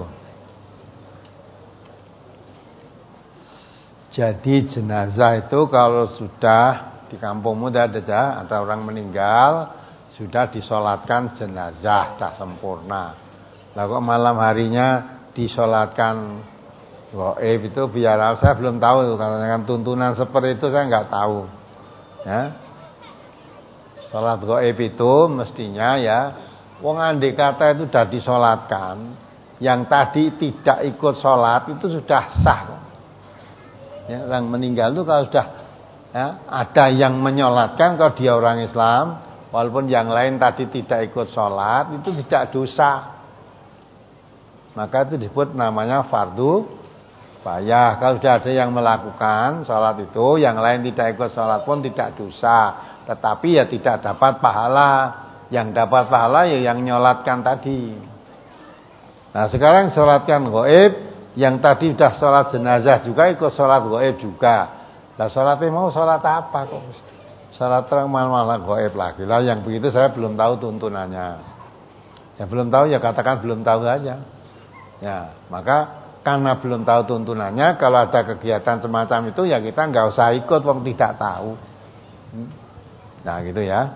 Jadi jenazah itu kalau sudah di kampungmu ada ada orang meninggal, sudah disolatkan jenazah, dah sempurna. Lah kok malam harinya disolatkan gaib itu biar saya belum tahu, karena dengan tuntunan seperti itu saya nggak tahu. Ya, sholat gaib itu mestinya ya, wong andai kata itu sudah disolatkan, yang tadi tidak ikut sholat itu sudah sah. Ya, orang meninggal itu kalau sudah ya, ada yang menyolatkan, kalau dia orang Islam, walaupun yang lain tadi tidak ikut sholat, itu tidak dosa. Maka itu disebut namanya fardu kifayah. Kalau sudah ada yang melakukan sholat itu, yang lain tidak ikut sholat pun tidak dosa. Tetapi ya tidak dapat pahala. Yang dapat pahala ya yang nyolatkan tadi. Nah sekarang sholatkan gaib, yang tadi sudah sholat jenazah juga ikut sholat gaib juga. Nah sholatnya mau sholat apa kok? Sholat terang malah gaib lagi. Lah yang begitu saya belum tahu tuntunannya. Ya belum tahu ya katakan belum tahu saja. Ya maka karena belum tahu tuntunannya, kalau ada kegiatan semacam itu ya kita nggak usah ikut, wong tidak tahu. Nah gitu ya.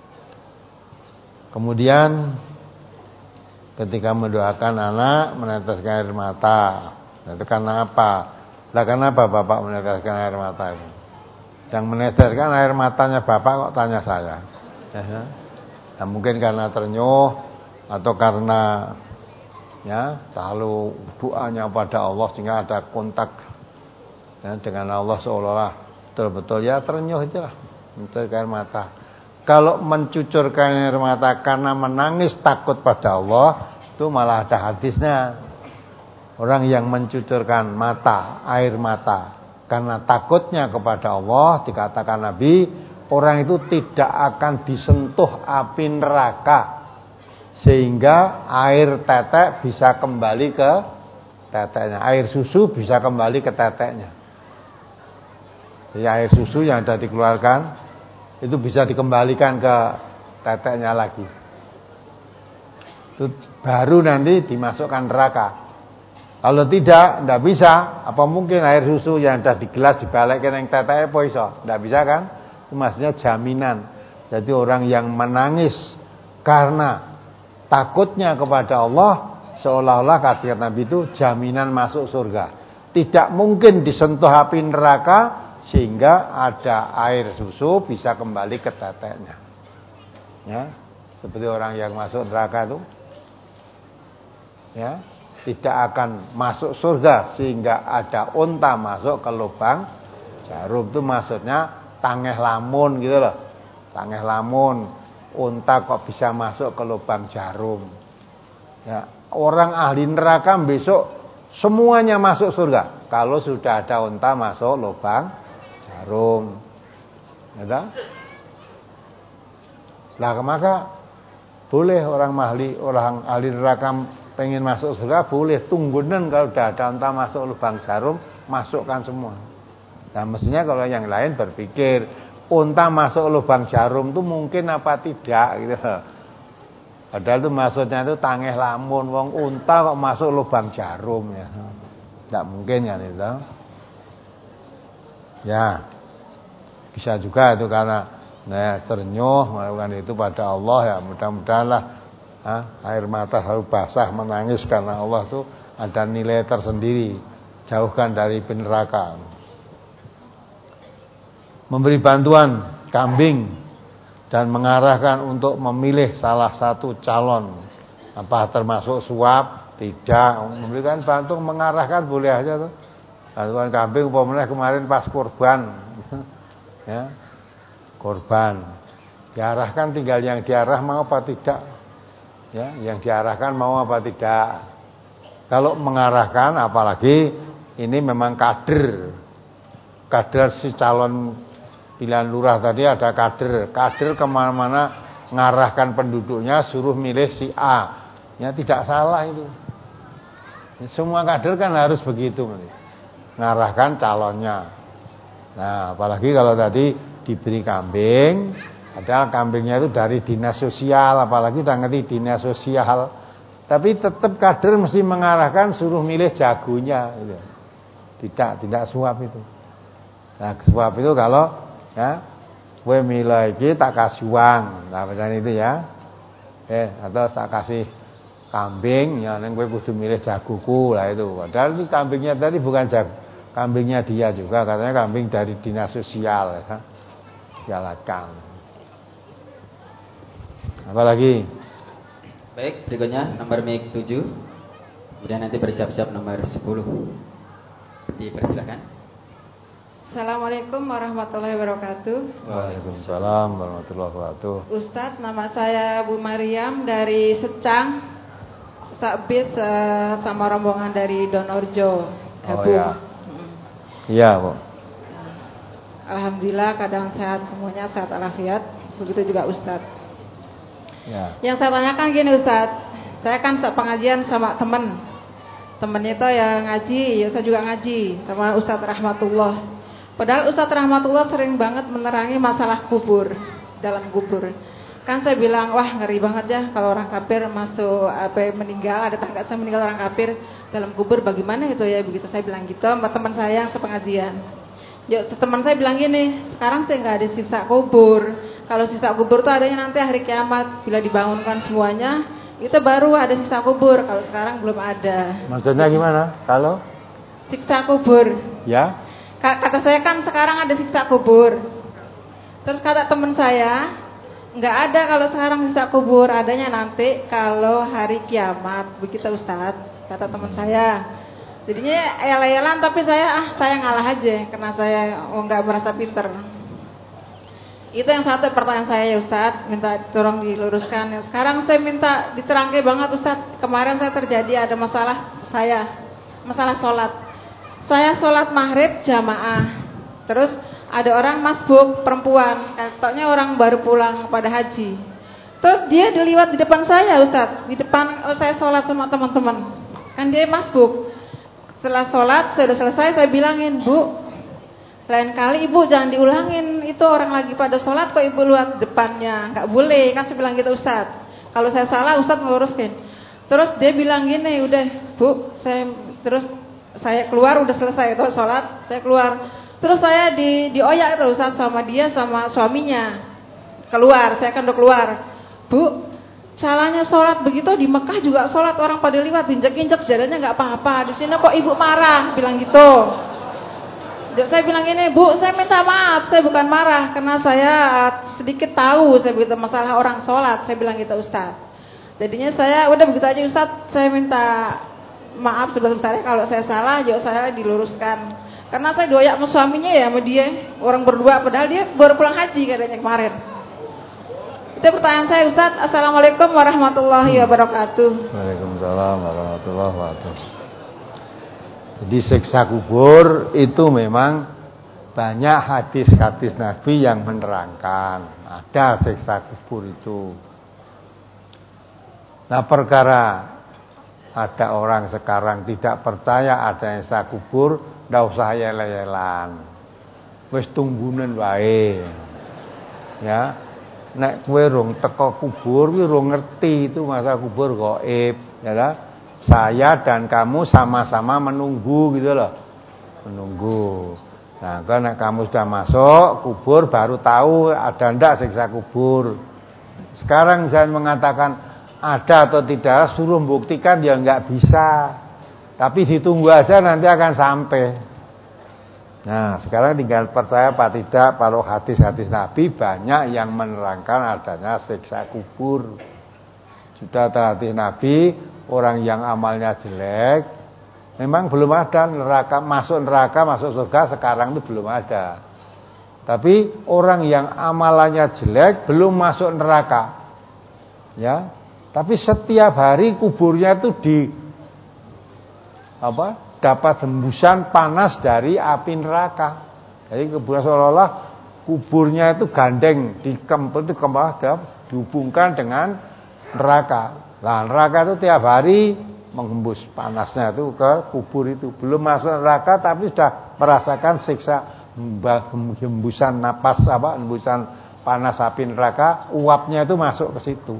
Kemudian ketika mendoakan anak meneteskan air mata, nah, itu karena apa? Lah kenapa Bapak meneteskan air mata itu? Yang meneteskan air matanya Bapak kok tanya saya? Ya, nah, mungkin karena ternyuh atau karena ya selalu doanya pada Allah sehingga ada kontak ya, dengan Allah seolah-olah betul-betul ya ternyuh itulah mencucurkan air mata. Kalau mencucurkan air mata karena menangis takut pada Allah, itu malah ada hadisnya. Orang yang mencucurkan mata, air mata karena takutnya kepada Allah, dikatakan Nabi, orang itu tidak akan disentuh api neraka, sehingga air tetek bisa kembali ke teteknya. Air susu bisa kembali ke teteknya. Jadi air susu yang sudah dikeluarkan itu bisa dikembalikan ke teteknya lagi. Itu baru nanti dimasukkan neraka. Kalau tidak, tidak bisa. Apa mungkin air susu yang sudah di gelas dibalikkan yang teteknya apa iso? Tidak bisa kan? Itu maksudnya jaminan. Jadi orang yang menangis karena takutnya kepada Allah, seolah-olah kata Nabi itu jaminan masuk surga. Tidak mungkin disentuh api neraka sehingga ada air susu bisa kembali ke teteknya. Ya, seperti orang yang masuk neraka itu, ya, tidak akan masuk surga sehingga ada unta masuk ke lubang jarum. Itu maksudnya tangeh lamun gitu loh. Tangeh lamun, unta kok bisa masuk ke lubang jarum. Ya, orang ahli neraka besok semuanya masuk surga kalau sudah ada unta masuk lubang jarum. Ya, lah maka boleh orang ahli orang ahli neraka pengen masuk surga, boleh tunggunen kalau sudah ada unta masuk lubang jarum, masukkan semua. Nah mestinya kalau yang lain berpikir unta masuk lubang jarum itu mungkin apa tidak gitu. Padahal itu maksudnya itu tangeh lamun, wong unta kok masuk lubang jarum ya. Tidak mungkin kan itu. Ya. Bisa juga itu karena nah, ternyuh melakukan itu pada Allah ya. Mudah-mudahanlah ha, air mata harus basah menangis karena Allah itu ada nilai tersendiri. Jauhkan dari neraka. Memberi bantuan kambing dan mengarahkan untuk memilih salah satu calon, apa termasuk suap? Tidak. Memberikan bantuan mengarahkan boleh aja tuh. Bantuan kambing umpamanya kemarin pas kurban, ya kurban diarahkan, tinggal yang diarah mau apa tidak, ya yang diarahkan mau apa tidak. Kalau mengarahkan apalagi ini memang kader kader si calon pilihan lurah tadi ada kader, kader kemana-mana ngarahkan penduduknya suruh milih si A, ya tidak salah itu. Semua kader kan harus begitu, ngarahkan calonnya. Nah apalagi kalau tadi diberi kambing, padahal kambingnya itu dari dinas sosial, apalagi udah ngerti dinas sosial, tapi tetap kader mesti mengarahkan suruh milih jagonya, gitu. Tidak, tidak suap itu. Nah suap itu kalau ya, gue milih iki tak kasih uang, nah macam itu ya, eh atau tak kasih kambing, ya neng gue kudu milih jagoku lah itu. Padahal ini kambingnya tadi bukan jago, kambingnya dia juga, katanya kambing dari dinas sosial, ya, jalankan. Apalagi? Baik, berikutnya nomor mic tujuh, kemudian nanti bersiap-siap nomor sepuluh. Dipersilakan. Assalamualaikum warahmatullahi wabarakatuh. Waalaikumsalam warahmatullahi wabarakatuh. Ustadz, nama saya Bu Mariam dari Secang, Sakbis uh, sama rombongan dari Donorjo, Gabung. Oh ya, iya Bu. Alhamdulillah kadang sehat semuanya, sehat walafiat. Begitu juga Ustadz. Ya. Yang saya tanyakan gini Ustadz, saya kan pengajian sama temen, temennya itu yang ngaji, ya saya juga ngaji sama Ustadz Rahmatullah. Padahal Ustadz Rahmatullah sering banget menerangi masalah kubur, dalam kubur. Kan saya bilang, wah ngeri banget ya kalau orang kafir masuk apa meninggal, ada tangga saya meninggal orang kafir dalam kubur, bagaimana itu ya, begitu saya bilang gitu sama teman saya yang sepengajian. Ya, teman saya bilang gini, sekarang saya nggak ada siksa kubur. Kalau siksa kubur itu adanya nanti hari kiamat, bila dibangunkan semuanya, itu baru ada siksa kubur. Kalau sekarang belum ada. Maksudnya gimana? Kalau siksa kubur? Ya. Kata saya kan sekarang ada siksa kubur. Terus kata teman saya, nggak ada kalau sekarang siksa kubur, adanya nanti kalau hari kiamat, begitu Ustadz, kata teman saya. Jadinya ayal-ayalan, tapi saya ah saya ngalah aja karena saya oh, nggak merasa pinter. Itu yang satu pertanyaan saya ya Ustadz, minta tolong diluruskan. Sekarang saya minta diterangkan banget Ustadz. Kemarin saya terjadi ada masalah saya, masalah sholat. Saya sholat maghrib jamaah, terus ada orang masbuk perempuan, katanya orang baru pulang pada haji. Terus dia diliwat di depan saya Ustadz, di depan oh, saya sholat sama teman-teman, kan dia masbuk. Setelah sholat, saya udah selesai, saya bilangin, Bu, lain kali ibu jangan diulangin, itu orang lagi pada sholat kok ibu lihat depannya, nggak boleh, kan saya bilang gitu Ustadz. Kalau saya salah Ustadz ngeluruskan. Terus dia bilang gini, udah Bu, saya terus saya keluar, udah selesai itu sholat, saya keluar. Terus saya di dioyak itu Ustaz sama dia sama suaminya. Keluar, saya kan udah keluar. Bu, caranya sholat begitu di Mekah juga sholat orang pada liwat, injek-injek jalannya nggak apa-apa. Di sini kok ibu marah, bilang gitu. Saya bilang ini, Bu, saya minta maaf, saya bukan marah karena saya sedikit tahu saya begitu masalah orang sholat. Saya bilang gitu Ustaz. Jadinya saya udah begitu aja Ustaz, saya minta maaf sebesar-besarnya kalau saya salah, juga saya diluruskan. Karena saya doyak sama suaminya ya, sama dia orang berdua, padahal dia baru pulang haji katanya kemarin. Itu pertanyaan saya Ustaz. Assalamualaikum warahmatullahi wabarakatuh. Waalaikumsalam warahmatullahi wabarakatuh. Jadi siksa kubur itu memang banyak hadis-hadis Nabi yang menerangkan ada siksa kubur itu. Nah, perkara ada orang sekarang tidak percaya adanya siksa kubur, ndak usah yel-yelan. Wis tunggunen wae. Ya. Nek kowe rong teko kubur, kowe rong ngerti itu masa kubur gaib, ya lah. Saya dan kamu sama-sama menunggu gitu loh. Menunggu. Nah, kalau nek kamu sudah masuk kubur baru tahu ada ndak siksa kubur. Sekarang misalnya mengatakan ada atau tidak, suruh buktikan ya enggak bisa. Tapi ditunggu aja nanti akan sampai. Nah, sekarang tinggal percaya apa tidak. Kalau hadis-hadis Nabi banyak yang menerangkan adanya siksa kubur. Sudah hadis Nabi, orang yang amalnya jelek, memang belum ada neraka, masuk neraka, masuk surga sekarang itu belum ada. Tapi orang yang amalannya jelek belum masuk neraka. Ya. Tapi setiap hari kuburnya itu di apa? Dapat hembusan panas dari api neraka. Jadi kuburnya seolah-olah kuburnya itu gandeng, dikempel itu kembali dihubungkan dengan neraka. Nah, neraka itu tiap hari menghembus panasnya itu ke kubur itu. Belum masuk neraka tapi sudah merasakan siksa hembusan napas apa? Hembusan panas api neraka, uapnya itu masuk ke situ.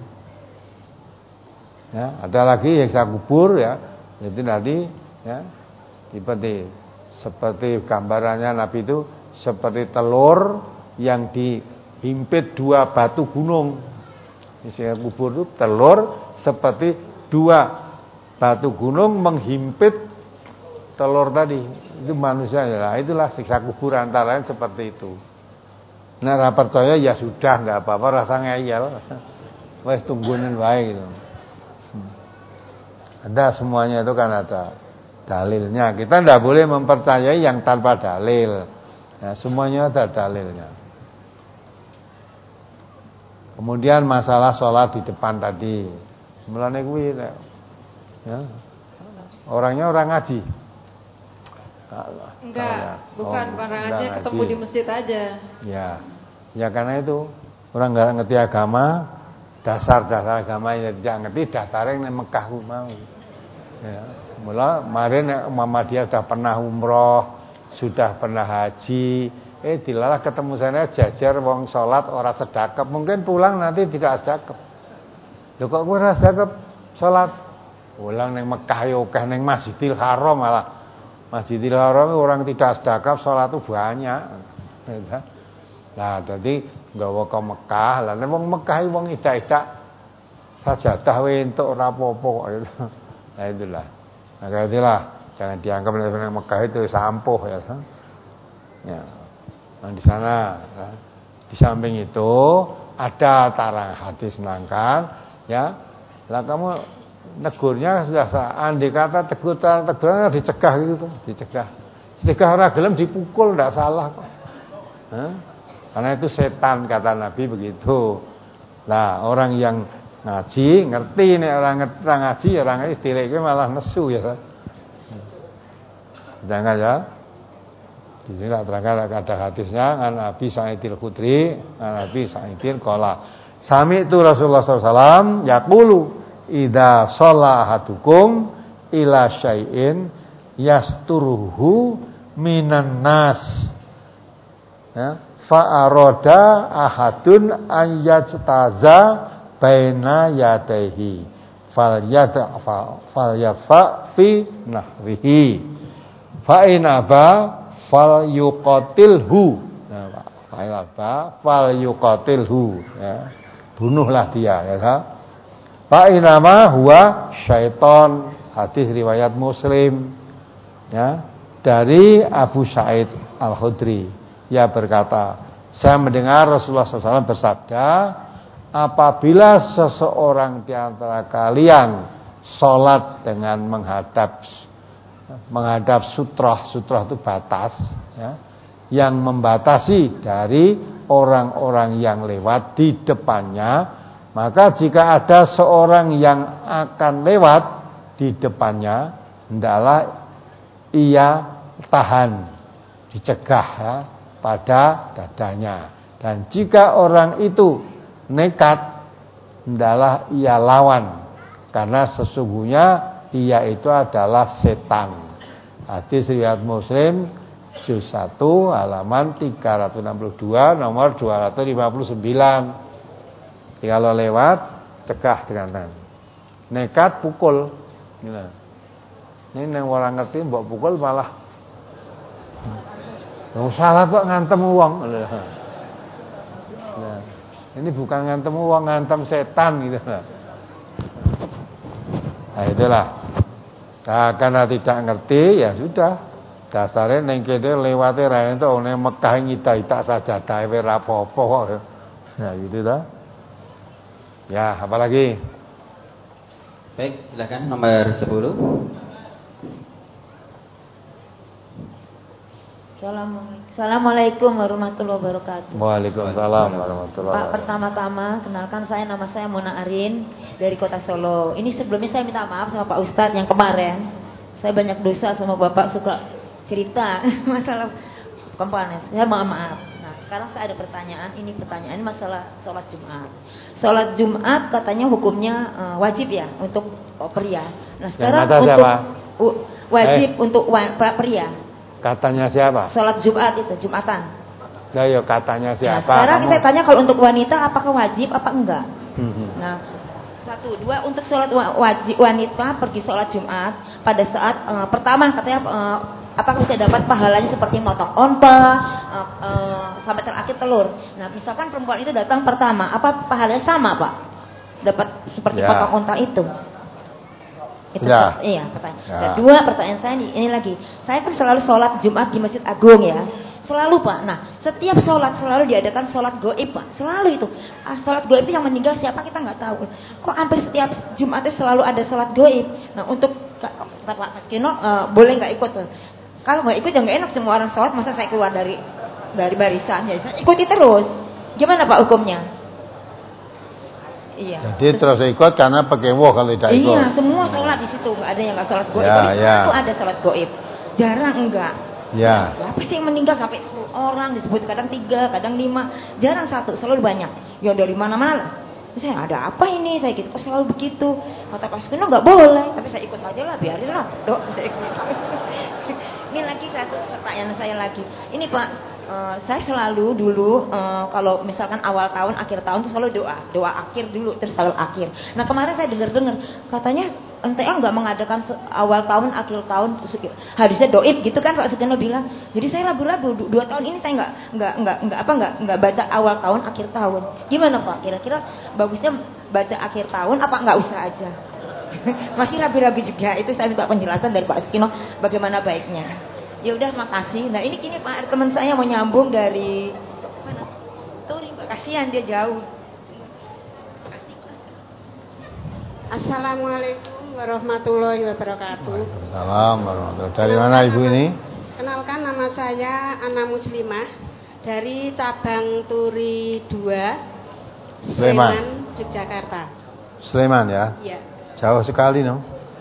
Ya, ada lagi yang siksa kubur ya. Jadi nanti ya seperti seperti gambarannya Nabi itu seperti telur yang dihimpit dua batu gunung. Siksa kubur itu telur seperti dua batu gunung menghimpit telur tadi. Itu manusia ya. Itulah siksa kubur antara lain seperti itu. Nah, ra percaya ya sudah enggak apa-apa, rasa ngeyel. Wes tunggunin wae gitu. Ada semuanya itu kan ada dalilnya. Kita tidak boleh mempercayai yang tanpa dalil. Ya, semuanya ada dalilnya. Kemudian masalah sholat di depan tadi. Mulane kuwi ya. Orangnya orang ngaji. Enggak, ya. bukan oh, bukan orang ngaji, ketemu di masjid aja. Ya. Ya karena itu orang enggak ngerti agama, dasar-dasar agama yang tidak ngerti, dasarnya yang Mekah mau. Ya, mula kemarin Muhammadiyah sudah pernah umroh, sudah pernah haji, eh dilalah ketemu sana jajar wong salat ora sedekap, mungkin pulang nanti tidak sedekap. Lho kok ora sedekap salat? Pulang ning Mekah yo akeh ning Masjidil Haram malah. Masjidil Haram orang tidak sedekap salat itu banyak. Nah, dadi nggawa ke Mekah, lah nek wong Mekah wong idak-idak sajadah wae entuk ora apa-apa kok. Nah itulah. Nah itulah, jangan dianggap oleh Mekah itu sampuh ya. Ya. Nah di sana, ya. Di samping itu ada tarang hadis menangkan, ya. Lah kamu negurnya sudah andai kata teguran teguran dicegah gitu, dicegah. Dicegah ora gelem dipukul ndak salah kok. Hah? Karena itu setan kata Nabi begitu. Nah, orang yang ngaji ngerti nih, orang ngerti ngaji orang istilahnya malah nesu ya. Jangan ya. Di sini terangkan ada hadisnya an Abi Sa'idil Khudri, an Abi Sa'idil qala sami'tu Rasulullah sallallahu alaihi wasallam yaqulu idza shalla ahadukum ila syai'in yasturuhu minan nas. Ya, fa arada ahadun ayyataza baina yadayhi fal yadfa fal yadfa fi nahrihi fa in aba fal yuqatilhu. Nah, fa in aba fal yuqatilhu, ya. Bunuhlah dia, ya. Fa inama huwa syaiton. Hadis riwayat Muslim, ya, dari Abu Sa'id Al-Khudri. Ia berkata, saya mendengar Rasulullah shallallahu alaihi wasallam bersabda, apabila seseorang di antara kalian sholat dengan menghadap menghadap sutroh, sutroh itu batas, ya, yang membatasi dari orang-orang yang lewat di depannya, maka jika ada seorang yang akan lewat di depannya, hendaklah ia tahan, dicegah, ya, pada dadanya. Dan jika orang itu nekat, hendaklah ia lawan, karena sesungguhnya ia itu adalah setan. Hadis riwayat Muslim juz satu halaman tiga ratus enam puluh dua nomor dua ratus lima puluh sembilan. Kalau lewat cegah dengan tangan. Nekat pukul. Ini yang orang ngerti mbok pukul malah nggak salah kok ngantem uang. Nah, ini bukan ngantem uang, ngantem setan gitu. Nah itulah. Nah, karena tidak ngerti, ya sudah. Dasarnya neng kene lewate ra entuk neng Mekah ngita-ita sajadah wae ra apa-apa kok. Nah gitu dah. Ya, apa lagi? Baik, silakan nomor sepuluh. Assalamualaikum warahmatullahi wabarakatuh. Waalaikumsalam warahmatullahi Pak, wabarakatuh. pertama-tama kenalkan, saya nama saya Mona Arin dari Kota Solo. Ini sebelumnya saya minta maaf sama Pak Ustadz yang kemarin. Saya banyak dosa sama Bapak, suka cerita masalah komponen. Saya mohon maaf. Nah, sekarang saya ada pertanyaan. Ini pertanyaan masalah sholat Jumat. Sholat Jumat katanya hukumnya uh, wajib ya untuk oh, pria. Nah, sekarang untuk uh, wajib eh. untuk wa, pria. Katanya siapa? Sholat Jumat itu, Jumatan. Nah, yo katanya siapa? Nah, sekarang Kamu... saya tanya kalau untuk wanita apakah wajib apa enggak? Hmm. Nah, satu, dua, untuk sholat wajib wanita pergi sholat Jumat pada saat uh, pertama katanya uh, apakah bisa dapat pahalanya seperti motong onta uh, uh, sampai terakhir telur. Nah, misalkan perempuan itu datang pertama, apa pahalanya sama Pak? Dapat seperti ya. potong onta itu? Itu ya. Iya pertanyaan. Ya. Dan dua, pertanyaan saya ini, ini lagi. Saya kan selalu sholat Jumat di Masjid Agung ya. Selalu Pak. Nah, setiap sholat selalu diadakan sholat goib Pak. Selalu itu. Ah, sholat goib itu yang meninggal siapa kita nggak tahu. Kok hampir setiap Jumat itu selalu ada sholat goib. Nah, untuk kata Pak Maskino uh, boleh nggak ikut? Kalau nggak ikut ya nggak enak, semua orang sholat masa saya keluar dari dari barisan. Ya, saya ikuti terus. Gimana Pak hukumnya? Iya. Jadi terus, terus ikut karena pakai wah kalau tidak ikut. Iya, semua sholat di situ, nggak ada yang nggak sholat goib. Ya, ya. Selalu ada sholat goib. Jarang enggak. Ya. Siapa sih yang meninggal sampai sepuluh orang disebut, kadang tiga, kadang lima, jarang satu, selalu banyak. Yang dari mana-mana. Saya ada apa ini? Saya gitu, kok selalu begitu? Kata Pak Sukino nggak boleh, tapi saya ikut aja lah, biarin lah, dok. Saya ikut. Ini lagi satu pertanyaan saya lagi. Ini Pak, uh, saya selalu dulu uh, kalau misalkan awal tahun, akhir tahun itu selalu doa, doa akhir dulu, terus selalu akhir. Nah kemarin saya dengar-dengar katanya N T A nggak mengadakan awal tahun, akhir tahun, hadisnya doib gitu kan Pak Sugeno bilang. Jadi saya ragu-ragu dua tahun ini saya nggak nggak nggak nggak apa nggak nggak baca awal tahun, akhir tahun. Gimana Pak? Kira-kira bagusnya baca akhir tahun apa nggak usah aja? Masih ragu-ragu juga. Itu saya minta penjelasan dari Pak Sugeno bagaimana baiknya. Ya udah, makasih. Nah ini kini Pak, teman saya mau nyambung dari mana? Tuh, Pak, kasihan dia jauh. Assalamualaikum warahmatullahi wabarakatuh. Salam warahmatullahi. Dari mana Ibu ini? Kenalkan, nama saya Ana Muslimah dari cabang Turi dua, Sleman, Yogyakarta. Sleman ya? Iya. Jauh sekali no?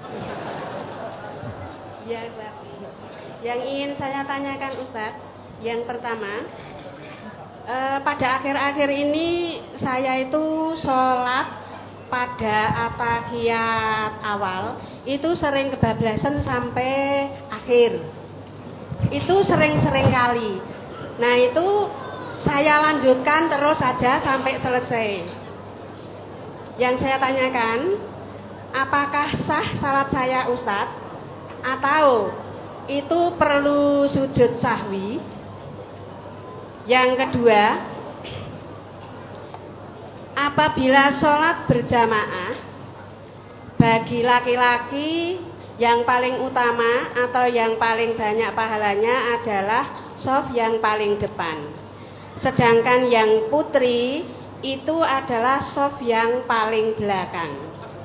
Iya, Pak. Yang ingin saya tanyakan Ustadz, yang pertama, eh, pada akhir-akhir ini saya itu sholat pada atahiyat awal itu sering kebablasan sampai akhir. Itu sering-sering kali. Nah itu saya lanjutkan terus saja sampai selesai. Yang saya tanyakan, apakah sah salat saya Ustadz? Atau itu perlu sujud sahwi? Yang kedua, apabila sholat berjamaah, bagi laki-laki yang paling utama atau yang paling banyak pahalanya adalah shaf yang paling depan. Sedangkan yang putri itu adalah shaf yang paling belakang.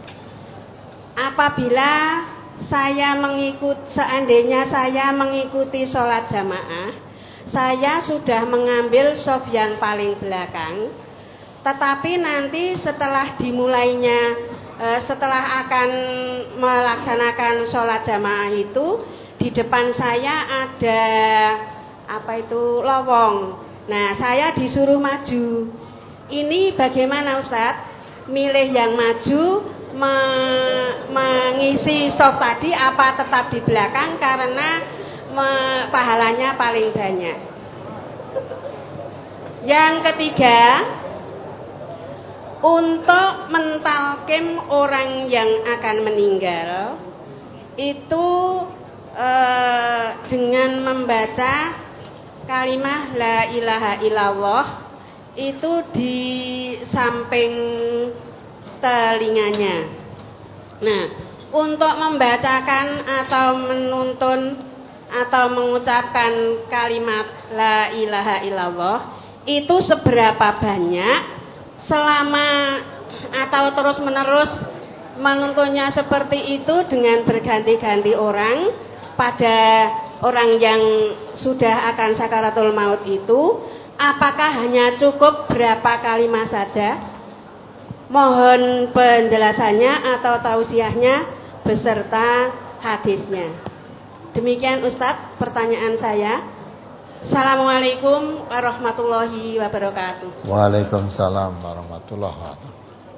Apabila saya mengikut, seandainya saya mengikuti sholat jamaah, saya sudah mengambil shaf yang paling belakang. Tetapi nanti setelah dimulainya, eh, setelah akan melaksanakan sholat jamaah itu, di depan saya ada apa itu lowong. Nah, saya disuruh maju. Ini bagaimana Ustadz? Milih yang maju, me mengisi shaf tadi apa tetap di belakang karena me pahalanya paling banyak. Yang ketiga, untuk mentalkim orang yang akan meninggal itu eh, dengan membaca kalimah la ilaha illallah itu di samping telinganya. Nah, untuk membacakan atau menuntun atau mengucapkan kalimat la ilaha illallah itu seberapa banyak, selama atau terus menerus menuntunnya seperti itu dengan berganti-ganti orang pada orang yang sudah akan sakaratul maut itu, apakah hanya cukup berapa kalimat saja? Mohon penjelasannya atau tausiahnya beserta hadisnya. Demikian Ustadz pertanyaan saya. Assalamualaikum warahmatullahi wabarakatuh. Waalaikumsalam warahmatullahi wabarakatuh.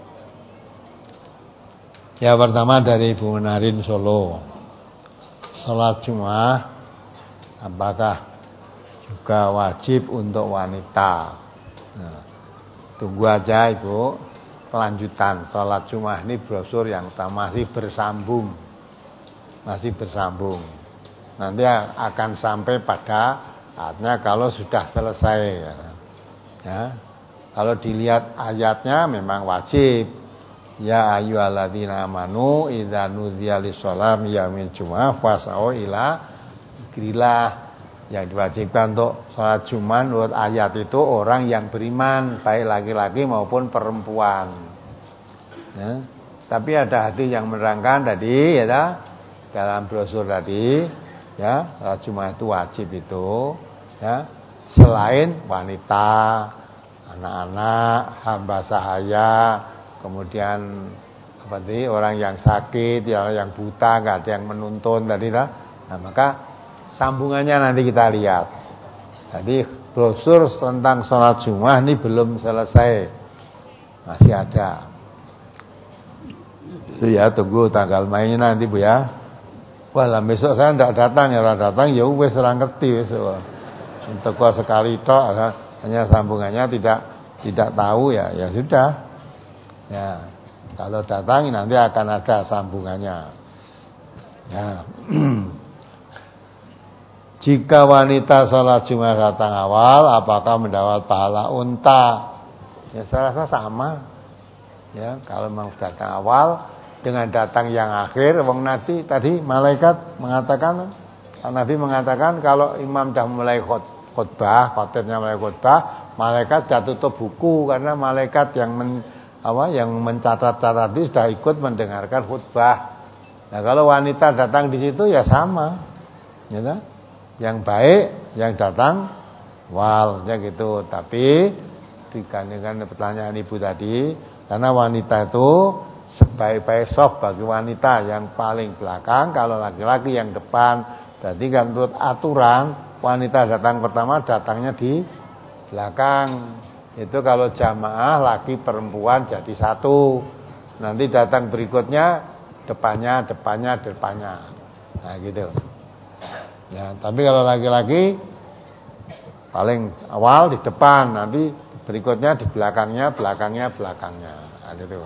Ya, pertama dari Ibu Menarin Solo. Salat Jumat apakah juga wajib untuk wanita? Nah, tunggu aja Ibu. Kelanjutan sholat Jumat ini brosur yang masih bersambung, masih bersambung. Nanti akan sampai pada saatnya kalau sudah selesai. Ya. Ya. Kalau dilihat ayatnya memang wajib. Ya ayyuhalladzina amanu idza nudiya lis-shalah yaumil jumu'ah fas'au ila dzikrillah. Yang diwajibkan untuk sholat Jumat menurut ayat itu orang yang beriman, baik laki-laki maupun perempuan. Ya. Tapi ada hadis yang menerangkan tadi, ya, dalam brosur tadi, ya, sholat Jumat itu wajib itu, ya, selain wanita, anak-anak, hamba sahaya, kemudian apa tadi orang yang sakit, ya, yang buta, nggak ada yang menuntun tadi lah. Nah, maka sambungannya nanti kita lihat. Jadi brosur tentang sholat Jumat ini belum selesai, masih ada. Itu ya, tunggu tanggal mainnya nanti Bu ya. Wah, besok saya tidak datang ya, orang datang ya wes orang ngerti wes. Untuk sekali tok, hanya sambungannya tidak tidak tahu ya, ya sudah. Ya, kalau datang nanti akan ada sambungannya. Ya. Jika wanita sholat Jumat datang awal, apakah mendapat pahala unta? Ya saya rasa sama. Ya, kalau memang datang awal dengan datang yang akhir, wong nanti tadi malaikat mengatakan, Nabi mengatakan kalau imam dah mulai khutbah, khotibnya mulai khutbah, malaikat dah tutup buku karena malaikat yang men, apa yang mencatat-catat itu sudah ikut mendengarkan khutbah. Nah, kalau wanita datang di situ ya sama. Ya kan? Yang baik yang datang walnya gitu. Tapi dikandungkan pertanyaan ibu tadi, karena wanita itu sebaik-baik shaf bagi wanita yang paling belakang, kalau laki-laki yang depan. Jadi kan menurut aturan wanita datang pertama datangnya di belakang. Itu kalau jamaah laki perempuan jadi satu. Nanti datang berikutnya depannya depannya depannya. Nah gitu. Ya, tapi kalau laki-laki paling awal di depan, nanti berikutnya di belakangnya, belakangnya, belakangnya. Nah, itu.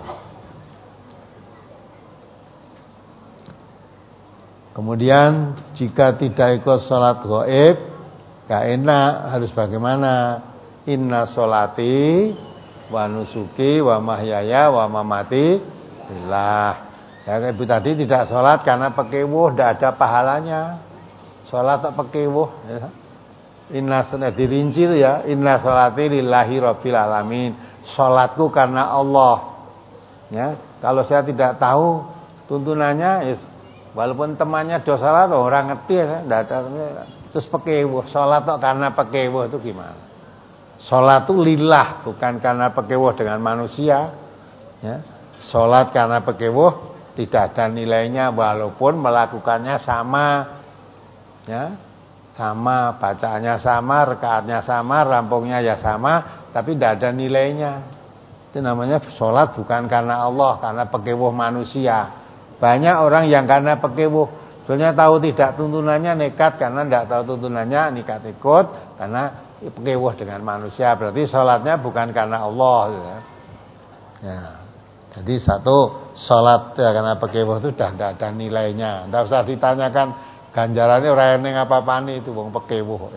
Kemudian jika tidak ikut sholat gaib, gak enak, harus bagaimana? Inna sholati wa nusuki wa mahyaya wa mamati lillah. Ya, ibu tadi tidak sholat karena pekewuh, tidak ada pahalanya. Sholat tak pekewuh. Ya. Inna sunat dirinci itu ya. Inna sholati lillahi rabbil alamin. Sholatku karena Allah. Ya, kalau saya tidak tahu tuntunannya, ya, walaupun temannya do sholat, orang ngerti ya, datangnya terus pekewuh. Sholat tak karena pekewuh itu gimana? Sholat itu lillah, bukan karena pekewuh dengan manusia. Ya. Sholat karena pekewuh tidak ada nilainya walaupun melakukannya sama, ya, sama, bacaannya sama, rakaatnya sama, rampungnya ya sama, tapi tidak ada nilainya. Itu namanya sholat bukan karena Allah, karena pekewuh manusia. Banyak orang yang karena pekewuh, sebenarnya tahu tidak tuntunannya, nekat karena tidak tahu tuntunannya, nekat ikut karena pekewuh dengan manusia. Berarti sholatnya bukan karena Allah, ya. Ya. Jadi satu, sholat ya, karena pekewuh itu sudah tidak ada nilainya. Tidak usah ditanyakan ganjarannya orang yang apa-apaan itu wong pekewuh.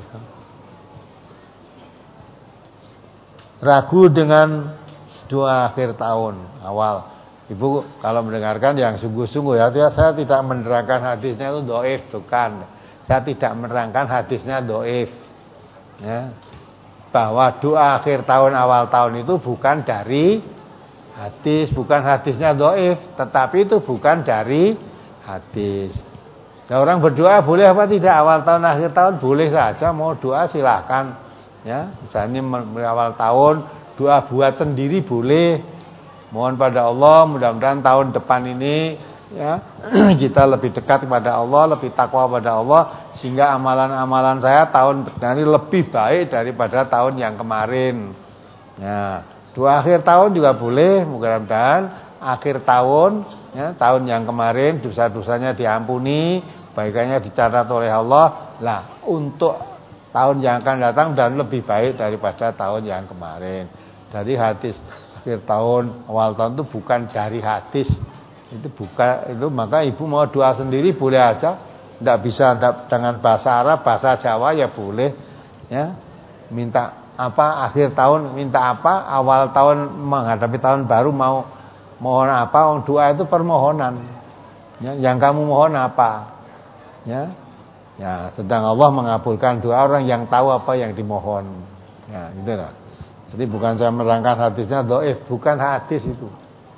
Ragu dengan doa akhir tahun awal. Ibu kalau mendengarkan yang sungguh-sungguh ya, saya tidak menerangkan hadisnya itu doif, bukan. Saya tidak menerangkan hadisnya doif. Ya. Bahwa doa akhir tahun awal tahun itu bukan dari hadis, bukan hadisnya doif, tetapi itu bukan dari hadis. Nah, orang berdoa boleh apa tidak awal tahun akhir tahun boleh saja, mau doa silakan. Ya, misalnya awal tahun doa buat sendiri boleh. Mohon pada Allah mudah-mudahan tahun depan ini ya kita lebih dekat kepada Allah, lebih takwa pada Allah sehingga amalan-amalan saya tahun ini lebih baik daripada tahun yang kemarin. Ya. Doa akhir tahun juga boleh, mudah-mudahan akhir tahun, ya, tahun yang kemarin dosa-dosanya diampuni, baikannya dicatat oleh Allah. Lah, untuk tahun yang akan datang dan lebih baik daripada tahun yang kemarin. Dari hadis akhir tahun, awal tahun itu bukan dari hadis. Itu bukan itu, maka ibu mau doa sendiri boleh aja. Tidak bisa dengan bahasa Arab, bahasa Jawa ya boleh. Ya. Minta apa akhir tahun minta apa, awal tahun menghadapi tahun baru mau mohon apa, doa itu permohonan. Ya, yang kamu mohon apa? Ya. Ya, sedang Allah mengabulkan doa orang yang tahu apa yang dimohon. Ya, gitu lah. Jadi bukan saya menerangkan hadisnya dhaif, bukan hadis itu.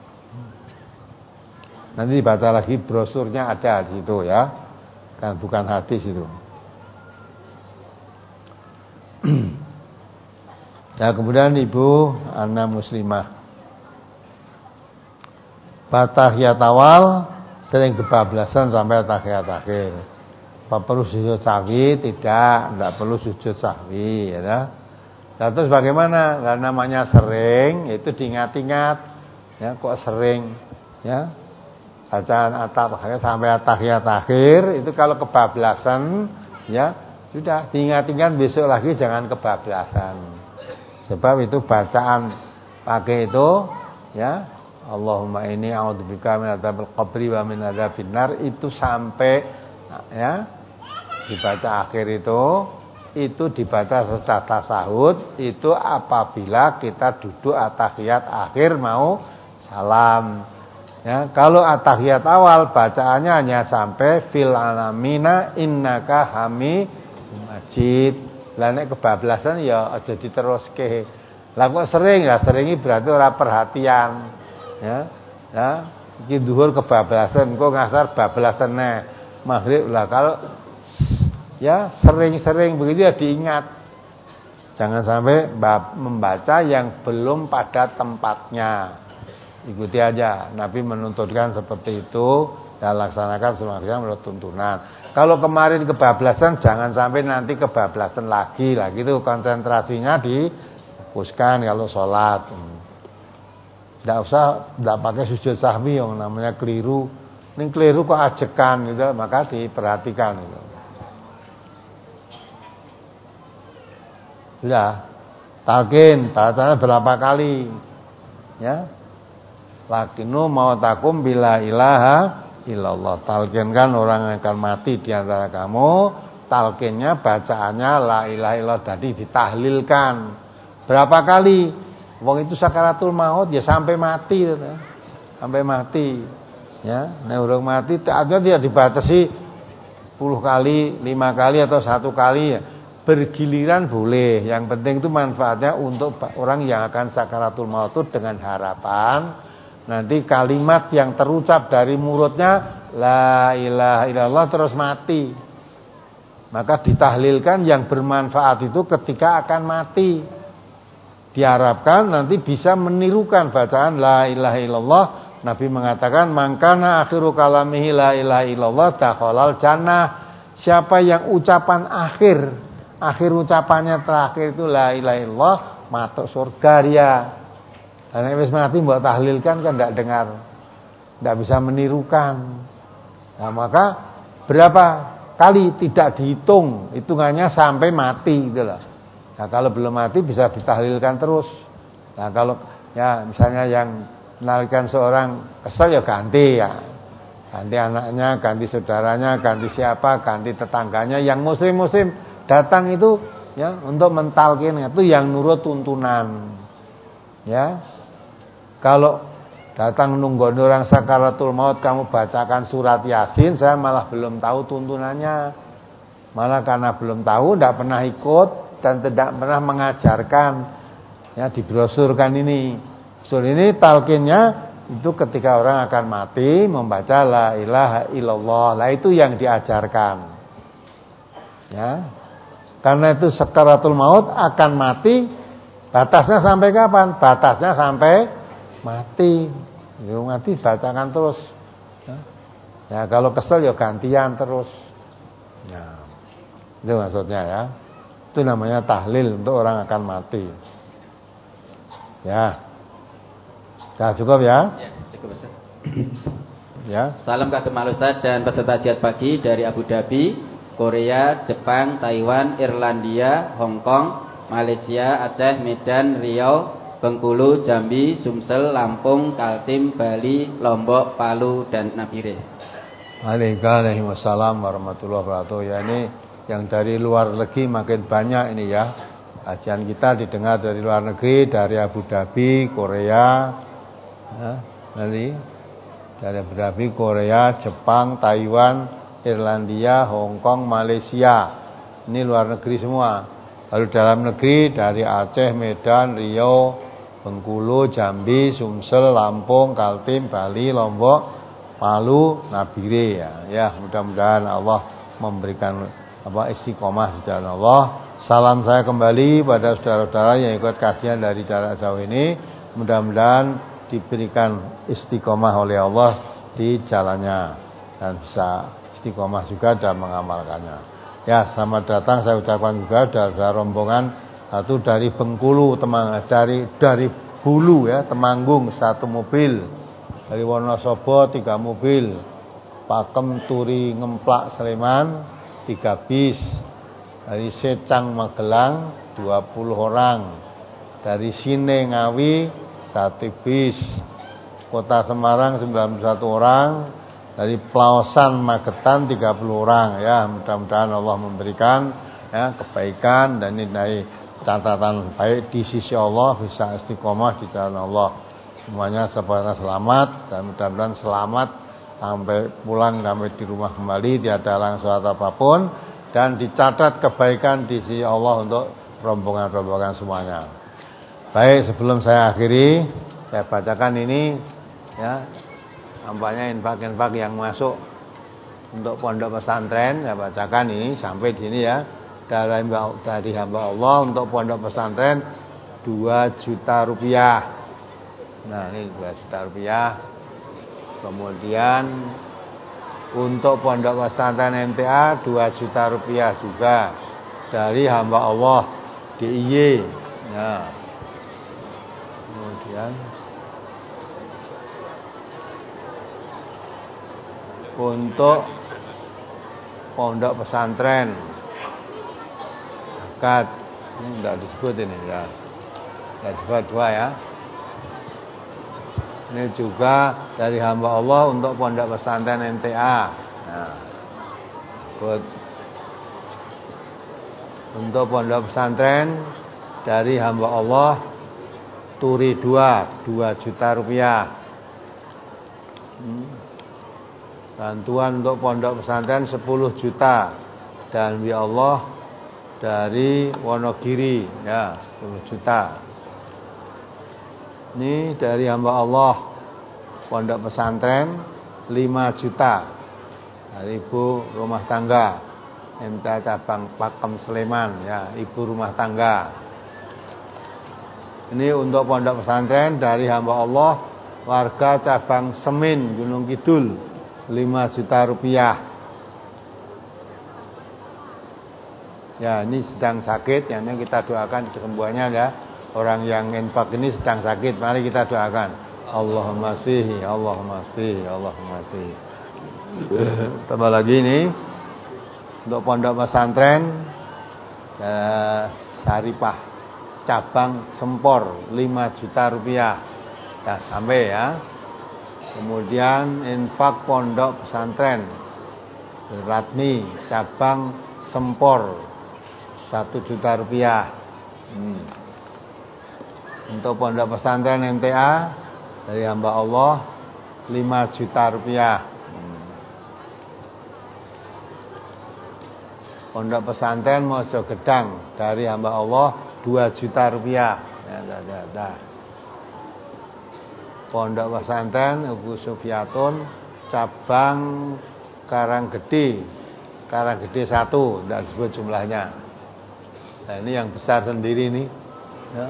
Nanti dibaca lagi brosurnya ada di situ ya. Kan bukan hadis itu. Ya, kemudian ibu anak muslimah tahiyat awal sering kebablasan sampai tahiyat akhir. Apa perlu sujud sahwi? Tidak, tidak perlu sujud sahwi ya. Nah, terus bagaimana? Karena namanya sering itu diingat-ingat. Ya, kok sering ya. Bacaan atap sampai tahiyat akhir itu kalau kebablasan ya, sudah diingat-ingat besok lagi jangan kebablasan. Sebab itu bacaan pakai itu ya, Allahumma inni a'udzubika min adzabil qabri wa min adzabin nar itu sampai ya dibaca akhir itu itu dibaca setelah tasahud itu apabila kita duduk at-tahiyat akhir mau salam. Ya, kalau at-tahiyat awal bacaannya hanya sampai fil alamina innaka hami majid. Lah nek kebablasan ya aja diteruske. Lah kok sering ya seringi berarti ora perhatian. Ya. Ya, iki dhuwur kebablasan, kok ngasar bablasane. Maghrib lah kalau ya sering-sering begitu ya diingat. Jangan sampai membaca yang belum pada tempatnya. Ikuti aja. Nabi menuntutkan seperti itu dan laksanakan semacam menurut tuntunan. Kalau kemarin kebablasan jangan sampai nanti kebablasan lagi lah gitu, konsentrasinya difokuskan kalau sholat. Tidak usah tidak pakai sujud sahwi yang namanya keliru. Ini keliru kok ajekan gitu, maka diperhatikan gitu. Sudah. Talqin, bacanya berapa kali? Ya. Lakinu mautakum bila ilaha illallah. Talqinkan orang yang akan mati di antara kamu. Talqinnya bacaannya la ilaha illallah, tadi ditahlilkan. Berapa kali? Wong itu sakaratul maut ya sampai mati ya. Sampai mati. Ya, nek urung mati artinya tidak dibatasi sepuluh kali, lima kali atau satu kali ya. Bergiliran boleh. Yang penting itu manfaatnya untuk orang yang akan sakaratul maut itu dengan harapan nanti kalimat yang terucap dari mulutnya la ilaha illallah terus mati. Maka ditahlilkan yang bermanfaat itu ketika akan mati. Diharapkan nanti bisa menirukan bacaan la ilaha illallah. Nabi mengatakan mangkana akhiru kalamihi la ilaha illallah dakhalal jannah. Siapa yang ucapan akhir akhir ucapannya terakhir itu la ilaha illallah masuk surga dia. Dan wis mati mbok tahlilkan kan tidak dengar, tidak bisa menirukan. Nah, maka berapa kali tidak dihitung, hitungannya sampai mati gitu loh. Nah, kalau belum mati bisa ditahlilkan terus. Nah, kalau ya misalnya yang menalkan seorang kesel ya ganti ya. Ganti anaknya, ganti saudaranya, ganti siapa, ganti tetangganya yang muslim-muslim datang itu ya untuk mentalkin itu yang nurut tuntunan. Ya. Kalau datang nunggu orang sakaratul maut kamu bacakan surat Yasin, saya malah belum tahu tuntunannya. Malah karena belum tahu, tidak pernah ikut dan tidak pernah mengajarkan. Ya, dibrosurkan ini. Brosur ini talqinnya itu ketika orang akan mati membaca la ilaha illallah. Lah itu yang diajarkan. Ya. Karena itu sakaratul maut akan mati. Batasnya sampai kapan? Batasnya sampai mati. Ya, mati bacakan terus. Ya. Ya, kalau kesel ya gantian terus. Ya. Itu maksudnya ya. Itu namanya tahlil untuk orang akan mati. Ya. Sudah cukup ya? Ya, cukup Ustaz. Ya. Salam kagem Ustaz dan peserta jihad pagi dari Abu Dhabi, Korea, Jepang, Taiwan, Irlandia, Hong Kong, Malaysia, Aceh, Medan, Riau, Bengkulu, Jambi, Sumsel, Lampung, Kaltim, Bali, Lombok, Palu, dan Nabire. Waalaikumsalam warahmatullahi wabarakatuh. Ya, ini yang dari luar negeri makin banyak ini ya. Kajian kita didengar dari luar negeri, dari Abu Dhabi, Korea, ya, nanti dari Abu Dhabi, Korea, Jepang, Taiwan, Irlandia, Hong Kong, Malaysia. Ini luar negeri semua. Lalu dalam negeri dari Aceh, Medan, Riau, Bengkulu, Jambi, Sumsel, Lampung, Kaltim, Bali, Lombok, Palu, Nabire ya. Ya, mudah-mudahan Allah memberikan apa istiqomah di jalan Allah. Salam saya kembali pada saudara-saudara yang ikut kajian dari jarak jauh ini. Mudah-mudahan diberikan istiqomah oleh Allah di jalannya dan bisa istiqomah juga dalam mengamalkannya. Ya, selamat datang saya ucapkan juga dari rombongan satu dari Bengkulu, temang, dari dari Bulu ya, Temanggung satu mobil, dari Wonosobo tiga mobil, Pakem, Turi, Ngemplak, Sleman tiga bis, dari Secang, Magelang dua puluh orang, dari Sine, Ngawi satu bis, Kota Semarang sembilan puluh satu orang, dari Pelausan, Magetan tiga puluh orang ya. Mudah-mudahan Allah memberikan ya kebaikan dan nilai catatan baik di sisi Allah, bisa istiqomah di jalan Allah. Semuanya semuanya selamat dan mudah-mudahan selamat sampai pulang, sampai di rumah kembali, tiada halang suatu apapun, dan dicatat kebaikan di sisi Allah untuk rombongan-rombongan semuanya. Baik, sebelum saya akhiri, saya bacakan ini ya. Nampaknya infak-infak yang masuk untuk pondok pesantren, saya bacakan ini sampai di sini ya. Dari hamba, dari hamba Allah untuk pondok pesantren dua juta rupiah. Nah, ini dua juta rupiah. Kemudian untuk pondok pesantren M T A dua juta rupiah juga dari hamba Allah D I Y. Nah, kemudian untuk pondok pesantren zakat Ini tidak disebut ini ya. Tidak disebut dua ya. Ini juga dari hamba Allah untuk pondok pesantren M T A. Nah, buat untuk pondok pesantren dari hamba Allah Turi dua, dua juta rupiah. Hmm. Bantuan untuk pondok pesantren sepuluh juta. Dan ya Allah dari Wonogiri ya sepuluh juta. Ini dari hamba Allah pondok pesantren lima juta. Dari ibu rumah tangga M T A cabang Pakem Sleman ya, ibu rumah tangga. Ini untuk pondok pesantren dari hamba Allah warga cabang Semin Gunung Kidul lima juta rupiah. Ya, ini sedang sakit, yang kita doakan kesembuhannya ya. Orang yang infak ini sedang sakit, mari kita doakan. Allahumma fihi, Allahumma fihi, Allahumma fihi. Tambah lagi ini untuk pondok pesantren ya, Saripah cabang Sempor lima juta rupiah. Nah, sampai ya. Kemudian infak pondok pesantren Ratmi cabang Sempor satu juta rupiah. Hmm. Untuk pondok pesantren M T A dari hamba Allah lima juta rupiah. Hmm. Pondok pesantren Mojo Gedang dari hamba Allah dua juta rupiah. Ya, dah, dah, dah. Pondok pesantren Ibu Sufiatun cabang Karanggede, Karanggede satu, tidak disebut jumlahnya. Nah, ini yang besar sendiri nih. Ya.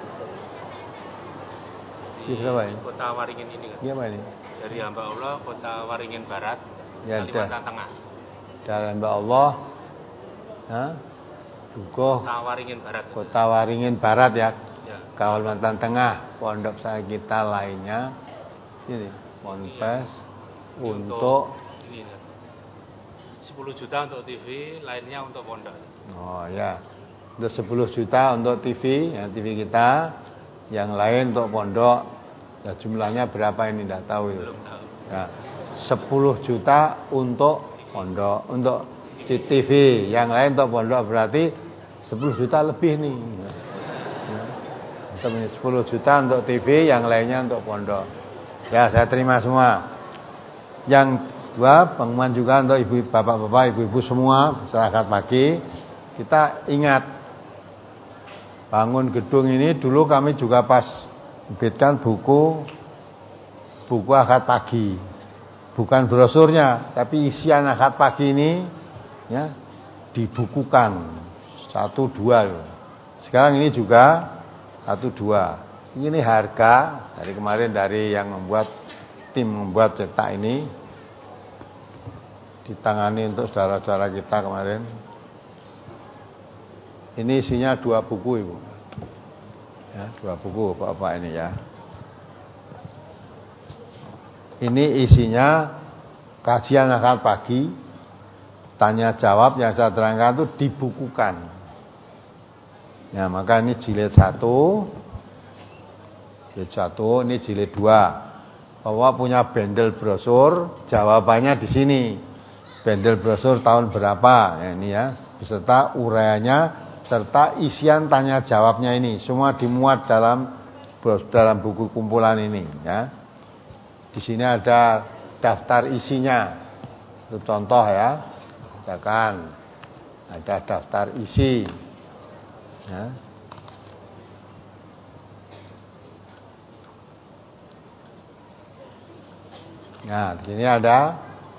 Di berapa ini? Kota Waringin ini kan? Iya, ini. Dari hamba Allah Kota Waringin Barat, ya, Kalimantan Tengah. Dari hamba Allah, ha? Dukuh, Kota Waringin Barat. Kota Waringin Barat ya. Ya. Kalimantan Tengah. Pondok saya kita lainnya ini Ponpes ini untuk ini, sepuluh juta untuk T V, lainnya untuk pondok. Oh ya. Untuk sepuluh juta untuk T V, ya T V kita, yang lain untuk pondok. Ya, jumlahnya berapa ini tidak tahu ya. Ya, sepuluh juta untuk pondok, untuk T V, yang lain untuk pondok berarti sepuluh juta lebih nih. Ya. sepuluh juta untuk T V, yang lainnya untuk pondok. Ya, saya terima semua. Yang dua, pengumuman juga untuk ibu bapak-bapak, ibu-ibu semua, masyarakat pagi. Kita ingat bangun gedung ini dulu kami juga pas terbitkan buku buku akad pagi. Bukan brosurnya, tapi isian akad pagi ini ya dibukukan satu dua. Sekarang ini juga satu dua. Ini harga dari kemarin dari yang membuat tim membuat cetak ini ditangani untuk saudara-saudara kita kemarin. Ini isinya dua buku ibu. Ya, dua buku bapak ini ya. Ini isinya kajian akad pagi, tanya jawab yang saya terangkan itu dibukukan. Ya, maka ini jilid satu, jilid satu, ini jilid dua. Bapak punya bendel brosur, jawabannya di sini. Bendel brosur tahun berapa? Ya, ini ya, beserta uraiannya serta isian tanya jawabnya ini, semua dimuat dalam dalam buku kumpulan ini. Ya, di sini ada daftar isinya. Itu contoh ya, misalkan ada daftar isi. Ya. Nah, di sini ada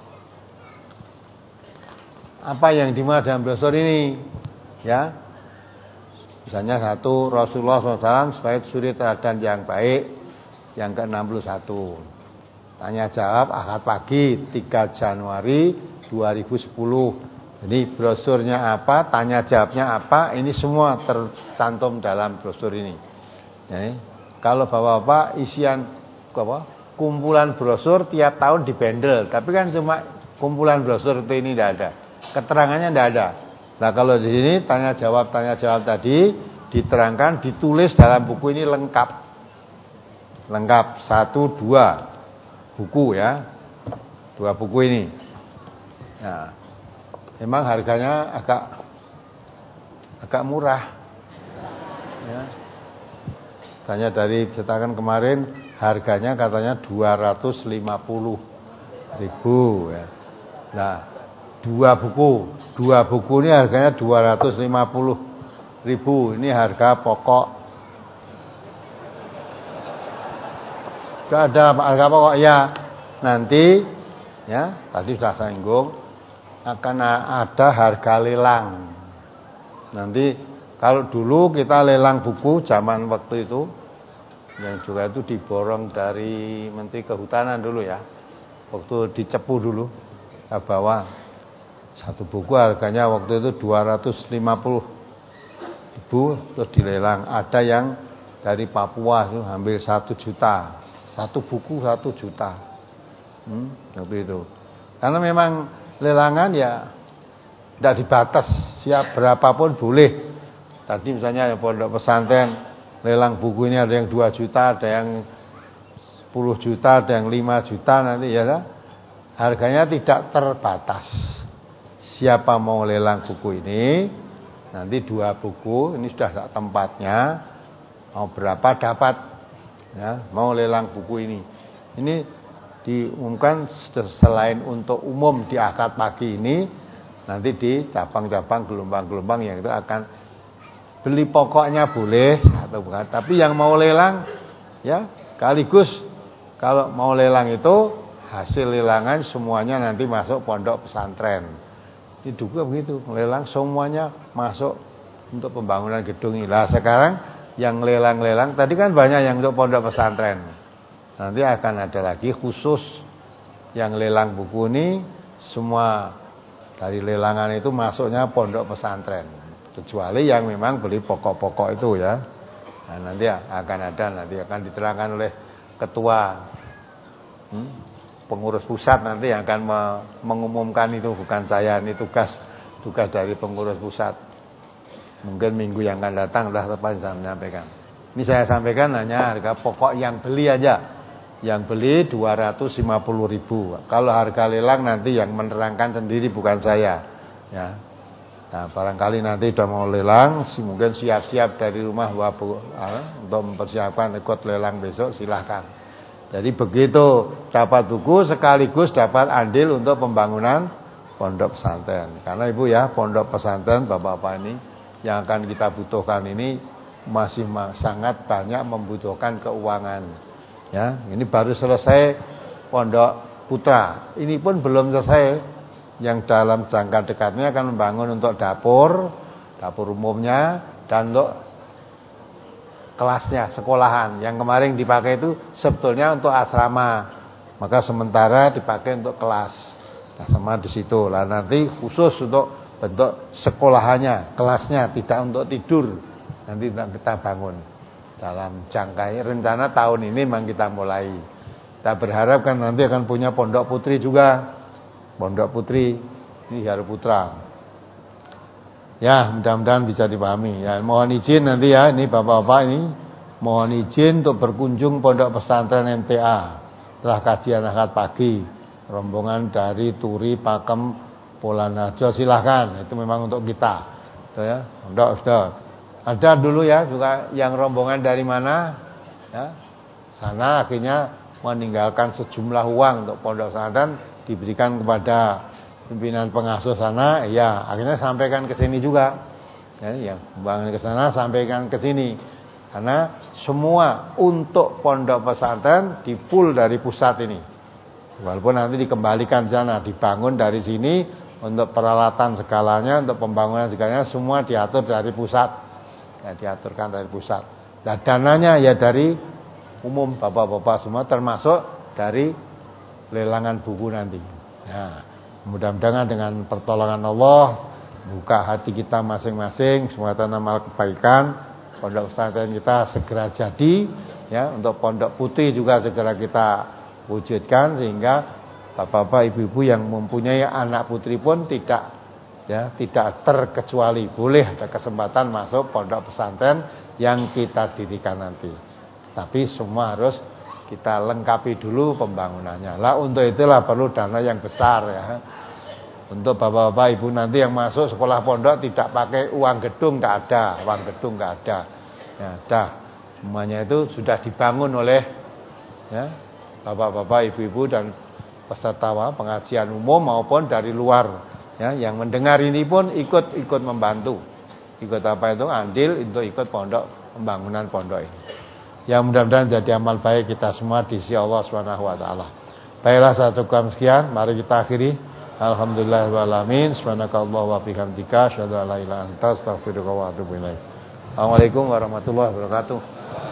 apa yang dimuat dalam brosur ini, ya. Misalnya satu, Rasulullah shallallahu alaihi wasallam sebagai suri teladan yang baik, yang ke enam puluh satu. Tanya jawab akad pagi tiga Januari dua ribu sepuluh. Jadi brosurnya apa, tanya jawabnya apa, ini semua tercantum dalam brosur ini. Jadi, kalau bapak-bapak isian apa, kumpulan brosur tiap tahun dibendel, tapi kan cuma kumpulan brosur itu ini tidak ada, keterangannya tidak ada. Nah kalau di sini tanya jawab tanya jawab tadi diterangkan, ditulis dalam buku ini lengkap. Lengkap satu dua buku ya. Dua buku ini. Nah, memang harganya agak agak murah. Ya. Tanya dari cetakan kemarin harganya katanya dua ratus lima puluh ribu ya. Nah, dua buku, dua buku ini harganya dua ratus lima puluh ribu. Ini harga pokok. Gak ada harga pokok ya. Nanti ya, tadi sudah saya singgung akan ada harga lelang. Nanti kalau dulu kita lelang buku zaman waktu itu yang juga itu diborong dari Menteri Kehutanan dulu ya. Waktu dicepu dulu, kita bawa satu buku harganya waktu itu dua ratus lima puluh ribu terus dilelang. Ada yang dari Papua itu hampir satu juta, satu buku satu juta, hmm, seperti itu. Karena memang lelangan ya tidak dibatas, siap berapapun boleh. Tadi misalnya pondok pesantren lelang buku ini ada yang dua juta, ada yang sepuluh juta, ada yang lima juta nanti ya, harganya tidak terbatas. Siapa mau lelang buku ini, nanti dua buku ini sudah tempatnya, mau berapa dapat, ya, mau lelang buku ini. Ini diumumkan selain untuk umum di akad pagi ini, nanti di cabang-cabang gelombang-gelombang yang itu akan beli pokoknya boleh atau bukan. Tapi yang mau lelang, ya sekaligus kalau mau lelang itu hasil lelangan semuanya nanti masuk pondok pesantren. Ini juga begitu, lelang semuanya masuk untuk pembangunan gedung ini. Lah sekarang yang lelang-lelang tadi kan banyak yang untuk pondok pesantren. Nanti akan ada lagi khusus yang lelang buku ini, semua dari lelangan itu masuknya pondok pesantren. Kecuali yang memang beli pokok-pokok itu ya. Nah, nanti akan ada, nanti akan diterangkan oleh ketua hmm, pengurus pusat nanti yang akan mengumumkan itu, bukan saya, ini tugas tugas dari pengurus pusat. Mungkin minggu yang akan datang sudah tepat saya menyampaikan. Ini saya sampaikan hanya harga pokok yang beli aja. Yang beli dua ratus lima puluh ribu. Kalau harga lelang nanti yang menerangkan sendiri, bukan saya. Ya. Nah, barangkali nanti sudah mau lelang, mungkin siap-siap dari rumah untuk mempersiapkan ikut lelang besok, silahkan. Jadi begitu dapat buku sekaligus dapat andil untuk pembangunan pondok pesantren. Karena ibu ya, pondok pesantren bapak-bapak ini yang akan kita butuhkan ini masih sangat banyak membutuhkan keuangan. Ya, ini baru selesai pondok putra. Ini pun belum selesai. Yang dalam jangka dekatnya akan membangun untuk dapur, dapur umumnya, dan untuk kelasnya, sekolahan. Yang kemarin dipakai itu sebetulnya untuk asrama, maka sementara dipakai untuk kelas. Nah, sama di situ. Lah nanti khusus untuk bentuk sekolahannya, kelasnya, tidak untuk tidur. Nanti kita bangun dalam jangka rencana tahun ini memang kita mulai. Kita berharap kan nanti akan punya pondok putri juga. Pondok putri ini Haru Putra. Ya, mudah-mudahan bisa dipahami. Ya, mohon izin nanti ya, ini bapak-bapak ini mohon izin untuk berkunjung pondok pesantren M T A. Setelah kajian akad pagi, rombongan dari Turi, Pakem, Polanarjo silahkan. Itu memang untuk kita. Tuh ya, pondok sudah. Ada dulu ya juga yang rombongan dari mana? Ya. Sana akhirnya meninggalkan sejumlah uang untuk pondok pesantren, diberikan kepada pimpinan pengasuh sana, ya akhirnya sampaikan ke sini juga, ya, yang bangun ke sana sampaikan ke sini, karena semua untuk pondok pesantren di full dari pusat ini, walaupun nanti dikembalikan sana, dibangun dari sini untuk peralatan segalanya, untuk pembangunan segalanya semua diatur dari pusat, ya diaturkan dari pusat. Dan dananya ya dari umum bapak-bapak semua, termasuk dari lelangan buku nanti. Ya, mudah-mudahan dengan pertolongan Allah buka hati kita masing-masing, semua tanam amal kebaikan, pondok pesantren kita segera jadi, ya, untuk pondok putri juga segera kita wujudkan, sehingga bapak-bapak ibu-ibu yang mempunyai anak putri pun tidak ya tidak terkecuali boleh ada kesempatan masuk pondok pesantren yang kita dirikan nanti. Tapi semua harus kita lengkapi dulu pembangunannya. Lah untuk itulah perlu dana yang besar ya. Untuk bapak-bapak ibu nanti yang masuk sekolah pondok tidak pakai uang gedung, nggak ada, uang gedung nggak ada. Ya, dah semuanya itu sudah dibangun oleh ya bapak-bapak ibu-ibu dan peserta pengajian umum maupun dari luar. Ya, yang mendengar ini pun ikut-ikut membantu. Ikut apa itu? Andil untuk ikut pondok, pembangunan pondok ini. Ya mudah-mudahan jadi amal baik kita semua di sisi Allah Subhanahu wa taala. Baiklah saya cukupkan sekian, mari kita akhiri. Alhamdulillahirabbil alamin. Subhanakallahumma wa bihamdika asyhadu an la ilaha illa anta astaghfiruka wa atubu ilaik. Assalamualaikum warahmatullahi wabarakatuh.